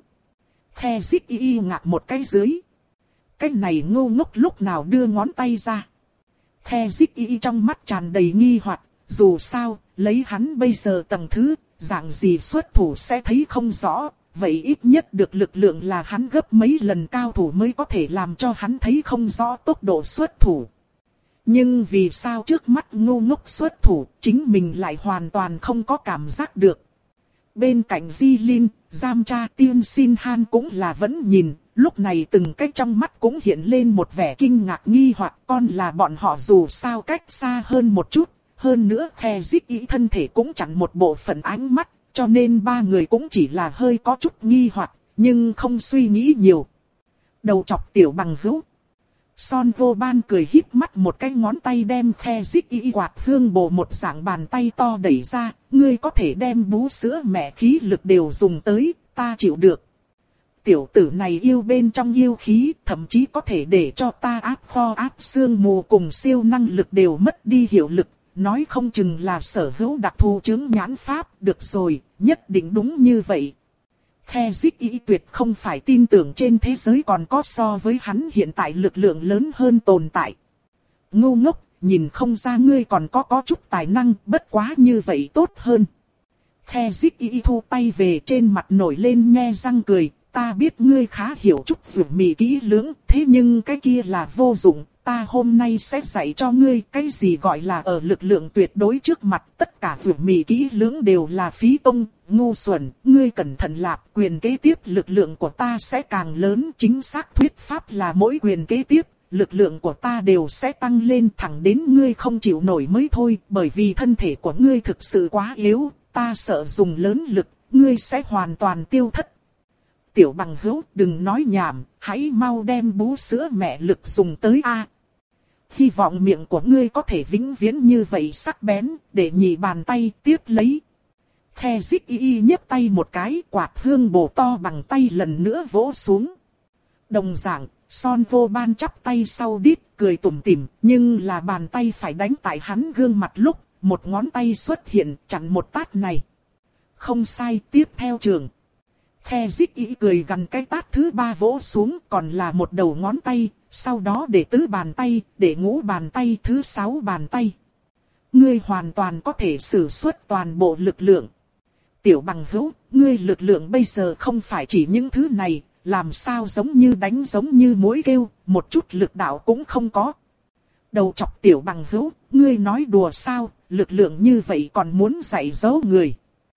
Khe Dích Y ngạc một cái dưới. Cái này ngu ngốc lúc nào đưa ngón tay ra. Khe Dích Y trong mắt tràn đầy nghi hoặc, dù sao, lấy hắn bây giờ tầng thứ, dạng gì xuất thủ sẽ thấy không rõ, vậy ít nhất được lực lượng là hắn gấp mấy lần cao thủ mới có thể làm cho hắn thấy không rõ tốc độ xuất thủ. Nhưng vì sao trước mắt ngu ngốc xuất thủ, chính mình lại hoàn toàn không có cảm giác được. Bên cạnh Di Linh, Giam Cha Tiên Sin Han cũng là vẫn nhìn, lúc này từng cái trong mắt cũng hiện lên một vẻ kinh ngạc nghi hoặc, con là bọn họ dù sao cách xa hơn một chút, hơn nữa khe dích ý thân thể cũng chặn một bộ phận ánh mắt, cho nên ba người cũng chỉ là hơi có chút nghi hoặc, nhưng không suy nghĩ nhiều. Đầu chọc tiểu bằng hữu. Son Vô Ban cười híp mắt một cái ngón tay đem khe dích y quạt hương bồ một dạng bàn tay to đẩy ra, ngươi có thể đem bú sữa mẹ khí lực đều dùng tới, ta chịu được. Tiểu tử này yêu bên trong yêu khí, thậm chí có thể để cho ta áp kho áp xương mù cùng siêu năng lực đều mất đi hiệu lực, nói không chừng là sở hữu đặc thù chứng nhãn pháp, được rồi, nhất định đúng như vậy. Khe dích ý tuyệt không phải tin tưởng trên thế giới còn có so với hắn hiện tại lực lượng lớn hơn tồn tại. Ngu ngốc, nhìn không ra ngươi còn có có chút tài năng, bất quá như vậy tốt hơn. Khe dích ý thu tay về trên mặt nổi lên nhe răng cười, ta biết ngươi khá hiểu chút vượt mì kỹ lưỡng, thế nhưng cái kia là vô dụng, ta hôm nay sẽ dạy cho ngươi cái gì gọi là ở lực lượng tuyệt đối trước mặt, tất cả vượt mì kỹ lưỡng đều là phí công. Ngu xuẩn, ngươi cẩn thận lạp, quyền kế tiếp lực lượng của ta sẽ càng lớn, chính xác thuyết pháp là mỗi quyền kế tiếp, lực lượng của ta đều sẽ tăng lên thẳng đến ngươi không chịu nổi mới thôi, bởi vì thân thể của ngươi thực sự quá yếu, ta sợ dùng lớn lực, ngươi sẽ hoàn toàn tiêu thất. Tiểu bằng hữu, đừng nói nhảm, hãy mau đem bú sữa mẹ lực dùng tới a. Hy vọng miệng của ngươi có thể vĩnh viễn như vậy sắc bén, để nhị bàn tay tiếp lấy. Khe dích y y nhấc tay một cái, quạt hương bồ to bằng tay lần nữa vỗ xuống. Đồng dạng, Son Vô Ban chắp tay sau đít, cười tủm tỉm, nhưng là bàn tay phải đánh tại hắn gương mặt lúc, một ngón tay xuất hiện, chặn một tát này. Không sai, tiếp theo trường. Khe dích y cười gần cái tát thứ ba vỗ xuống, còn là một đầu ngón tay, sau đó để tứ bàn tay, để ngũ bàn tay, thứ sáu bàn tay. Ngươi hoàn toàn có thể sử xuất toàn bộ lực lượng. Tiểu bằng hữu, ngươi lực lượng bây giờ không phải chỉ những thứ này, làm sao giống như đánh giống như muỗi kêu, một chút lực đạo cũng không có. Đầu chọc tiểu bằng hữu, ngươi nói đùa sao, lực lượng như vậy còn muốn dạy dỗ người.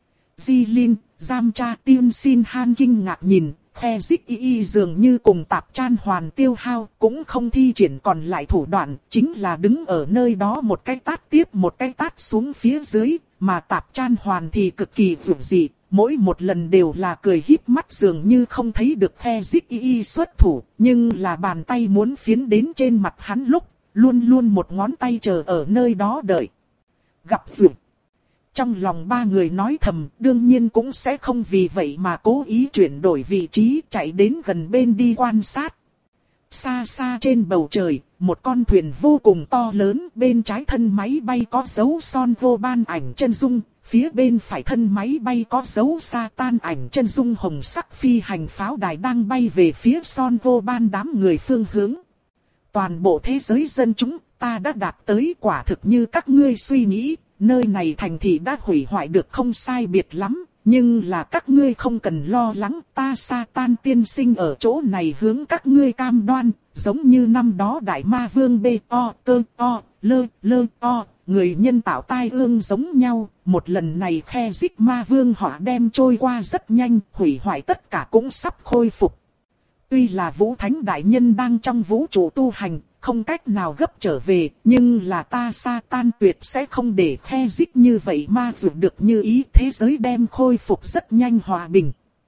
Di Linh, Giam Cha Tiên Sin Han kinh ngạc nhìn, khe dích y y dường như cùng tạp chan hoàn tiêu hao, cũng không thi triển còn lại thủ đoạn, chính là đứng ở nơi đó một cái tát tiếp một cái tát xuống phía dưới, mà tạp chan hoàn thì cực kỳ vượt dị, mỗi một lần đều là cười híp mắt dường như không thấy được khe dích y y xuất thủ, nhưng là bàn tay muốn phiến đến trên mặt hắn lúc, luôn luôn một ngón tay chờ ở nơi đó đợi. Gặp vượt. Trong lòng ba người nói thầm, đương nhiên cũng sẽ không vì vậy mà cố ý chuyển đổi vị trí chạy đến gần bên đi quan sát. Xa xa trên bầu trời, một con thuyền vô cùng to lớn, bên trái thân máy bay có dấu Son Vô Ban ảnh chân dung, phía bên phải thân máy bay có dấu sa tan ảnh chân dung hồng sắc phi hành pháo đài đang bay về phía Son Vô Ban đám người phương hướng. Toàn bộ thế giới dân chúng, ta đã đạt tới quả thực như các ngươi suy nghĩ. Nơi này thành thị đã hủy hoại được không sai biệt lắm, nhưng là các ngươi không cần lo lắng, ta Sa Tan tiên sinh ở chỗ này hướng các ngươi cam đoan, giống như năm đó đại ma vương B O cơ O lơ lơ O, người nhân tạo tai ương giống nhau, một lần này khe dích ma vương họ đem trôi qua rất nhanh, hủy hoại tất cả cũng sắp khôi phục. Tuy là Vũ Thánh Đại Nhân đang trong vũ trụ tu hành, không cách nào gấp trở về, nhưng là ta Sa Tan tuyệt sẽ không để khe dích như vậy ma dược được như ý, thế giới đem khôi phục rất nhanh hòa bình.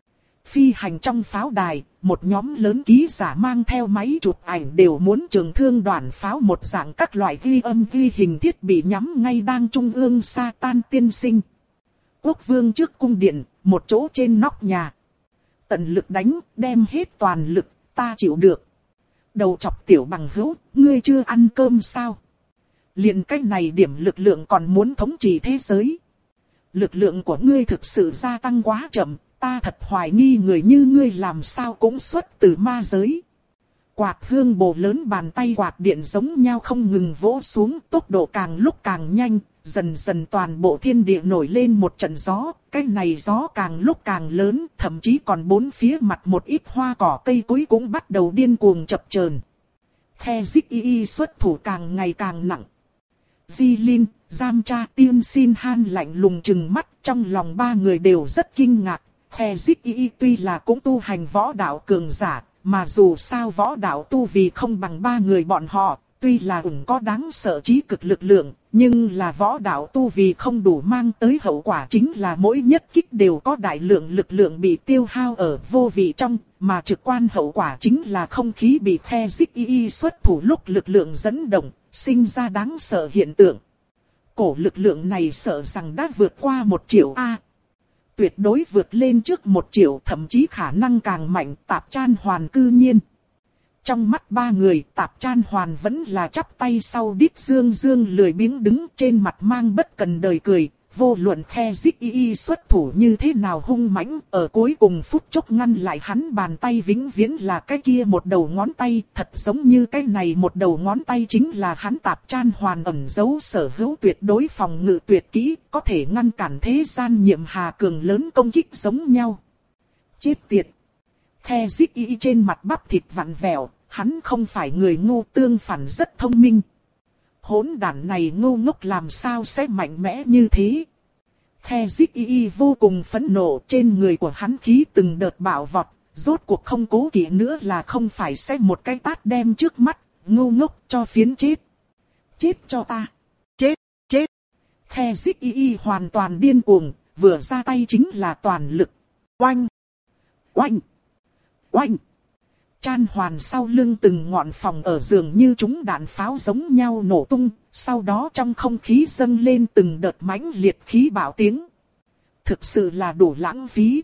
Phi hành trong pháo đài, một nhóm lớn ký giả mang theo máy chụp ảnh đều muốn trường thương đoàn pháo một dạng các loại ghi âm ghi hình thiết bị nhắm ngay đang trung ương Sa Tan tiên sinh. Quốc vương trước cung điện, một chỗ trên nóc nhà. Tận lực đánh, đem hết toàn lực, ta chịu được. Đầu chọc tiểu bằng hữu, ngươi chưa ăn cơm sao? Liền cách này điểm lực lượng còn muốn thống trị thế giới. Lực lượng của ngươi thực sự gia tăng quá chậm, ta thật hoài nghi người như ngươi làm sao cũng xuất từ ma giới. Quạt hương bồ lớn bàn tay quạt điện giống nhau không ngừng vỗ xuống, tốc độ càng lúc càng nhanh, dần dần toàn bộ thiên địa nổi lên một trận gió, cái này gió càng lúc càng lớn, thậm chí còn bốn phía mặt một ít hoa cỏ cây cối cũng bắt đầu điên cuồng chập chờn. Khe Dích Y Y xuất thủ càng ngày càng nặng. Di Linh, Giam Cha, Tiên Xin Han lạnh lùng trừng mắt, trong lòng ba người đều rất kinh ngạc. Khe Dích Y Y tuy là cũng tu hành võ đạo cường giả, mà dù sao võ đạo tu vì không bằng ba người bọn họ, tuy là ủng có đáng sợ trí cực lực lượng, nhưng là võ đạo tu vì không đủ mang tới hậu quả chính là mỗi nhất kích đều có đại lượng lực lượng bị tiêu hao ở vô vị trong, mà trực quan hậu quả chính là không khí bị Khe Dích Y Y xuất thủ lúc lực lượng dẫn động, sinh ra đáng sợ hiện tượng. Cổ lực lượng này sợ rằng đã vượt qua một triệu A. Tuyệt đối vượt lên trước một triệu, thậm chí khả năng càng mạnh. Tạp Chan Hoàn cư nhiên. Trong mắt ba người, Tạp Chan Hoàn vẫn là chắp tay sau đít dương dương lười biếng đứng, trên mặt mang bất cần đời cười. Vô luận Khe Dích Y Y xuất thủ như thế nào hung mãnh, ở cuối cùng phút chốc ngăn lại hắn bàn tay vĩnh viễn là cái kia một đầu ngón tay, thật giống như cái này một đầu ngón tay chính là hắn Tạp Chan Hoàn ẩn giấu sở hữu tuyệt đối phòng ngự tuyệt kỹ, có thể ngăn cản thế gian nhiệm hà cường lớn công kích giống nhau. Chết tiệt! Khe Dích Y Y trên mặt bắp thịt vặn vẹo, hắn không phải người ngu, tương phản rất thông minh. Hỗn đản này ngu ngốc làm sao sẽ mạnh mẽ như thế. Khe Dích Y Y vô cùng phẫn nộ, trên người của hắn khí từng đợt bạo vọt, rốt cuộc không cố kỵ nữa là không phải sẽ một cái tát đem trước mắt, ngu ngốc cho phiến chết. Chết cho ta. Chết, chết. Khe Dích Y Y hoàn toàn điên cuồng, vừa ra tay chính là toàn lực. Oanh, oanh, oanh. Chan Hoàn sau lưng từng ngọn phòng ở dường như chúng đạn pháo giống nhau nổ tung, sau đó trong không khí dâng lên từng đợt mãnh liệt khí bạo tiếng. Thực sự là đủ lãng phí.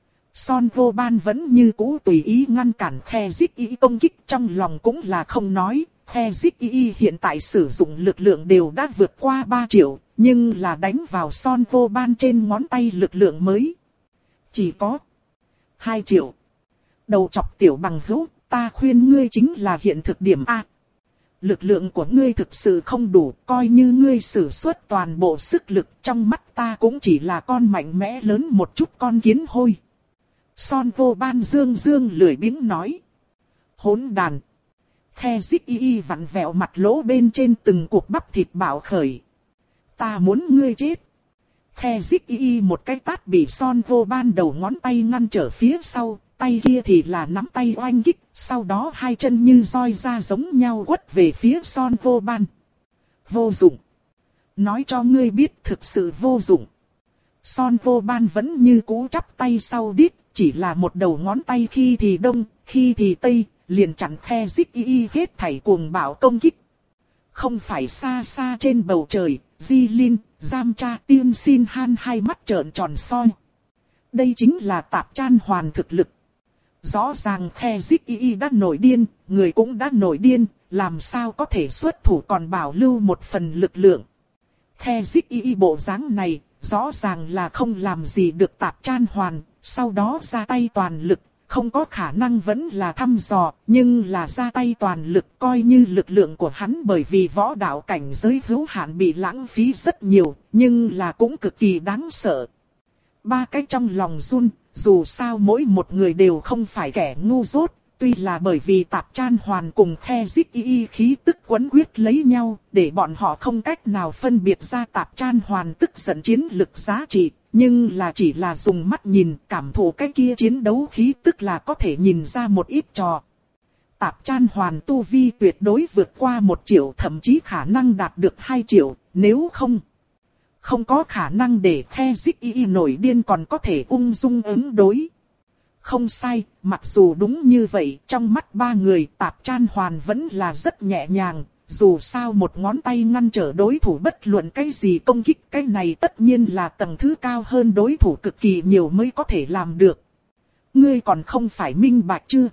Son Vô Ban vẫn như cũ tùy ý ngăn cản Khe Dích Y Y công kích, trong lòng cũng là không nói. Khe Dích Y Y hiện tại sử dụng lực lượng đều đã vượt qua ba triệu, nhưng là đánh vào Son Vô Ban trên ngón tay lực lượng mới chỉ có hai triệu. Đầu chọc tiểu bằng hữu, ta khuyên ngươi chính là hiện thực điểm A. Lực lượng của ngươi thực sự không đủ, coi như ngươi sử xuất toàn bộ sức lực, trong mắt ta cũng chỉ là con mạnh mẽ lớn một chút con kiến hôi. Son Vô Ban dương dương lười biếng nói. Hỗn đàn. Khe Dích Y Y vặn vẹo mặt lỗ bên trên từng cuộc bắp thịt bạo khởi. Ta muốn ngươi chết. Khe Dích Y Y một cái tát bị Son Vô Ban đầu ngón tay ngăn trở phía sau. Tay kia thì là nắm tay oanh kích, sau đó hai chân như roi ra giống nhau quất về phía Son Vô Ban. Vô dụng. Nói cho ngươi biết thực sự vô dụng. Son Vô Ban vẫn như cũ chắp tay sau đít, chỉ là một đầu ngón tay khi thì đông, khi thì tây, liền chặn Khe Dích Y Y hết thảy cuồng bạo công kích. Không phải xa xa trên bầu trời, Di Linh, Giam Cha, Tiên Xin Han hai mắt trợn tròn soi. Đây chính là Tạp Chan Hoàn thực lực. Rõ ràng Khe Dích Y Y đã nổi điên, người cũng đã nổi điên, làm sao có thể xuất thủ còn bảo lưu một phần lực lượng. Khe Dích Y Y bộ dáng này, rõ ràng là không làm gì được Tạp Chan Hoàn, sau đó ra tay toàn lực, không có khả năng vẫn là thăm dò, nhưng là ra tay toàn lực coi như lực lượng của hắn bởi vì võ đạo cảnh giới hữu hạn bị lãng phí rất nhiều, nhưng là cũng cực kỳ đáng sợ. Ba cái trong lòng run. Dù sao mỗi một người đều không phải kẻ ngu dốt, tuy là bởi vì Tạp Chan Hoàn cùng Khe Dích Y Y khí tức quấn quyết lấy nhau, để bọn họ không cách nào phân biệt ra Tạp Chan Hoàn tức giận chiến lực giá trị, nhưng là chỉ là dùng mắt nhìn, cảm thụ cái kia chiến đấu khí tức là có thể nhìn ra một ít trò. Tạp Chan Hoàn tu vi tuyệt đối vượt qua một triệu, thậm chí khả năng đạt được hai triệu, nếu không... Không có khả năng để Khe Dích Y Y nổi điên còn có thể ung dung ứng đối. Không sai, mặc dù đúng như vậy, trong mắt ba người Tạp Chan Hoàn vẫn là rất nhẹ nhàng. Dù sao một ngón tay ngăn trở đối thủ bất luận cái gì công kích, cái này tất nhiên là tầng thứ cao hơn đối thủ cực kỳ nhiều mới có thể làm được. Ngươi còn không phải minh bạch chưa?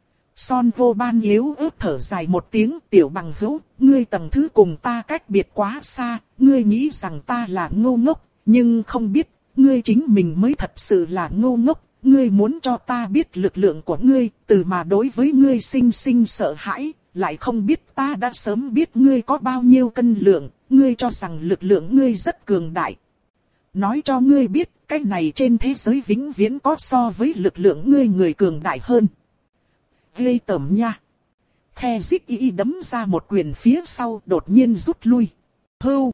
Son Vô Ban yếu ớt thở dài một tiếng, tiểu bằng hữu, ngươi tầng thứ cùng ta cách biệt quá xa, ngươi nghĩ rằng ta là ngu ngốc, nhưng không biết, ngươi chính mình mới thật sự là ngu ngốc, ngươi muốn cho ta biết lực lượng của ngươi, từ mà đối với ngươi sinh sinh sợ hãi, lại không biết ta đã sớm biết ngươi có bao nhiêu cân lượng, ngươi cho rằng lực lượng ngươi rất cường đại. Nói cho ngươi biết, cái này trên thế giới vĩnh viễn có so với lực lượng ngươi người cường đại hơn. Ghê tởm nha. The Zik Y đấm ra một quyền phía sau đột nhiên rút lui. Hưu.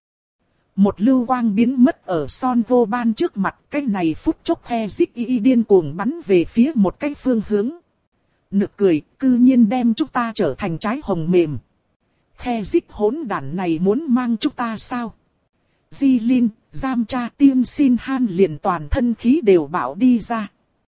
Một lưu quang biến mất ở Son Vô Ban trước mặt. Cái này phút chốc The Zik Y điên cuồng bắn về phía một cái phương hướng. Nực cười, cư nhiên đem chúng ta trở thành trái hồng mềm. The Zik hỗn đản này muốn mang chúng ta sao? Di Linh, Giam Cha, Tiên Xin Han liền toàn thân khí đều bạo đi ra.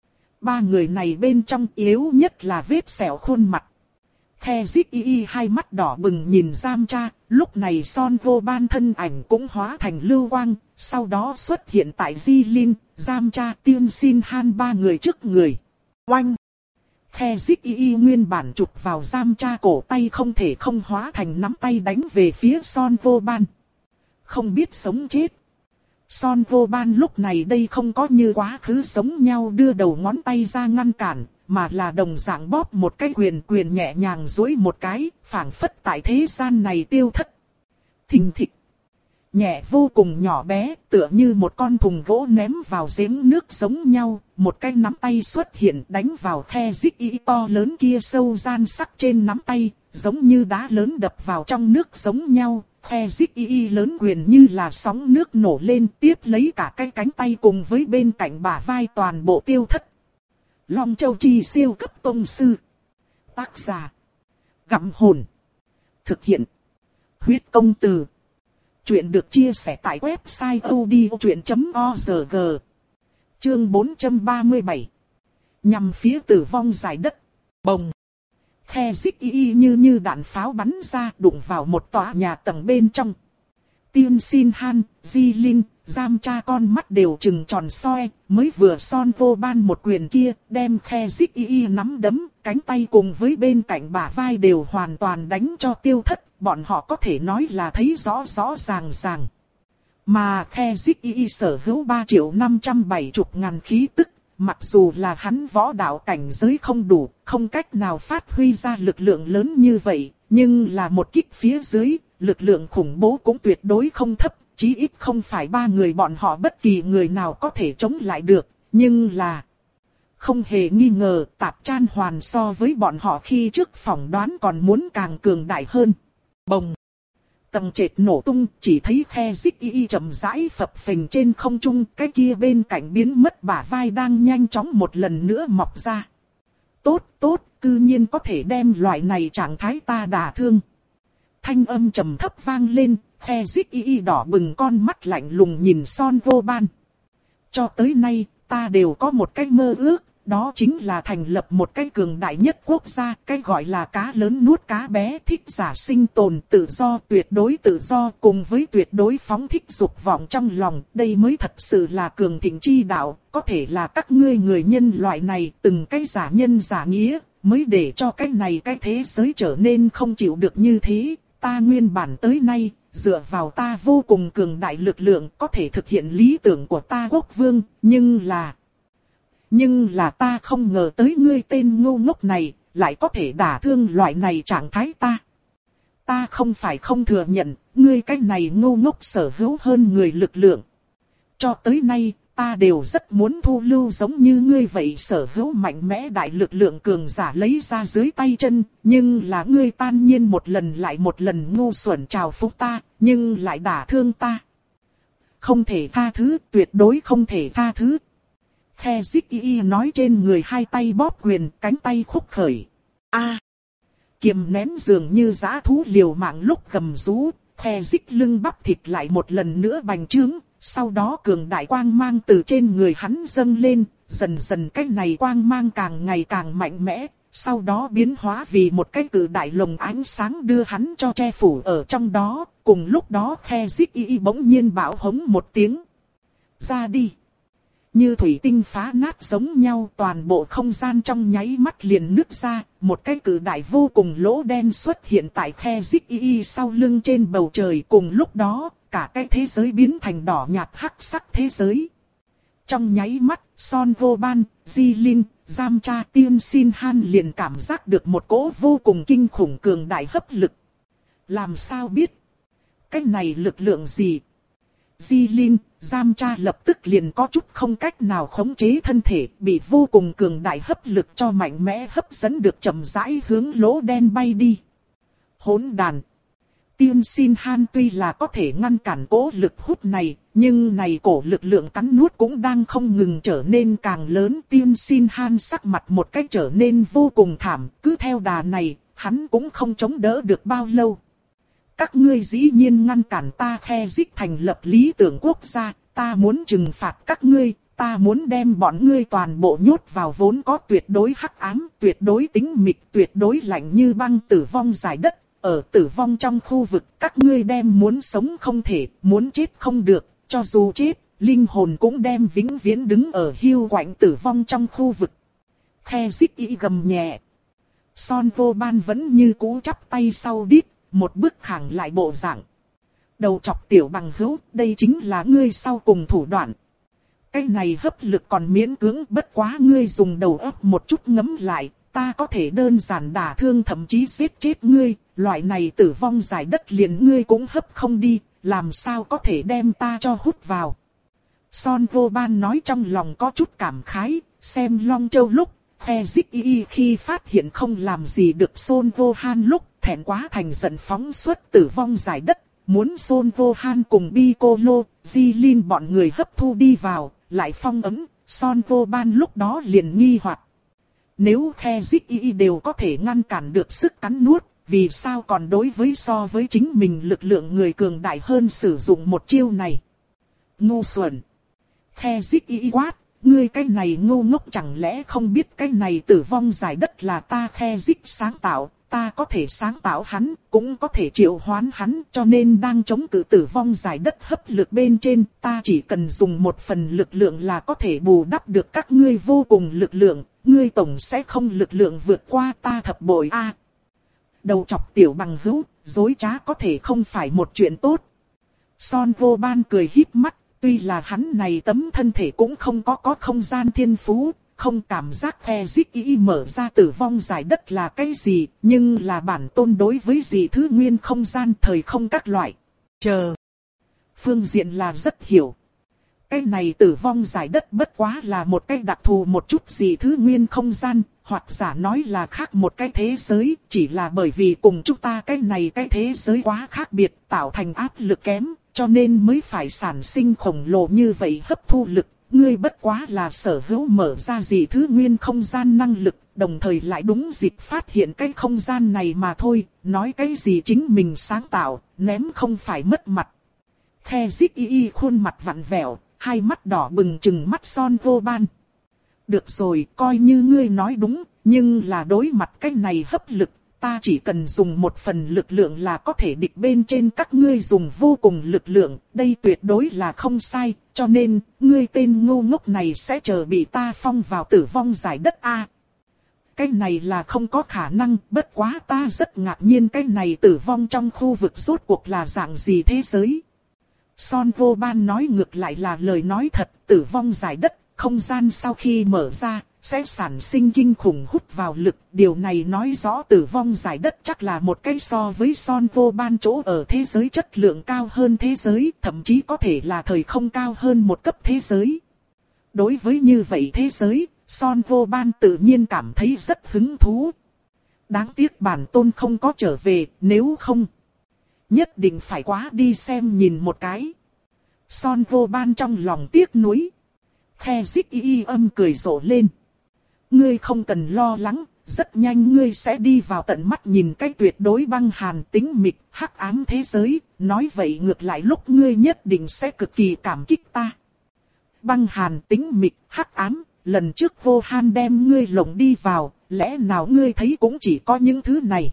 Ba người này bên trong yếu nhất là vết sẹo khuôn mặt. The Zik Y hai mắt đỏ bừng nhìn Giam Cha, lúc này Son Vô Ban thân ảnh cũng hóa thành lưu quang, sau đó xuất hiện tại Di Linh, Giam Cha, Tiên Xin Han ba người trước người. Oanh! The Zik Y nguyên bản chụp vào Giam Cha cổ tay không thể không hóa thành nắm tay đánh về phía Son Vô Ban. Không biết sống chết. Son Vô Ban lúc này đây không có như quá khứ giống nhau đưa đầu ngón tay ra ngăn cản, mà là đồng dạng bóp một cái quyền quyền nhẹ nhàng duỗi một cái, phảng phất tại thế gian này tiêu thất. Thình thịch. Nhẹ vô cùng nhỏ bé, tựa như một con thùng gỗ ném vào giếng nước giống nhau, một cái nắm tay xuất hiện đánh vào The Zik Y to lớn kia sâu gian sắc trên nắm tay, giống như đá lớn đập vào trong nước giống nhau. The Zik Y lớn quyền như là sóng nước nổ lên, tiếp lấy cả cái cánh tay cùng với bên cạnh bả vai toàn bộ tiêu thất. Long Châu Chi siêu cấp tông sư. Tác giả: Gặm Hồn. Thực hiện: Huyết Công Từ. Chuyện được chia sẻ tại website odchuyện chấm org. Chương bốn trăm ba mươi bảy. Nhằm phía tử vong giải đất. Bồng. The Zik Y như như đạn pháo bắn ra đụng vào một tòa nhà tầng bên trong. Tiên Xin Han, Di Linh, Giam Cha con mắt đều trừng tròn soi, mới vừa Son Vô Ban một quyền kia, đem The Zik Y nắm đấm, cánh tay cùng với bên cạnh bả vai đều hoàn toàn đánh cho tiêu thất, bọn họ có thể nói là thấy rõ rõ ràng ràng. Mà The Zik Y sở hữu ba triệu năm trăm bảy mươi ngàn khí tức, mặc dù là hắn võ đạo cảnh giới không đủ, không cách nào phát huy ra lực lượng lớn như vậy, nhưng là một kích phía dưới, lực lượng khủng bố cũng tuyệt đối không thấp, chí ít không phải ba người bọn họ bất kỳ người nào có thể chống lại được, nhưng là... Không hề nghi ngờ, Tạp Chan Hoàn so với bọn họ khi trước phỏng đoán còn muốn càng cường đại hơn. Bồng! Tầng trệt nổ tung, chỉ thấy The Zik Y chậm rãi phập phình trên không trung, cái kia bên cạnh biến mất bả vai đang nhanh chóng một lần nữa mọc ra. Tốt, tốt, cư nhiên có thể đem loại này trạng thái ta đả thương. Thanh âm trầm thấp vang lên, The Zik Y đỏ bừng con mắt lạnh lùng nhìn Son Vô Ban. Cho tới nay, ta đều có một cái mơ ước, đó chính là thành lập một cái cường đại nhất quốc gia, cái gọi là cá lớn nuốt cá bé, thích giả sinh tồn, tự do, tuyệt đối tự do, cùng với tuyệt đối phóng thích dục vọng trong lòng, đây mới thật sự là cường thịnh chi đạo, có thể là các ngươi người nhân loại này, từng cái giả nhân giả nghĩa, mới để cho cái này cái thế giới trở nên không chịu được như thế, ta nguyên bản tới nay, dựa vào ta vô cùng cường đại lực lượng, có thể thực hiện lý tưởng của ta quốc vương, nhưng là... Nhưng là ta không ngờ tới ngươi tên ngu ngốc này, lại có thể đả thương loại này trạng thái ta. Ta không phải không thừa nhận, ngươi cái này ngu ngốc sở hữu hơn người lực lượng. Cho tới nay, ta đều rất muốn thu lưu giống như ngươi vậy sở hữu mạnh mẽ đại lực lượng cường giả lấy ra dưới tay chân, nhưng là ngươi tan nhiên một lần lại một lần ngu xuẩn trào phúng ta, nhưng lại đả thương ta. Không thể tha thứ, tuyệt đối không thể tha thứ. The Zik Y nói trên người hai tay bóp quyền, cánh tay khúc khởi. A, à, kiềm nén dường như dã thú liều mạng lúc gầm rú, The Zik lưng bắp thịt lại một lần nữa bành trướng, sau đó cường đại quang mang từ trên người hắn dâng lên, dần dần cái này quang mang càng ngày càng mạnh mẽ, sau đó biến hóa vì một cái cự đại lồng ánh sáng đưa hắn cho che phủ ở trong đó, cùng lúc đó The Zik Y bỗng nhiên bạo hống một tiếng. Ra đi! Như thủy tinh phá nát giống nhau, toàn bộ không gian trong nháy mắt liền nứt ra, một cái cự đại vô cùng lỗ đen xuất hiện tại The Zik Y sau lưng trên bầu trời, cùng lúc đó, cả cái thế giới biến thành đỏ nhạt hắc sắc thế giới. Trong nháy mắt, Son Vô Ban, Di Linh, Giam Cha, Tiên Xin Han liền cảm giác được một cỗ vô cùng kinh khủng cường đại hấp lực. Làm sao biết? Cái này lực lượng gì? Di Linh, Giam Cha lập tức liền có chút không cách nào khống chế thân thể, bị vô cùng cường đại hấp lực cho mạnh mẽ hấp dẫn được chậm rãi hướng lỗ đen bay đi. Hỗn đàn! Tiên Xin Han tuy là có thể ngăn cản cỗ lực hút này, nhưng này cổ lực lượng cắn nuốt cũng đang không ngừng trở nên càng lớn. Tiên Xin Han sắc mặt một cách trở nên vô cùng thảm, cứ theo đà này, hắn cũng không chống đỡ được bao lâu. Các ngươi dĩ nhiên ngăn cản ta Khe Dích thành lập lý tưởng quốc gia, ta muốn trừng phạt các ngươi, ta muốn đem bọn ngươi toàn bộ nhốt vào vốn có tuyệt đối hắc ám, tuyệt đối tĩnh mịch, tuyệt đối lạnh như băng tử vong giải đất. Ở tử vong trong khu vực, các ngươi đem muốn sống không thể, muốn chết không được, cho dù chết, linh hồn cũng đem vĩnh viễn đứng ở hiu quạnh tử vong trong khu vực. Khe Dích y gầm nhẹ. Son Vô Ban vẫn như cũ chắp tay sau đít, một bước khẳng lại bộ dạng. Đầu chọc tiểu bằng hữu, đây chính là ngươi sau cùng thủ đoạn. Cái này hấp lực còn miễn cưỡng, bất quá ngươi dùng đầu óc một chút ngấm lại. Ta có thể đơn giản đả thương thậm chí giết chết ngươi, loại này tử vong giải đất liền ngươi cũng hấp không đi, làm sao có thể đem ta cho hút vào. Son Vô Ban nói trong lòng có chút cảm khái, xem Long Châu lúc, Khe Dích y khi phát hiện không làm gì được Son Vô Han lúc, thẹn quá thành giận phóng xuất tử vong giải đất, muốn Son Vô Han cùng Piccolo, Di Linh bọn người hấp thu đi vào, lại phong ấn, Son Vô Ban lúc đó liền nghi hoặc. Nếu Khe Dích y đều có thể ngăn cản được sức cắn nuốt, vì sao còn đối với so với chính mình lực lượng người cường đại hơn sử dụng một chiêu này? Ngu xuẩn! Khe Dích y quát, ngươi cái này ngu ngốc chẳng lẽ không biết cái này tử vong giải đất là ta Khe Dích sáng tạo, ta có thể sáng tạo hắn, cũng có thể triệu hoán hắn, cho nên đang chống cự tử vong giải đất hấp lực bên trên, ta chỉ cần dùng một phần lực lượng là có thể bù đắp được các ngươi vô cùng lực lượng, ngươi tổng sẽ không lực lượng vượt qua ta thập bội a. À, đầu chọc tiểu bằng hữu, dối trá có thể không phải một chuyện tốt. Son Vô Ban cười híp mắt, tuy là hắn này tấm thân thể cũng không có có không gian thiên phú, không cảm giác Khe Dích y mở ra tử vong giải đất là cái gì, nhưng là bản tôn đối với dị thứ nguyên không gian thời không các loại. Chờ. Phương diện là rất hiểu. Cái này tử vong giải đất bất quá là một cái đặc thù một chút dị thứ nguyên không gian, hoặc giả nói là khác một cái thế giới, chỉ là bởi vì cùng chúng ta cái này cái thế giới quá khác biệt, tạo thành áp lực kém, cho nên mới phải sản sinh khổng lồ như vậy hấp thu lực. Ngươi bất quá là sở hữu mở ra dị thứ nguyên không gian năng lực, đồng thời lại đúng dịp phát hiện cái không gian này mà thôi, nói cái gì chính mình sáng tạo, ném không phải mất mặt. Khe Dích y khuôn mặt vặn vẹo, hai mắt đỏ bừng trừng mắt Son Vô Ban. Được rồi, coi như ngươi nói đúng, nhưng là đối mặt cái này hấp lực, ta chỉ cần dùng một phần lực lượng là có thể địch bên trên các ngươi dùng vô cùng lực lượng, đây tuyệt đối là không sai, cho nên, ngươi tên ngu ngốc này sẽ chờ bị ta phong vào tử vong giải đất a. À, cái này là không có khả năng, bất quá ta rất ngạc nhiên cái này tử vong trong khu vực rốt cuộc là dạng gì thế giới. Son Vô Ban nói ngược lại là lời nói thật, tử vong giải đất, không gian sau khi mở ra, sẽ sản sinh kinh khủng hút vào lực. Điều này nói rõ tử vong giải đất chắc là một cái so với Son Vô Ban chỗ ở thế giới chất lượng cao hơn thế giới, thậm chí có thể là thời không cao hơn một cấp thế giới. Đối với như vậy thế giới, Son Vô Ban tự nhiên cảm thấy rất hứng thú. Đáng tiếc bản tôn không có trở về, nếu không, nhất định phải quá đi xem nhìn một cái. Son Vô Ban trong lòng tiếc nuối. Khe Dích y âm cười rộ lên. Ngươi không cần lo lắng, rất nhanh ngươi sẽ đi vào tận mắt nhìn cái tuyệt đối băng hàn tĩnh mịch, hắc ám thế giới, nói vậy ngược lại lúc ngươi nhất định sẽ cực kỳ cảm kích ta. Băng hàn tĩnh mịch, hắc ám, lần trước Vô Han đem ngươi lồng đi vào, lẽ nào ngươi thấy cũng chỉ có những thứ này?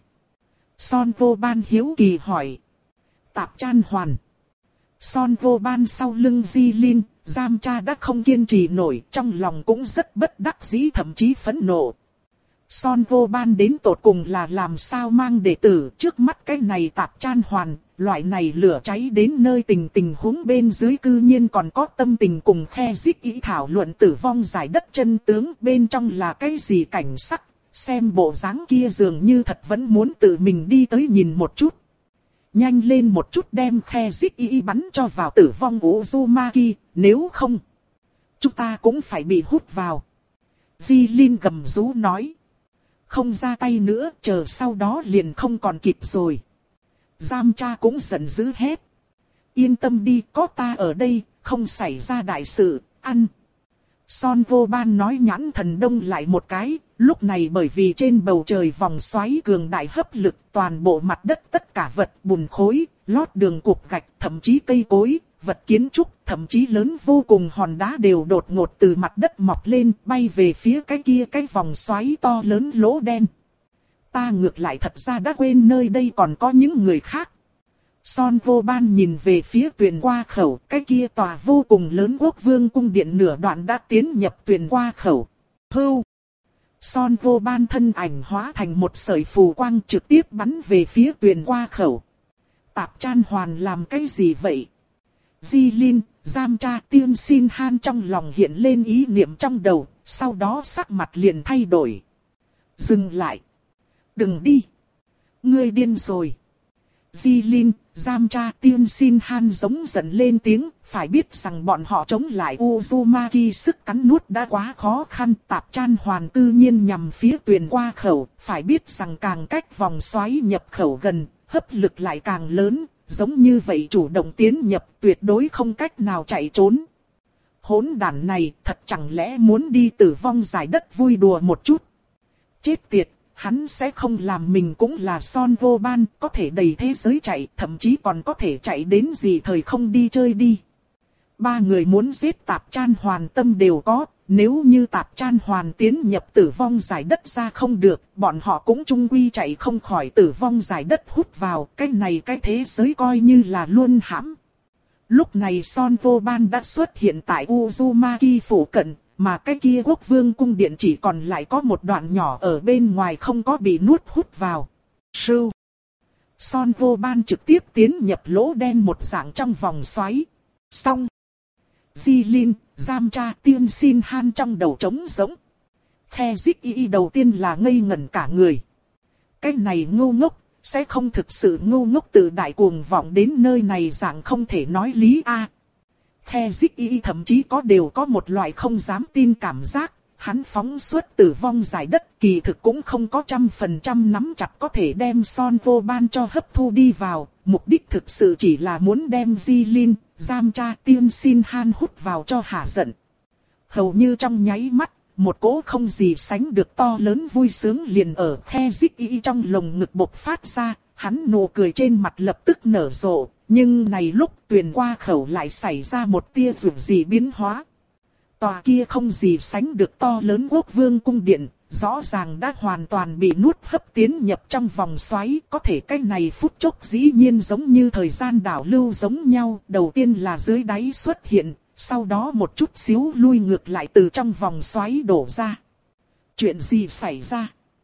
Son Vô Ban hiếu kỳ hỏi. Tạp Chan Hoàn. Son Vô Ban sau lưng Di Linh, Giam Cha đã không kiên trì nổi, trong lòng cũng rất bất đắc dĩ thậm chí phẫn nộ. Son vô ban đến tột cùng là làm sao mang đệ tử trước mắt cái này Tạp Chan Hoàn, loại này lửa cháy đến nơi tình tình huống bên dưới cư nhiên còn có tâm tình cùng Khe Dích ý thảo luận tử vong giải đất chân tướng bên trong là cái gì cảnh sắc, xem bộ dáng kia dường như thật vẫn muốn tự mình đi tới nhìn một chút. Nhanh lên một chút đem Khe Dích ý bắn cho vào tử vong Uzumaki, nếu không, chúng ta cũng phải bị hút vào. Di Linh gầm rú nói. Không ra tay nữa, chờ sau đó liền không còn kịp rồi. Giam cha cũng giận dữ hét. Yên tâm đi, có ta ở đây, không xảy ra đại sự, ăn. Son vô ban nói nhãn thần đông lại một cái, lúc này bởi vì trên bầu trời vòng xoáy cường đại hấp lực, toàn bộ mặt đất tất cả vật bùn khối, lót đường cục gạch, thậm chí cây cối, vật kiến trúc, thậm chí lớn vô cùng hòn đá đều đột ngột từ mặt đất mọc lên, bay về phía cái kia cái vòng xoáy to lớn lỗ đen. Ta ngược lại thật ra đã quên nơi đây còn có những người khác. Son vô ban nhìn về phía tuyền qua khẩu, cái kia tòa vô cùng lớn Quốc Vương cung điện nửa đoạn đã tiến nhập tuyền qua khẩu. Hưu! Son vô ban thân ảnh hóa thành một sợi phù quang trực tiếp bắn về phía tuyền qua khẩu. Tạp Chan Hoàn làm cái gì vậy? Di Linh, Giam Cha, Tiên Xin Han trong lòng hiện lên ý niệm trong đầu, sau đó sắc mặt liền thay đổi. Dừng lại! Đừng đi! Ngươi điên rồi! Di Linh, Giam Cha, Tiên Xin Han giống giận lên tiếng, phải biết rằng bọn họ chống lại Uzumaki sức cắn nuốt đã quá khó khăn. Tạp Chan Hoàn tự nhiên nhằm phía tuyền qua khẩu, phải biết rằng càng cách vòng xoáy nhập khẩu gần, hấp lực lại càng lớn, giống như vậy chủ động tiến nhập tuyệt đối không cách nào chạy trốn. Hỗn đản này thật chẳng lẽ muốn đi tử vong giải đất vui đùa một chút. Chết tiệt! Hắn sẽ không làm mình cũng là Son vô ban, có thể đầy thế giới chạy, thậm chí còn có thể chạy đến gì thời không đi chơi đi. Ba người muốn giết Tạp Chan Hoàn tâm đều có, nếu như Tạp Chan Hoàn tiến nhập tử vong giải đất ra không được, bọn họ cũng chung quy chạy không khỏi tử vong giải đất hút vào, cái này cái thế giới coi như là luôn hãm. Lúc này Son vô ban đã xuất hiện tại Uzumaki phủ cận. Mà cái kia Quốc Vương cung điện chỉ còn lại có một đoạn nhỏ ở bên ngoài không có bị nuốt hút vào. Sưu. Son vô ban trực tiếp tiến nhập lỗ đen một dạng trong vòng xoáy. Xong. Di Linh, Giam Cha, Tiên Xin Han trong đầu trống rỗng. Khe Dích y đầu tiên là ngây ngẩn cả người. Cái này ngu ngốc, sẽ không thực sự ngu ngốc tự đại cuồng vọng đến nơi này dạng không thể nói lý a. À. Khe Dích y thậm chí có đều có một loại không dám tin cảm giác, hắn phóng xuất tử vong giải đất kỳ thực cũng không có trăm phần trăm nắm chặt có thể đem Son vô ban cho hấp thu đi vào, mục đích thực sự chỉ là muốn đem Di Linh, Giam Cha, Tiên Xin Han hút vào cho hả giận. Hầu như trong nháy mắt, một cỗ không gì sánh được to lớn vui sướng liền ở Khe Dích y trong lồng ngực bộc phát ra, hắn nụ cười trên mặt lập tức nở rộ. Nhưng này lúc tuyền qua khẩu lại xảy ra một tia rủi gì biến hóa. Tòa kia không gì sánh được to lớn Quốc Vương cung điện, rõ ràng đã hoàn toàn bị nuốt hấp tiến nhập trong vòng xoáy. Có thể cái này phút chốc dĩ nhiên giống như thời gian đảo lưu giống nhau. Đầu tiên là dưới đáy xuất hiện, sau đó một chút xíu lui ngược lại từ trong vòng xoáy đổ ra. Chuyện gì xảy ra?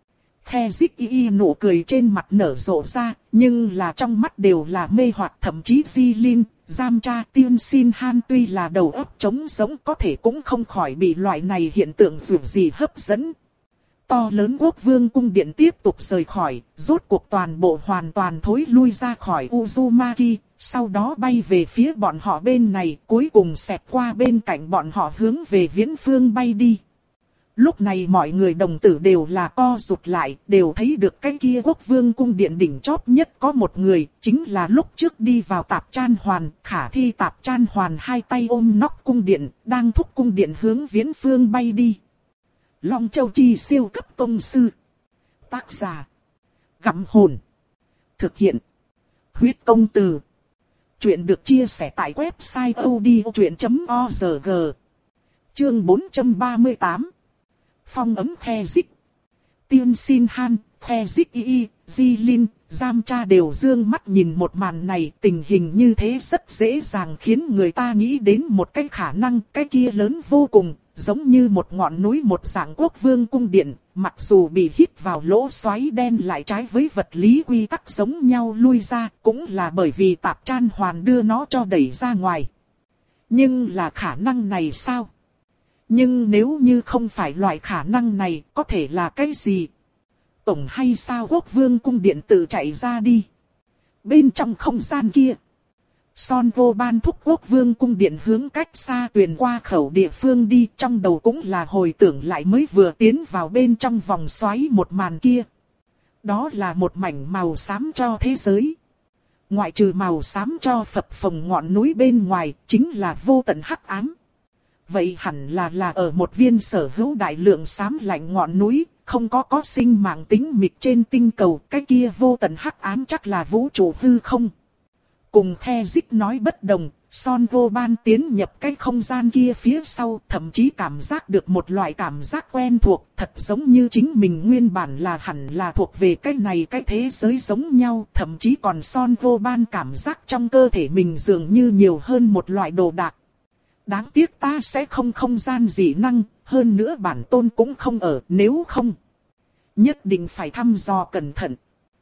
Khe Dích y nụ cười trên mặt nở rộ ra, nhưng là trong mắt đều là mê hoặc, thậm chí Di Linh, Giam Cha, Tiên Xin Han tuy là đầu óc trống rỗng có thể cũng không khỏi bị loại này hiện tượng dù gì hấp dẫn. To lớn Quốc Vương cung điện tiếp tục rời khỏi, rốt cuộc toàn bộ hoàn toàn thối lui ra khỏi Uzumaki, sau đó bay về phía bọn họ bên này, cuối cùng xẹt qua bên cạnh bọn họ hướng về viễn phương bay đi. Lúc này mọi người đồng tử đều là co rụt lại, đều thấy được cái kia Quốc Vương cung điện đỉnh chóp nhất có một người, chính là lúc trước đi vào Tạp Chan Hoàn, khả thi Tạp Chan Hoàn hai tay ôm nóc cung điện, đang thúc cung điện hướng viễn phương bay đi. Long Châu Chi siêu cấp tông sư. Tác giả. Gặm hồn. Thực hiện. Huyết công từ. Chuyện được chia sẻ tại website odchuyện chấm org. Chương bốn trăm ba mươi tám. Phong ấm Khe Dích. Tiên Xin Han, Khe Dích y, Di Linh, Giam Cha đều dương mắt nhìn một màn này. Tình hình như thế rất dễ dàng khiến người ta nghĩ đến một cái khả năng, cái kia lớn vô cùng, giống như một ngọn núi một dạng Quốc Vương cung điện, mặc dù bị hít vào lỗ xoáy đen lại trái với vật lý quy tắc giống nhau lui ra, cũng là bởi vì tạp chan hoàn đưa nó cho đẩy ra ngoài. Nhưng là khả năng này sao? Nhưng nếu như không phải loại khả năng này, có thể là cái gì? Tổng hay sao Quốc Vương cung điện tự chạy ra đi? Bên trong không gian kia, Son vô ban thúc Quốc Vương cung điện hướng cách xa tuyền qua khẩu địa phương đi, trong đầu cũng là hồi tưởng lại mới vừa tiến vào bên trong vòng xoáy một màn kia. Đó là một mảnh màu xám cho thế giới. Ngoại trừ màu xám cho phập phồng ngọn núi bên ngoài, chính là vô tận hắc ám. Vậy hẳn là là ở một viên sở hữu đại lượng xám lạnh ngọn núi, không có có sinh mạng tính mịch trên tinh cầu, cái kia vô tận hắc ám chắc là vũ trụ hư không. Cùng The Zik nói bất đồng, Son vô ban tiến nhập cái không gian kia phía sau, thậm chí cảm giác được một loại cảm giác quen thuộc, thật giống như chính mình nguyên bản là hẳn là thuộc về cái này cái thế giới giống nhau, thậm chí còn Son vô ban cảm giác trong cơ thể mình dường như nhiều hơn một loại đồ đạc. Đáng tiếc ta sẽ không không gian dị năng, hơn nữa bản tôn cũng không ở, nếu không nhất định phải thăm dò cẩn thận.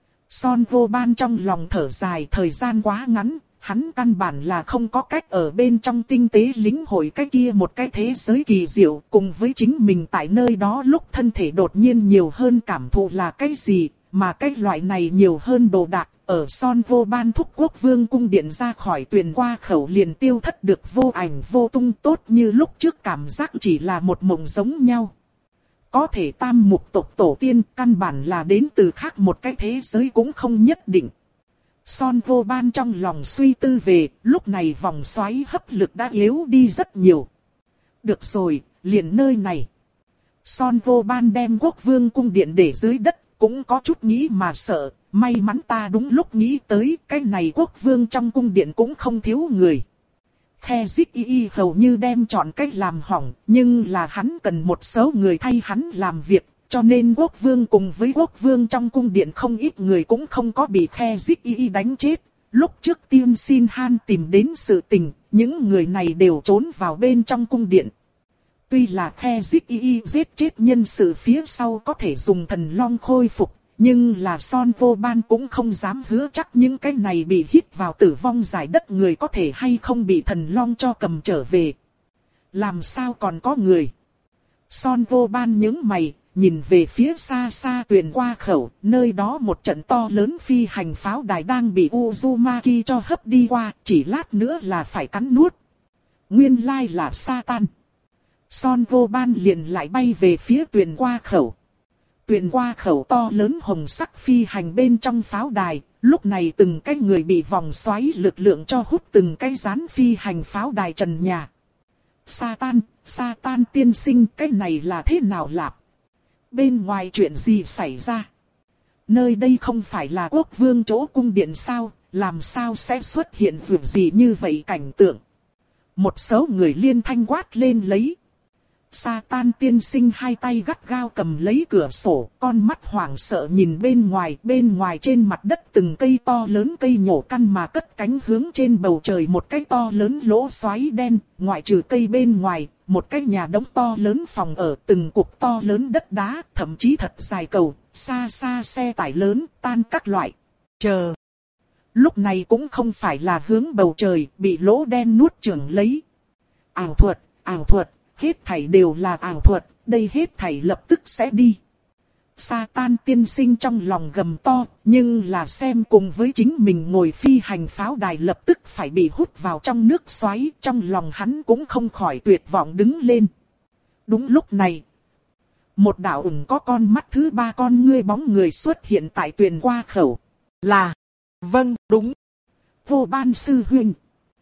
Son vô ban trong lòng thở dài, thời gian quá ngắn, hắn căn bản là không có cách ở bên trong tinh tế lĩnh hội cái kia một cái thế giới kỳ diệu, cùng với chính mình tại nơi đó lúc thân thể đột nhiên nhiều hơn cảm thụ là cái gì, mà cái loại này nhiều hơn đồ đạc, ở Son vô ban thúc Quốc Vương cung điện ra khỏi tuyền qua khẩu liền tiêu thất được vô ảnh vô tung, tốt như lúc trước cảm giác chỉ là một mộng giống nhau. Có thể tam mục tộc tổ tiên căn bản là đến từ khác một cái thế giới cũng không nhất định. Son vô ban trong lòng suy tư về, lúc này vòng xoáy hấp lực đã yếu đi rất nhiều. Được rồi, liền nơi này. Son vô ban đem Quốc Vương cung điện để dưới đất, cũng có chút nghĩ mà sợ, may mắn ta đúng lúc nghĩ tới, cái này Quốc Vương trong cung điện cũng không thiếu người. The Zik y y hầu như đem chọn cách làm hỏng, nhưng là hắn cần một số người thay hắn làm việc, cho nên Quốc Vương cùng với Quốc Vương trong cung điện không ít người cũng không có bị The Zik y y đánh chết. Lúc trước Tiên Xin Han tìm đến sự tình, những người này đều trốn vào bên trong cung điện. Tuy là The Zik y y giết chết nhân sự phía sau có thể dùng thần long khôi phục, nhưng là Son vô ban cũng không dám hứa chắc những cái này bị hít vào tử vong giải đất người có thể hay không bị thần long cho cầm trở về. Làm sao còn có người? Son vô ban nhướng mày, nhìn về phía xa xa tuyền qua khẩu, nơi đó một trận to lớn phi hành pháo đài đang bị Uzumaki cho hấp đi qua, chỉ lát nữa là phải cắn nuốt. Nguyên lai là Satan. Son vô ban liền lại bay về phía tuyền qua khẩu. Tuyền qua khẩu to lớn hồng sắc phi hành bên trong pháo đài, lúc này từng cái người bị vòng xoáy lực lượng cho hút từng cái dán phi hành pháo đài trần nhà. Satan, Satan tiên sinh, cái này là thế nào lạp? Bên ngoài chuyện gì xảy ra? Nơi đây không phải là Quốc Vương chỗ cung điện sao, làm sao sẽ xuất hiện việc gì như vậy cảnh tượng? Một số người liên thanh quát lên lấy. Satan tiên sinh hai tay gắt gao cầm lấy cửa sổ, con mắt hoảng sợ nhìn bên ngoài, bên ngoài trên mặt đất từng cây to lớn cây nhổ căn mà cất cánh hướng trên bầu trời một cái to lớn lỗ xoáy đen, ngoại trừ cây bên ngoài, một cái nhà đống to lớn phòng ở, từng cục to lớn đất đá, thậm chí thật dài cầu, xa xa xe tải lớn, tan các loại. Chờ. Lúc này cũng không phải là hướng bầu trời, bị lỗ đen nuốt chửng lấy. Ảo thuật, ảo thuật. Hết thảy đều là ảo thuật, đây hết thảy lập tức sẽ đi. Satan tiên sinh trong lòng gầm to, nhưng là xem cùng với chính mình ngồi phi hành pháo đài lập tức phải bị hút vào trong nước xoáy, trong lòng hắn cũng không khỏi tuyệt vọng đứng lên. Đúng lúc này, một đạo ửng có con mắt thứ ba con ngươi bóng người xuất hiện tại tuyền qua khẩu. Là, vâng, đúng, Vô Ban sư huynh.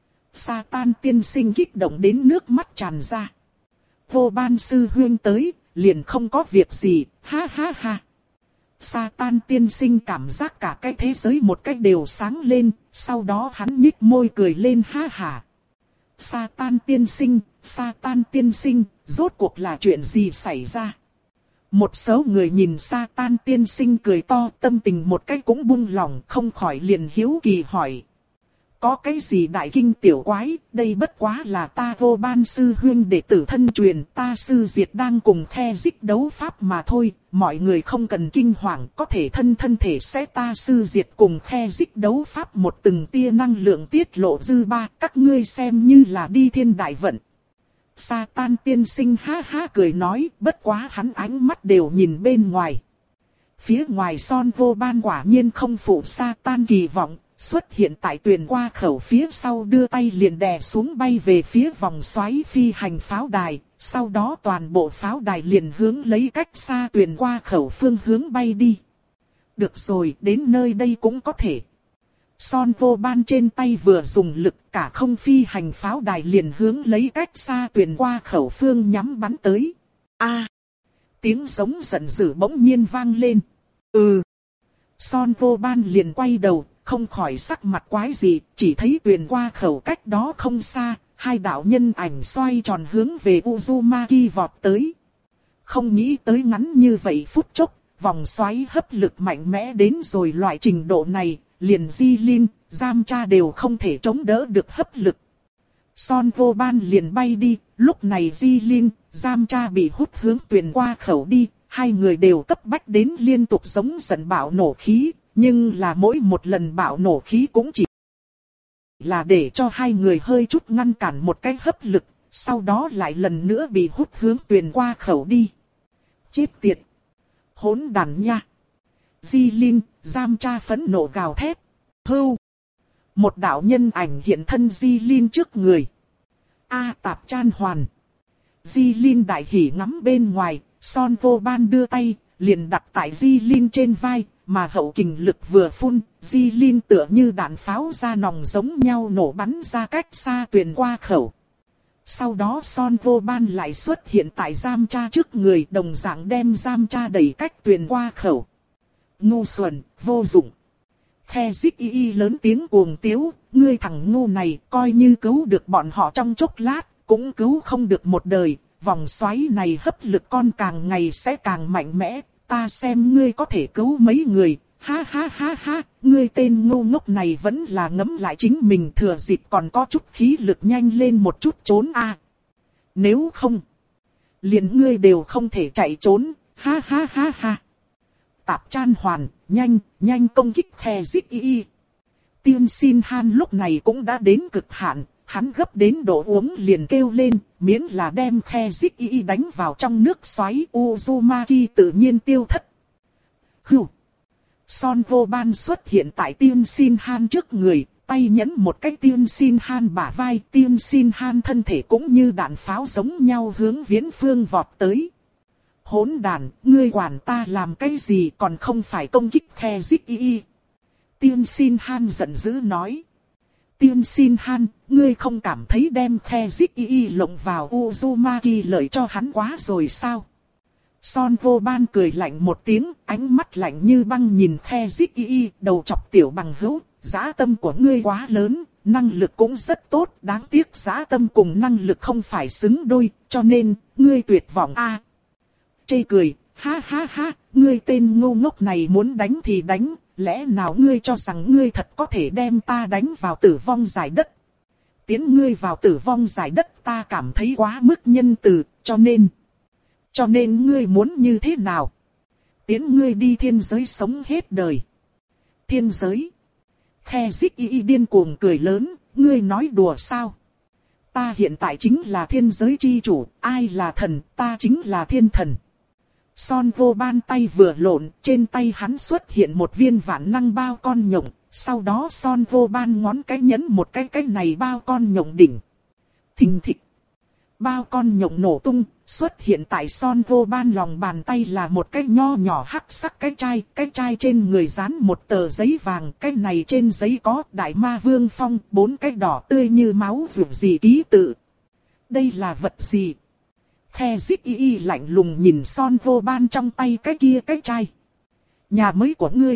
Satan tiên sinh kích động đến nước mắt tràn ra. Vô Ban sư huynh tới, liền không có việc gì, ha ha ha. Satan tiên sinh cảm giác cả cái thế giới một cách đều sáng lên, sau đó hắn nhích môi cười lên ha ha. Satan tiên sinh, Satan tiên sinh, rốt cuộc là chuyện gì xảy ra? Một số người nhìn Satan tiên sinh cười to, tâm tình một cách cũng buông lỏng, không khỏi liền hiếu kỳ hỏi. có cái gì đại kinh tiểu quái, đây bất quá là ta vô ban sư huynh đệ tử thân truyền, ta sư diệt đang cùng khe dích đấu pháp mà thôi, mọi người không cần kinh hoàng, có thể thân thân thể sẽ ta sư diệt cùng khe dích đấu pháp một từng tia năng lượng tiết lộ dư ba, các ngươi xem như là đi thiên đại vận. Sa Tan tiên sinh ha ha cười nói, bất quá hắn ánh mắt đều nhìn bên ngoài. Phía ngoài Son Vô Ban quả nhiên không phụ Sa Tan kỳ vọng, xuất hiện tại tuyền qua khẩu phía sau đưa tay liền đè xuống bay về phía vòng xoáy phi hành pháo đài, sau đó toàn bộ pháo đài liền hướng lấy cách xa tuyền qua khẩu phương hướng bay đi. Được rồi, đến nơi đây cũng có thể. Son Vô Ban trên tay vừa dùng lực, cả không phi hành pháo đài liền hướng lấy cách xa tuyền qua khẩu phương nhắm bắn tới. A! Tiếng giống giận dữ bỗng nhiên vang lên. Ừ! Son Vô Ban liền quay đầu, không khỏi sắc mặt quái gì, chỉ thấy tuyền qua khẩu cách đó không xa, hai đạo nhân ảnh xoay tròn hướng về Uzumaki vọt tới. Không nghĩ tới ngắn như vậy phút chốc, vòng xoáy hấp lực mạnh mẽ đến rồi loại trình độ này, liền Di Lin, Giam Cha đều không thể chống đỡ được hấp lực. Son Vô Ban liền bay đi, lúc này Di Lin, Giam Cha bị hút hướng tuyền qua khẩu đi, hai người đều cấp bách đến liên tục giống giận bạo nổ khí, nhưng là mỗi một lần bạo nổ khí cũng chỉ là để cho hai người hơi chút ngăn cản một cái hấp lực, sau đó lại lần nữa bị hút hướng tuyền qua khẩu đi. Chết tiệt! Hỗn đàn nha! Di Lin, Giam Cha phẫn nộ gào thét. Hưu! Một đạo nhân ảnh hiện thân Di Lin trước người. A Tạp Chan Hoàn! Di Lin đại hỉ ngắm bên ngoài, Son Vô Ban đưa tay, liền đặt tại Di Lin trên vai, mà hậu kình lực vừa phun, Di Lin tựa như đạn pháo ra nòng giống nhau nổ bắn ra cách xa tuyền qua khẩu. Sau đó Son Vô Ban lại xuất hiện tại Giam Cha trước người, đồng dạng đem Giam Cha đẩy cách tuyền qua khẩu. Ngu xuẩn, vô dụng. Khe Dích Y Y lớn tiếng cuồng tiếu, ngươi thằng ngu này coi như cứu được bọn họ trong chốc lát, cũng cứu không được một đời, vòng xoáy này hấp lực con càng ngày sẽ càng mạnh mẽ, ta xem ngươi có thể cứu mấy người, ha ha ha ha, ngươi tên ngu ngốc này vẫn là ngẫm lại chính mình thừa dịp còn có chút khí lực nhanh lên một chút trốn a. Nếu không, liền ngươi đều không thể chạy trốn, ha ha ha ha. Tạp Chan Hoàn, nhanh, nhanh công kích Khe Dích Y Y. Tiên Xin Han lúc này cũng đã đến cực hạn, hắn gấp đến độ uống liền kêu lên, miễn là đem Khe Dích Y Y đánh vào trong nước xoáy, Uzumaki tự nhiên tiêu thất. Hưu. Son Vô Ban xuất hiện tại Tiên Xin Han trước người, tay nhấn một cái Tiên Xin Han bả vai, Tiên Xin Han thân thể cũng như đạn pháo giống nhau hướng viễn phương vọt tới. Hỗn đàn, ngươi quản ta làm cái gì còn không phải công kích Khe Dích Y Y. Tiên Xin Han giận dữ nói. Tiên Xin Han, ngươi không cảm thấy đem Khe Dích Y Y lộng vào Uzumaki lợi cho hắn quá rồi sao? Son Vô Ban cười lạnh một tiếng, ánh mắt lạnh như băng nhìn Khe Dích Y Y, đầu chọc tiểu bằng hữu, dã tâm của ngươi quá lớn, năng lực cũng rất tốt, đáng tiếc dã tâm cùng năng lực không phải xứng đôi, cho nên, ngươi tuyệt vọng a. À, chê cười, ha ha ha, ngươi tên ngu ngốc này muốn đánh thì đánh, lẽ nào ngươi cho rằng ngươi thật có thể đem ta đánh vào tử vong giải đất? Tiến ngươi vào tử vong giải đất ta cảm thấy quá mức nhân từ, cho nên... Cho nên ngươi muốn như thế nào? Tiến ngươi đi thiên giới sống hết đời. Thiên giới? Khe Dích Y Y điên cuồng cười lớn, ngươi nói đùa sao? Ta hiện tại chính là thiên giới chi chủ, ai là thần, ta chính là thiên thần. Son Vô Ban tay vừa lộn, trên tay hắn xuất hiện một viên vạn năng bao con nhộng, sau đó Son Vô Ban ngón cái nhấn một cái cái này bao con nhộng đỉnh. Thình thịch. Bao con nhộng nổ tung, xuất hiện tại Son Vô Ban lòng bàn tay là một cái nho nhỏ hắc sắc cái chai, cái chai trên người dán một tờ giấy vàng, cái này trên giấy có Đại Ma Vương Phong, bốn cái đỏ tươi như máu vượt gì ký tự. Đây là vật gì? Khe Dích Y Y lạnh lùng nhìn Son Vô Ban trong tay cái kia cái chai. Nhà mới của ngươi.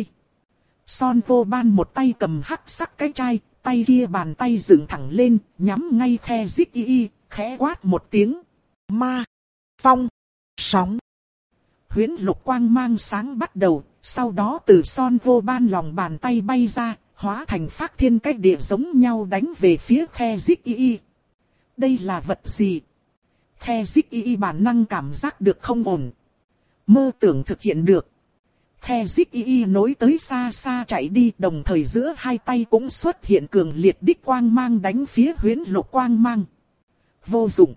Son Vô Ban một tay cầm hắc sắc cái chai, tay kia bàn tay dựng thẳng lên, nhắm ngay Khe Dích Y Y, khẽ quát một tiếng. Ma, phong, sóng. Huyễn lục quang mang sáng bắt đầu, sau đó từ Son Vô Ban lòng bàn tay bay ra, hóa thành phác thiên cách địa giống nhau đánh về phía khe dích y y. Đây là vật gì? Khe dích y y bản năng cảm giác được không ổn. Mơ tưởng thực hiện được. Khe dích y y nối tới xa xa chạy đi, đồng thời giữa hai tay cũng xuất hiện cường liệt đích quang mang đánh phía huyễn lục quang mang. Vô dụng.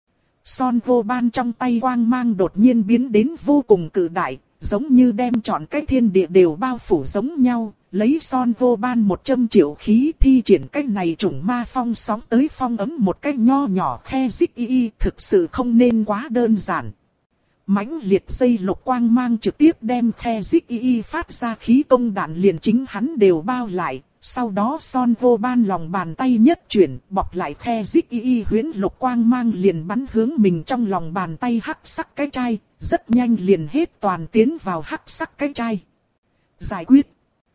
Son vô ban trong tay quang mang đột nhiên biến đến vô cùng cự đại, giống như đem trọn cái thiên địa đều bao phủ giống nhau. Lấy son vô ban một trăm triệu khí thi triển cách này chủng ma phong sóng tới phong ấm một cách nho nhỏ khe dích y y, thực sự không nên quá đơn giản. Mãnh liệt dây lục quang mang trực tiếp đem khe dích y y phát ra khí công đạn liền chính hắn đều bao lại. Sau đó son vô ban lòng bàn tay nhất chuyển, bọc lại khe dích y y huyễn lục quang mang liền bắn hướng mình trong lòng bàn tay hắc sắc cái chai, rất nhanh liền hết toàn tiến vào hắc sắc cái chai. Giải quyết.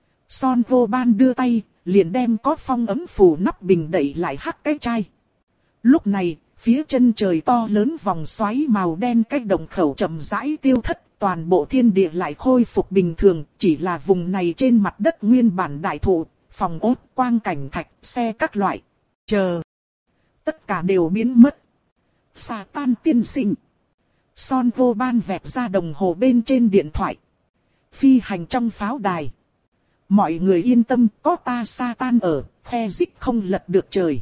Son vô ban đưa tay, liền đem có phong ấm phủ nắp bình đẩy lại hắc cái chai. Lúc này, phía chân trời to lớn vòng xoáy màu đen cách động khẩu chậm rãi tiêu thất, toàn bộ thiên địa lại khôi phục bình thường, chỉ là vùng này trên mặt đất nguyên bản đại thụ, phòng ốt, quang cảnh thạch, xe các loại. Chờ. Tất cả đều biến mất. Xà tan tiên sinh. Son vô ban vẹt ra đồng hồ bên trên điện thoại. Phi hành trong pháo đài. Mọi người yên tâm, có ta sa tan ở, khe dích không lật được trời.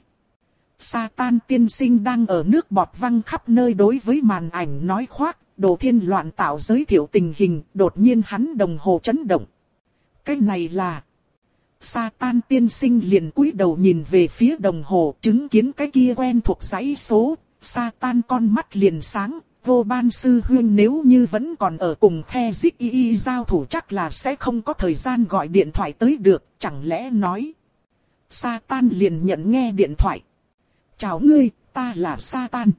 Sa tan tiên sinh đang ở nước bọt văng khắp nơi đối với màn ảnh nói khoác, Đồ Thiên loạn tạo giới thiệu tình hình, đột nhiên hắn đồng hồ chấn động. Cái này là... Sa tan tiên sinh liền cúi đầu nhìn về phía đồng hồ, chứng kiến cái kia quen thuộc dãy số, sa tan con mắt liền sáng. Vô ban sư huynh nếu như vẫn còn ở cùng khe dích y y giao thủ chắc là sẽ không có thời gian gọi điện thoại tới được, chẳng lẽ nói. Sa tan liền nhận nghe điện thoại. Chào ngươi, ta là Sa tan.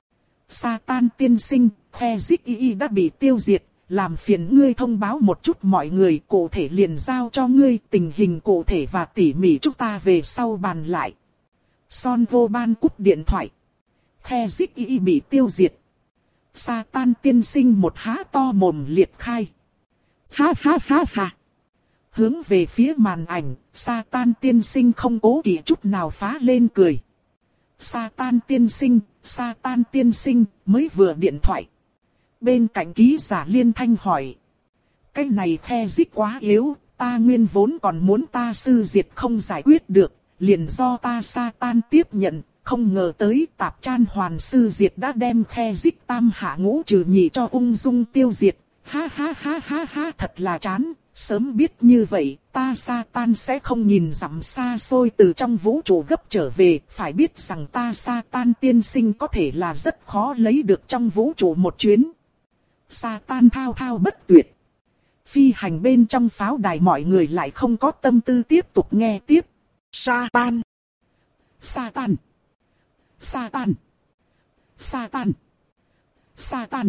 Sa tan tiên sinh, khe dích y y đã bị tiêu diệt, làm phiền ngươi thông báo một chút mọi người, cụ thể liền giao cho ngươi, tình hình cụ thể và tỉ mỉ chúng ta về sau bàn lại. Son vô ban cúp điện thoại. Khe dích y y bị tiêu diệt. Sa tan tiên sinh một há to mồm liệt khai. Ha ha ha ha. Hướng về phía màn ảnh, Sa tan tiên sinh không cố kỵ chút nào phá lên cười. Sa tan tiên sinh, Sa tan tiên sinh, mới vừa điện thoại. Bên cạnh ký giả liên thanh hỏi. Cái này khe dích quá yếu, ta nguyên vốn còn muốn ta sư diệt không giải quyết được, liền do ta Sa tan tiếp nhận. Không ngờ tới tạp chan hoàn sư diệt đã đem khe dích tam hạ ngũ trừ nhị cho ung dung tiêu diệt. Ha ha ha ha ha, thật là chán, sớm biết như vậy, ta Sa tan sẽ không nhìn dặm xa xôi từ trong vũ trụ gấp trở về. Phải biết rằng ta Sa tan tiên sinh có thể là rất khó lấy được trong vũ trụ một chuyến. Sa tan thao thao bất tuyệt. Phi hành bên trong pháo đài mọi người lại không có tâm tư tiếp tục nghe tiếp. Sa tan. Sa tan. Sa tan. Sa tan. Sa tan.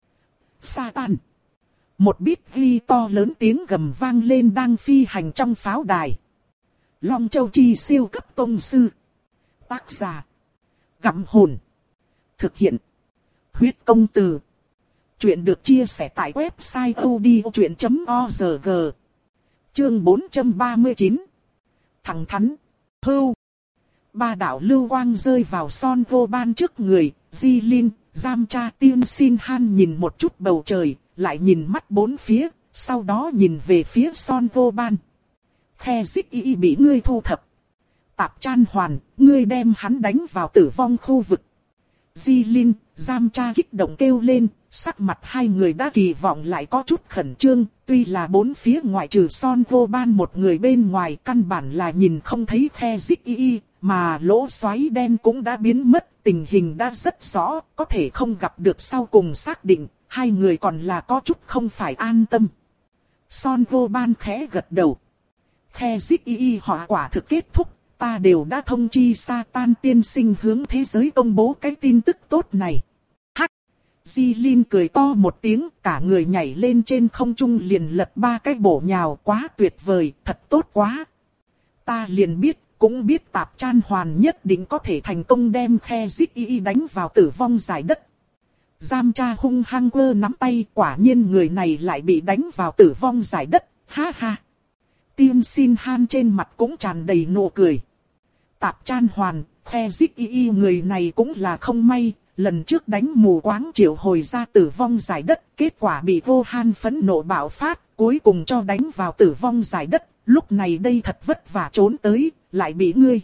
Sa tan. Một bít ghi to lớn tiếng gầm vang lên đang phi hành trong pháo đài. Long Châu Chi siêu cấp tông sư. Tác giả. Gặm hồn. Thực hiện. Huyết công từ. Chuyện được chia sẻ tại website odchuyện chấm org. Chương bốn trăm ba mươi chín. Thẳng thắn. Hưu. Ba đạo lưu quang rơi vào son vô ban trước người, Di Linh, Giam Cha Tiên Xin Han nhìn một chút bầu trời, lại nhìn mắt bốn phía, sau đó nhìn về phía son vô ban. Khe dích y y bị ngươi thu thập. Tạp chan hoàn, ngươi đem hắn đánh vào tử vong khu vực. Di Linh, Giam Cha kích động kêu lên, sắc mặt hai người đã kỳ vọng lại có chút khẩn trương, tuy là bốn phía ngoại trừ son vô ban một người bên ngoài căn bản là nhìn không thấy khe dích y y. Mà lỗ xoáy đen cũng đã biến mất, tình hình đã rất rõ, có thể không gặp được sau cùng xác định, hai người còn là có chút không phải an tâm. Son vô ban khẽ gật đầu. Khe dích y y họa quả thực kết thúc, ta đều đã thông chi Sa tan tiên sinh hướng thế giới công bố cái tin tức tốt này. Hắc! Di Linh cười to một tiếng, cả người nhảy lên trên không trung liền lật ba cái bổ nhào, quá tuyệt vời, thật tốt quá. Ta liền biết. Cũng biết tạp chan hoàn nhất định có thể thành công đem khe dích y y đánh vào tử vong giải đất. Giam Cha hung hăng quơ nắm tay, quả nhiên người này lại bị đánh vào tử vong giải đất, ha ha. Tiên Xin Han trên mặt cũng tràn đầy nụ cười. Tạp Chan Hoàn, Khe Dích Y Y người này cũng là không may, lần trước đánh mù quáng triệu hồi ra tử vong giải đất, kết quả bị Vô Han phẫn nộ bạo phát, cuối cùng cho đánh vào tử vong giải đất, lúc này đây thật vất vả trốn tới, lại bị ngươi.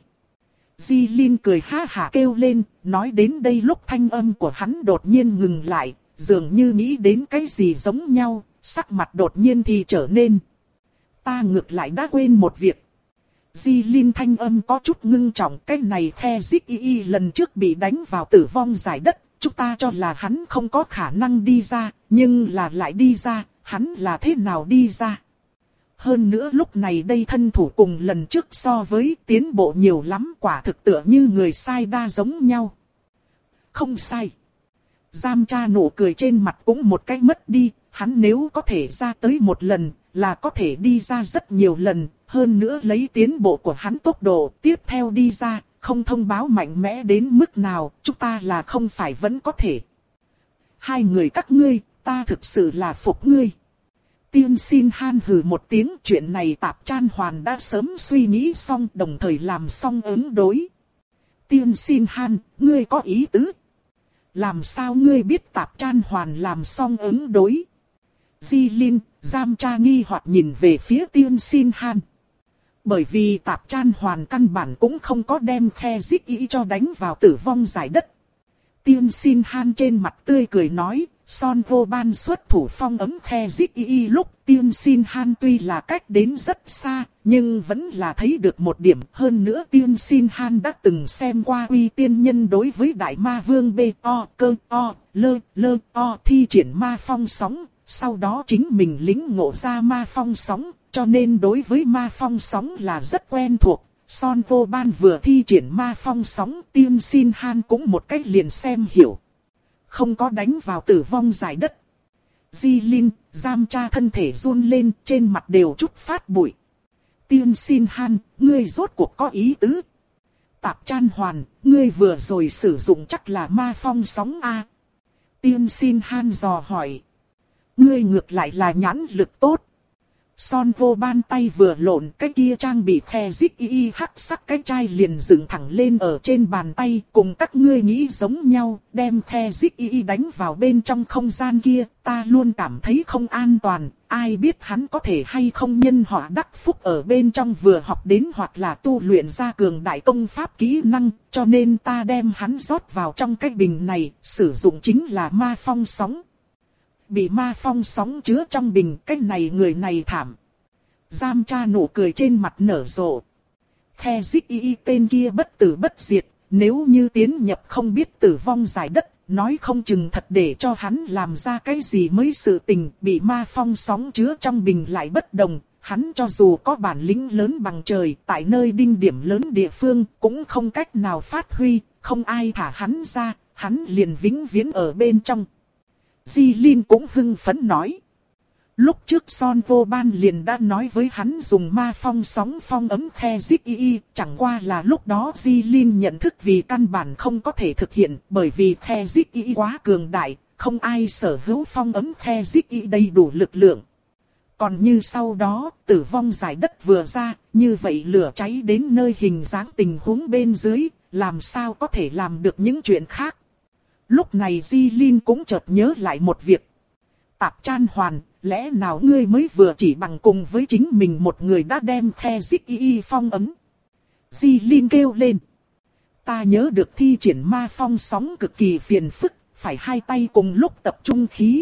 Di Linh cười ha hả kêu lên, nói đến đây lúc thanh âm của hắn đột nhiên ngừng lại, dường như nghĩ đến cái gì giống nhau, sắc mặt đột nhiên thì trở nên. Ta ngược lại đã quên một việc. Di Linh thanh âm có chút ngưng trọng, cái này Khe Dích Y Y lần trước bị đánh vào tử vong giải đất, chúng ta cho là hắn không có khả năng đi ra, nhưng là lại đi ra, hắn là thế nào đi ra? Hơn nữa lúc này đây thân thủ cùng lần trước so với tiến bộ nhiều lắm, quả thực tựa như người sai đa giống nhau. Không sai. Giam Cha nụ cười trên mặt cũng một cái mất đi, hắn nếu có thể ra tới một lần, là có thể đi ra rất nhiều lần, hơn nữa lấy tiến bộ của hắn tốc độ tiếp theo đi ra, không thông báo mạnh mẽ đến mức nào, chúng ta là không phải vẫn có thể. Hai người các ngươi, ta thực sự là phục ngươi. Tiên Xin Han hừ một tiếng, chuyện này Tạp Chan Hoàn đã sớm suy nghĩ xong, đồng thời làm xong ứng đối. Tiên Xin Han, ngươi có ý tứ? Làm sao ngươi biết Tạp Chan Hoàn làm xong ứng đối? Di Linh, Giam Cha nghi hoặc nhìn về phía Tiên Xin Han. Bởi vì Tạp Chan Hoàn căn bản cũng không có đem Khe Dích Y cho đánh vào tử vong giải đất. Tiên Xin Han trên mặt tươi cười nói, Son Vô Ban xuất thủ phong ấm Khe Dích Y lúc Tiên Xin Han tuy là cách đến rất xa, nhưng vẫn là thấy được một điểm. Hơn nữa Tiên Xin Han đã từng xem qua Uy Tiên Nhân đối với Đại Ma Vương B O cơ O lơ lơ O thi triển ma phong sóng, sau đó chính mình lĩnh ngộ ra ma phong sóng, cho nên đối với ma phong sóng là rất quen thuộc. Son Vô Ban vừa thi triển ma phong sóng, Tiên Xin Han cũng một cách liền xem hiểu. Không có đánh vào tử vong giải đất. Di Linh, Giam Cha thân thể run lên, trên mặt đều chút phát bụi. Tiên Xin Han, ngươi rốt cuộc có ý tứ? Tạp Chan Hoàn, ngươi vừa rồi sử dụng chắc là ma phong sóng a? Tiên Xin Han dò hỏi. Ngươi ngược lại là nhãn lực tốt. Son Vô Ban tay vừa lộn, cái kia trang bị Khe Dích Y hắc sắc cái chai liền dựng thẳng lên ở trên bàn tay, cùng các ngươi nghĩ giống nhau, đem Khe Dích Y đánh vào bên trong không gian kia, ta luôn cảm thấy không an toàn, ai biết hắn có thể hay không nhân họa đắc phúc ở bên trong vừa học đến hoặc là tu luyện ra cường đại công pháp kỹ năng, cho nên ta đem hắn rót vào trong cái bình này, sử dụng chính là ma phong sóng. Bị ma phong sóng chứa trong bình, cái này người này thảm. Giam Cha nụ cười trên mặt nở rộ. Khe Dích Y tên kia bất tử bất diệt, nếu như tiến nhập không biết tử vong giải đất, nói không chừng thật để cho hắn làm ra cái gì mới sự tình, bị ma phong sóng chứa trong bình lại bất đồng. Hắn cho dù có bản lĩnh lớn bằng trời, tại nơi đinh điểm lớn địa phương, cũng không cách nào phát huy, không ai thả hắn ra, hắn liền vĩnh viễn ở bên trong. Di Linh cũng hưng phấn nói. Lúc trước Son Vô Ban liền đã nói với hắn dùng ma phong sóng phong ấm Khe Dích Y, chẳng qua là lúc đó Di Linh nhận thức vì căn bản không có thể thực hiện, bởi vì Khe Dích Y quá cường đại, không ai sở hữu phong ấm Khe Dích Y đầy đủ lực lượng. Còn như sau đó, tử vong giải đất vừa ra, như vậy lửa cháy đến nơi hình dáng tình huống bên dưới, làm sao có thể làm được những chuyện khác. Lúc này Di Linh cũng chợt nhớ lại một việc. Tạp Chan Hoàn, lẽ nào ngươi mới vừa chỉ bằng cùng với chính mình một người đã đem Khe Dích Y phong ấm? Di Linh kêu lên. Ta nhớ được thi triển ma phong sóng cực kỳ phiền phức, phải hai tay cùng lúc tập trung khí.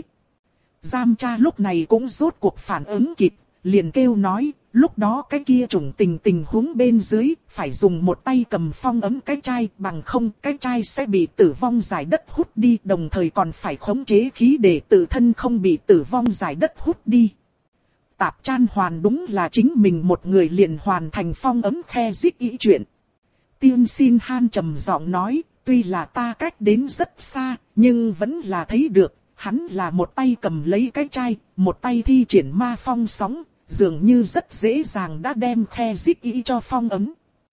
Giam Cha lúc này cũng rốt cuộc phản ứng kịp, liền kêu nói, lúc đó cái kia trùng tình tình huống bên dưới, phải dùng một tay cầm phong ấm cái chai, bằng không cái chai sẽ bị tử vong giải đất hút đi, đồng thời còn phải khống chế khí để tự thân không bị tử vong giải đất hút đi. Tạp Chan Hoàn đúng là chính mình một người liền hoàn thành phong ấm Khe Dích Y chuyện. Tiên Xin Han trầm giọng nói, tuy là ta cách đến rất xa, nhưng vẫn là thấy được, hắn là một tay cầm lấy cái chai, một tay thi triển ma phong sóng, dường như rất dễ dàng đã đem Khe Dích Y cho phong ấm.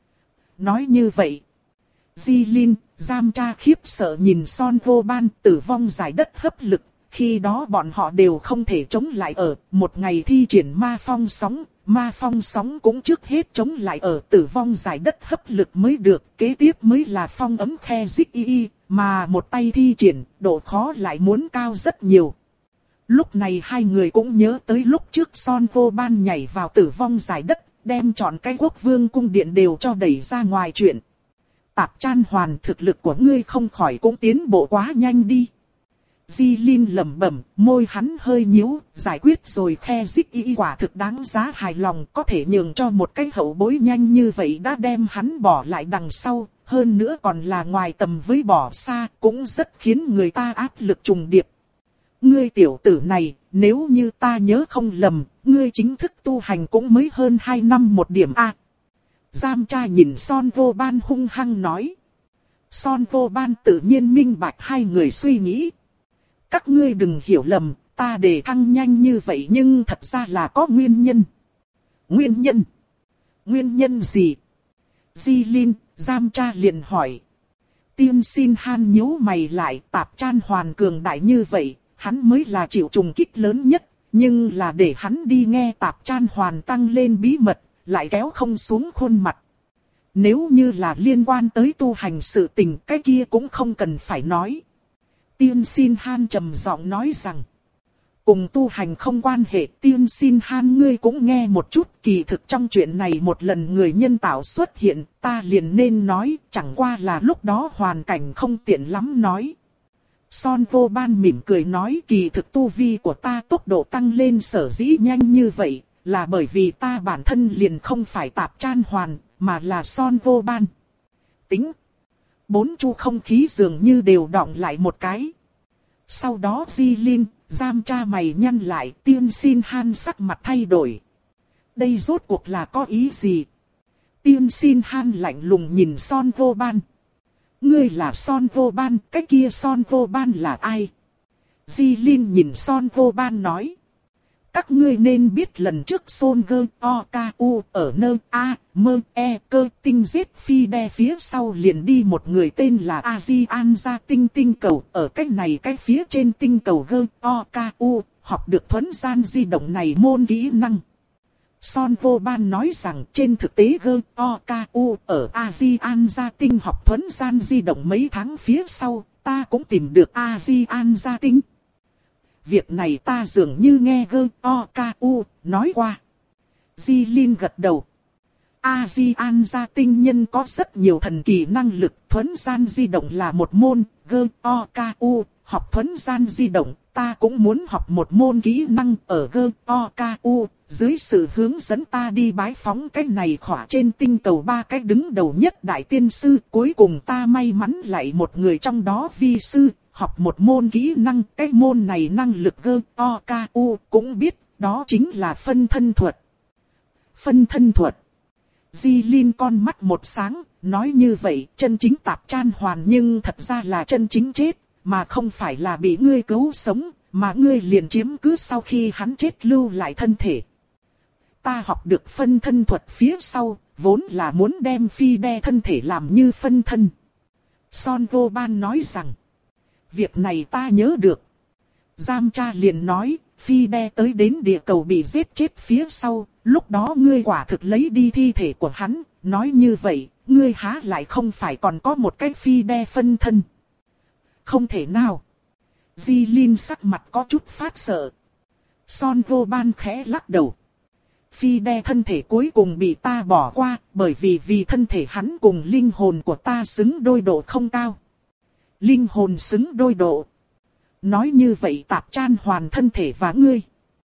Nói như vậy, Di Linh, Giam Cha khiếp sợ nhìn Son Vô Ban, tử vong giải đất hấp lực, khi đó bọn họ đều không thể chống lại ở một ngày thi triển ma phong sóng. Ma phong sóng cũng trước hết chống lại ở tử vong giải đất hấp lực mới được, kế tiếp mới là phong ấm khe dích y y, mà một tay thi triển, độ khó lại muốn cao rất nhiều. Lúc này hai người cũng nhớ tới lúc trước Son Vô Ban nhảy vào tử vong giải đất, đem trọn cái quốc vương cung điện đều cho đẩy ra ngoài chuyện. Tạp Chan Hoàn, thực lực của ngươi không khỏi cũng tiến bộ quá nhanh đi. Di Linh lẩm bẩm, môi hắn hơi nhíu, giải quyết rồi khe dích y quả thực đáng giá hài lòng, có thể nhường cho một cái hậu bối nhanh như vậy đã đem hắn bỏ lại đằng sau, hơn nữa còn là ngoài tầm với bỏ xa, cũng rất khiến người ta áp lực trùng điệp. Ngươi tiểu tử này, nếu như ta nhớ không lầm, ngươi chính thức tu hành cũng mới hơn hai năm một điểm a. Giam Cha nhìn Son Vô Ban hung hăng nói. Son Vô Ban tự nhiên minh bạch hai người suy nghĩ. Các ngươi đừng hiểu lầm, ta đề thăng nhanh như vậy nhưng thật ra là có nguyên nhân. Nguyên nhân? Nguyên nhân gì? Di Linh, Giam Cha liền hỏi. Tiên Sin Han nhíu mày lại, Tạp Chan Hoàn cường đại như vậy, hắn mới là chịu trùng kích lớn nhất, nhưng là để hắn đi nghe Tạp Chan Hoàn tăng lên bí mật, lại kéo không xuống khuôn mặt. Nếu như là liên quan tới tu hành sự tình, cái kia cũng không cần phải nói. Tiên Sin Han trầm giọng nói rằng, cùng tu hành không quan hệ. Tiên Sin Han, ngươi cũng nghe một chút, kỳ thực trong chuyện này một lần người nhân tạo xuất hiện, ta liền nên nói, chẳng qua là lúc đó hoàn cảnh không tiện lắm nói. Son Vô Ban mỉm cười nói, kỳ thực tu vi của ta tốc độ tăng lên sở dĩ nhanh như vậy, là bởi vì ta bản thân liền không phải Tạp Chan Hoàn, mà là Son Vô Ban. Tính. Bốn chu không khí dường như đều đọng lại một cái. Sau đó Di Linh, Giam Cha mày nhăn lại, Tiên Sin Han sắc mặt thay đổi. Đây rốt cuộc là có ý gì? Tiên Sin Han lạnh lùng nhìn Son Vô Ban. Ngươi là Son Vô Ban, cái kia Son Vô Ban là ai? Di Linh nhìn Son Vô Ban nói. Các ngươi nên biết lần trước Son Gơ O K U ở nơi A, Mơ, E, Cơ tinh giết Phi Đe phía sau liền đi một người tên là A-di-an ra tinh tinh cầu. Ở cách này cách phía trên tinh cầu Gơ O K U, học được thuấn gian di động này môn kỹ năng. Son Vô Ban nói rằng trên thực tế Gơ O K U ở A-di-an ra tinh học thuấn gian di động mấy tháng phía sau, ta cũng tìm được A-di-an ra tinh. Việc này ta dường như nghe Gơ O K U nói qua. Di Linh gật đầu. A-di-an gia tinh nhân có rất nhiều thần kỳ năng lực, thuấn gian di động là một môn. Gơ O K U học thuấn gian di động, ta cũng muốn học một môn kỹ năng ở Gơ O K U. Dưới sự hướng dẫn ta đi bái phóng cái này khỏa trên tinh cầu ba cái đứng đầu nhất đại tiên sư. Cuối cùng ta may mắn lại một người trong đó vi sư, học một môn kỹ năng. Cái môn này năng lực Gơ O K U cũng biết, đó chính là phân thân thuật. Phân thân thuật. Di Linh con mắt một sáng, nói như vậy, chân chính Tạp Chan Hoàn nhưng thật ra là chân chính chết, mà không phải là bị ngươi cứu sống, mà ngươi liền chiếm cứ sau khi hắn chết lưu lại thân thể. Ta học được phân thân thuật phía sau, vốn là muốn đem Phi Đe thân thể làm như phân thân. Son Vô Ban nói rằng, việc này ta nhớ được. Giam Cha liền nói, Phi Đe tới đến địa cầu bị giết chết phía sau, lúc đó ngươi quả thực lấy đi thi thể của hắn, nói như vậy, ngươi há lại không phải còn có một cái Phi Đe phân thân. Không thể nào. Di Linh sắc mặt có chút phát sợ. Son Vô Ban khẽ lắc đầu. Phi Đe thân thể cuối cùng bị ta bỏ qua, bởi vì vì thân thể hắn cùng linh hồn của ta xứng đôi độ không cao. Linh hồn xứng đôi độ. Nói như vậy Tạp Chan Hoàn thân thể và ngươi.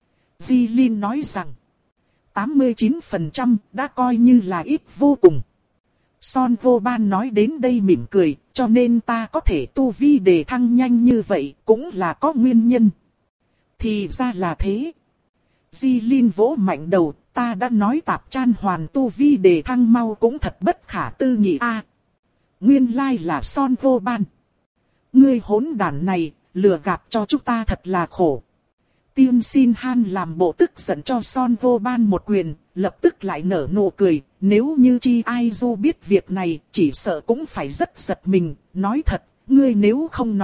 Di Linh nói rằng, tám mươi chín phần trăm đã coi như là ít vô cùng. Son Vô Ban nói đến đây mỉm cười, cho nên ta có thể tu vi đề thăng nhanh như vậy, cũng là có nguyên nhân. Thì ra là thế. Di Linh vỗ mạnh đầu, ta đã nói Tạp Chan Hoàn tu vi đề thăng mau cũng thật bất khả tư nghị a. À, nguyên lai là Son Vô Ban. Ngươi hỗn đản này, lừa gạt cho chúng ta thật là khổ. Tiên Sin Han làm bộ tức giận cho Son Vô Ban một quyền, lập tức lại nở nụ cười. Nếu như Chi Ai Du biết việc này, chỉ sợ cũng phải rất giật mình. Nói thật, ngươi nếu không nói,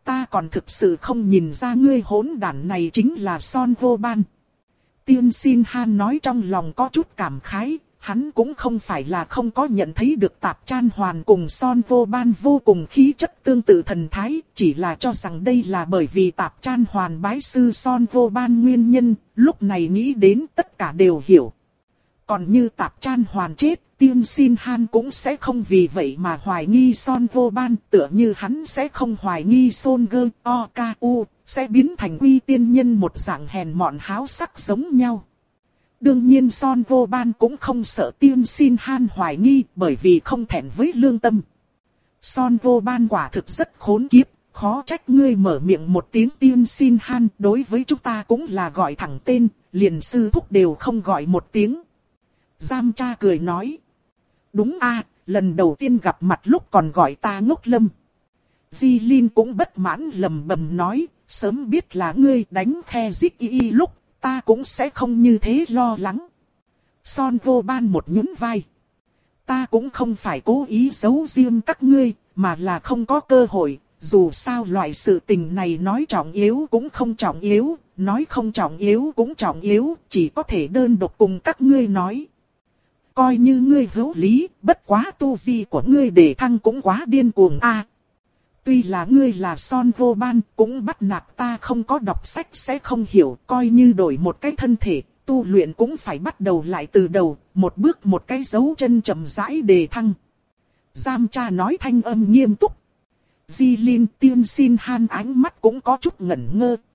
Ta còn thực sự không nhìn ra ngươi hỗn đản này chính là Son Vô Ban. Tiên Xin Han nói trong lòng có chút cảm khái, hắn cũng không phải là không có nhận thấy được Tạp Chan Hoàn cùng Son Vô Ban vô cùng khí chất tương tự thần thái, chỉ là cho rằng đây là bởi vì Tạp Chan Hoàn bái sư Son Vô Ban nguyên nhân, lúc này nghĩ đến tất cả đều hiểu. Còn như Tạp Chan Hoàn chết, Tiên Xin Han cũng sẽ không vì vậy mà hoài nghi Son Vô Ban, tựa như hắn sẽ không hoài nghi Son Gơ O K U, sẽ biến thành Quy Tiên Nhân một dạng hèn mọn háo sắc giống nhau. Đương nhiên Son Vô Ban cũng không sợ Tiên Xin Han hoài nghi, bởi vì không thẹn với lương tâm. Son Vô Ban quả thực rất khốn kiếp, khó trách ngươi mở miệng một tiếng Tiên Xin Han, đối với chúng ta cũng là gọi thẳng tên, liền sư thúc đều không gọi một tiếng. Giam cha cười nói. Đúng a, lần đầu tiên gặp mặt lúc còn gọi ta ngốc lâm. Di Linh cũng bất mãn lầm bầm nói, sớm biết là ngươi đánh khe dích y y lúc, ta cũng sẽ không như thế lo lắng. Son Vô Ban một nhún vai. Ta cũng không phải cố ý giấu riêng các ngươi, mà là không có cơ hội, dù sao loại sự tình này nói trọng yếu cũng không trọng yếu, nói không trọng yếu cũng trọng yếu, chỉ có thể đơn độc cùng các ngươi nói. Coi như ngươi hữu lý, bất quá tu vi của ngươi để thăng cũng quá điên cuồng a. Tuy là ngươi là Son Vô Ban, cũng bắt nạt ta không có đọc sách sẽ không hiểu, coi như đổi một cái thân thể, tu luyện cũng phải bắt đầu lại từ đầu, một bước một cái dấu chân chậm rãi đề thăng. Giam cha nói thanh âm nghiêm túc. Di Linh Tiên Xin Han ánh mắt cũng có chút ngẩn ngơ.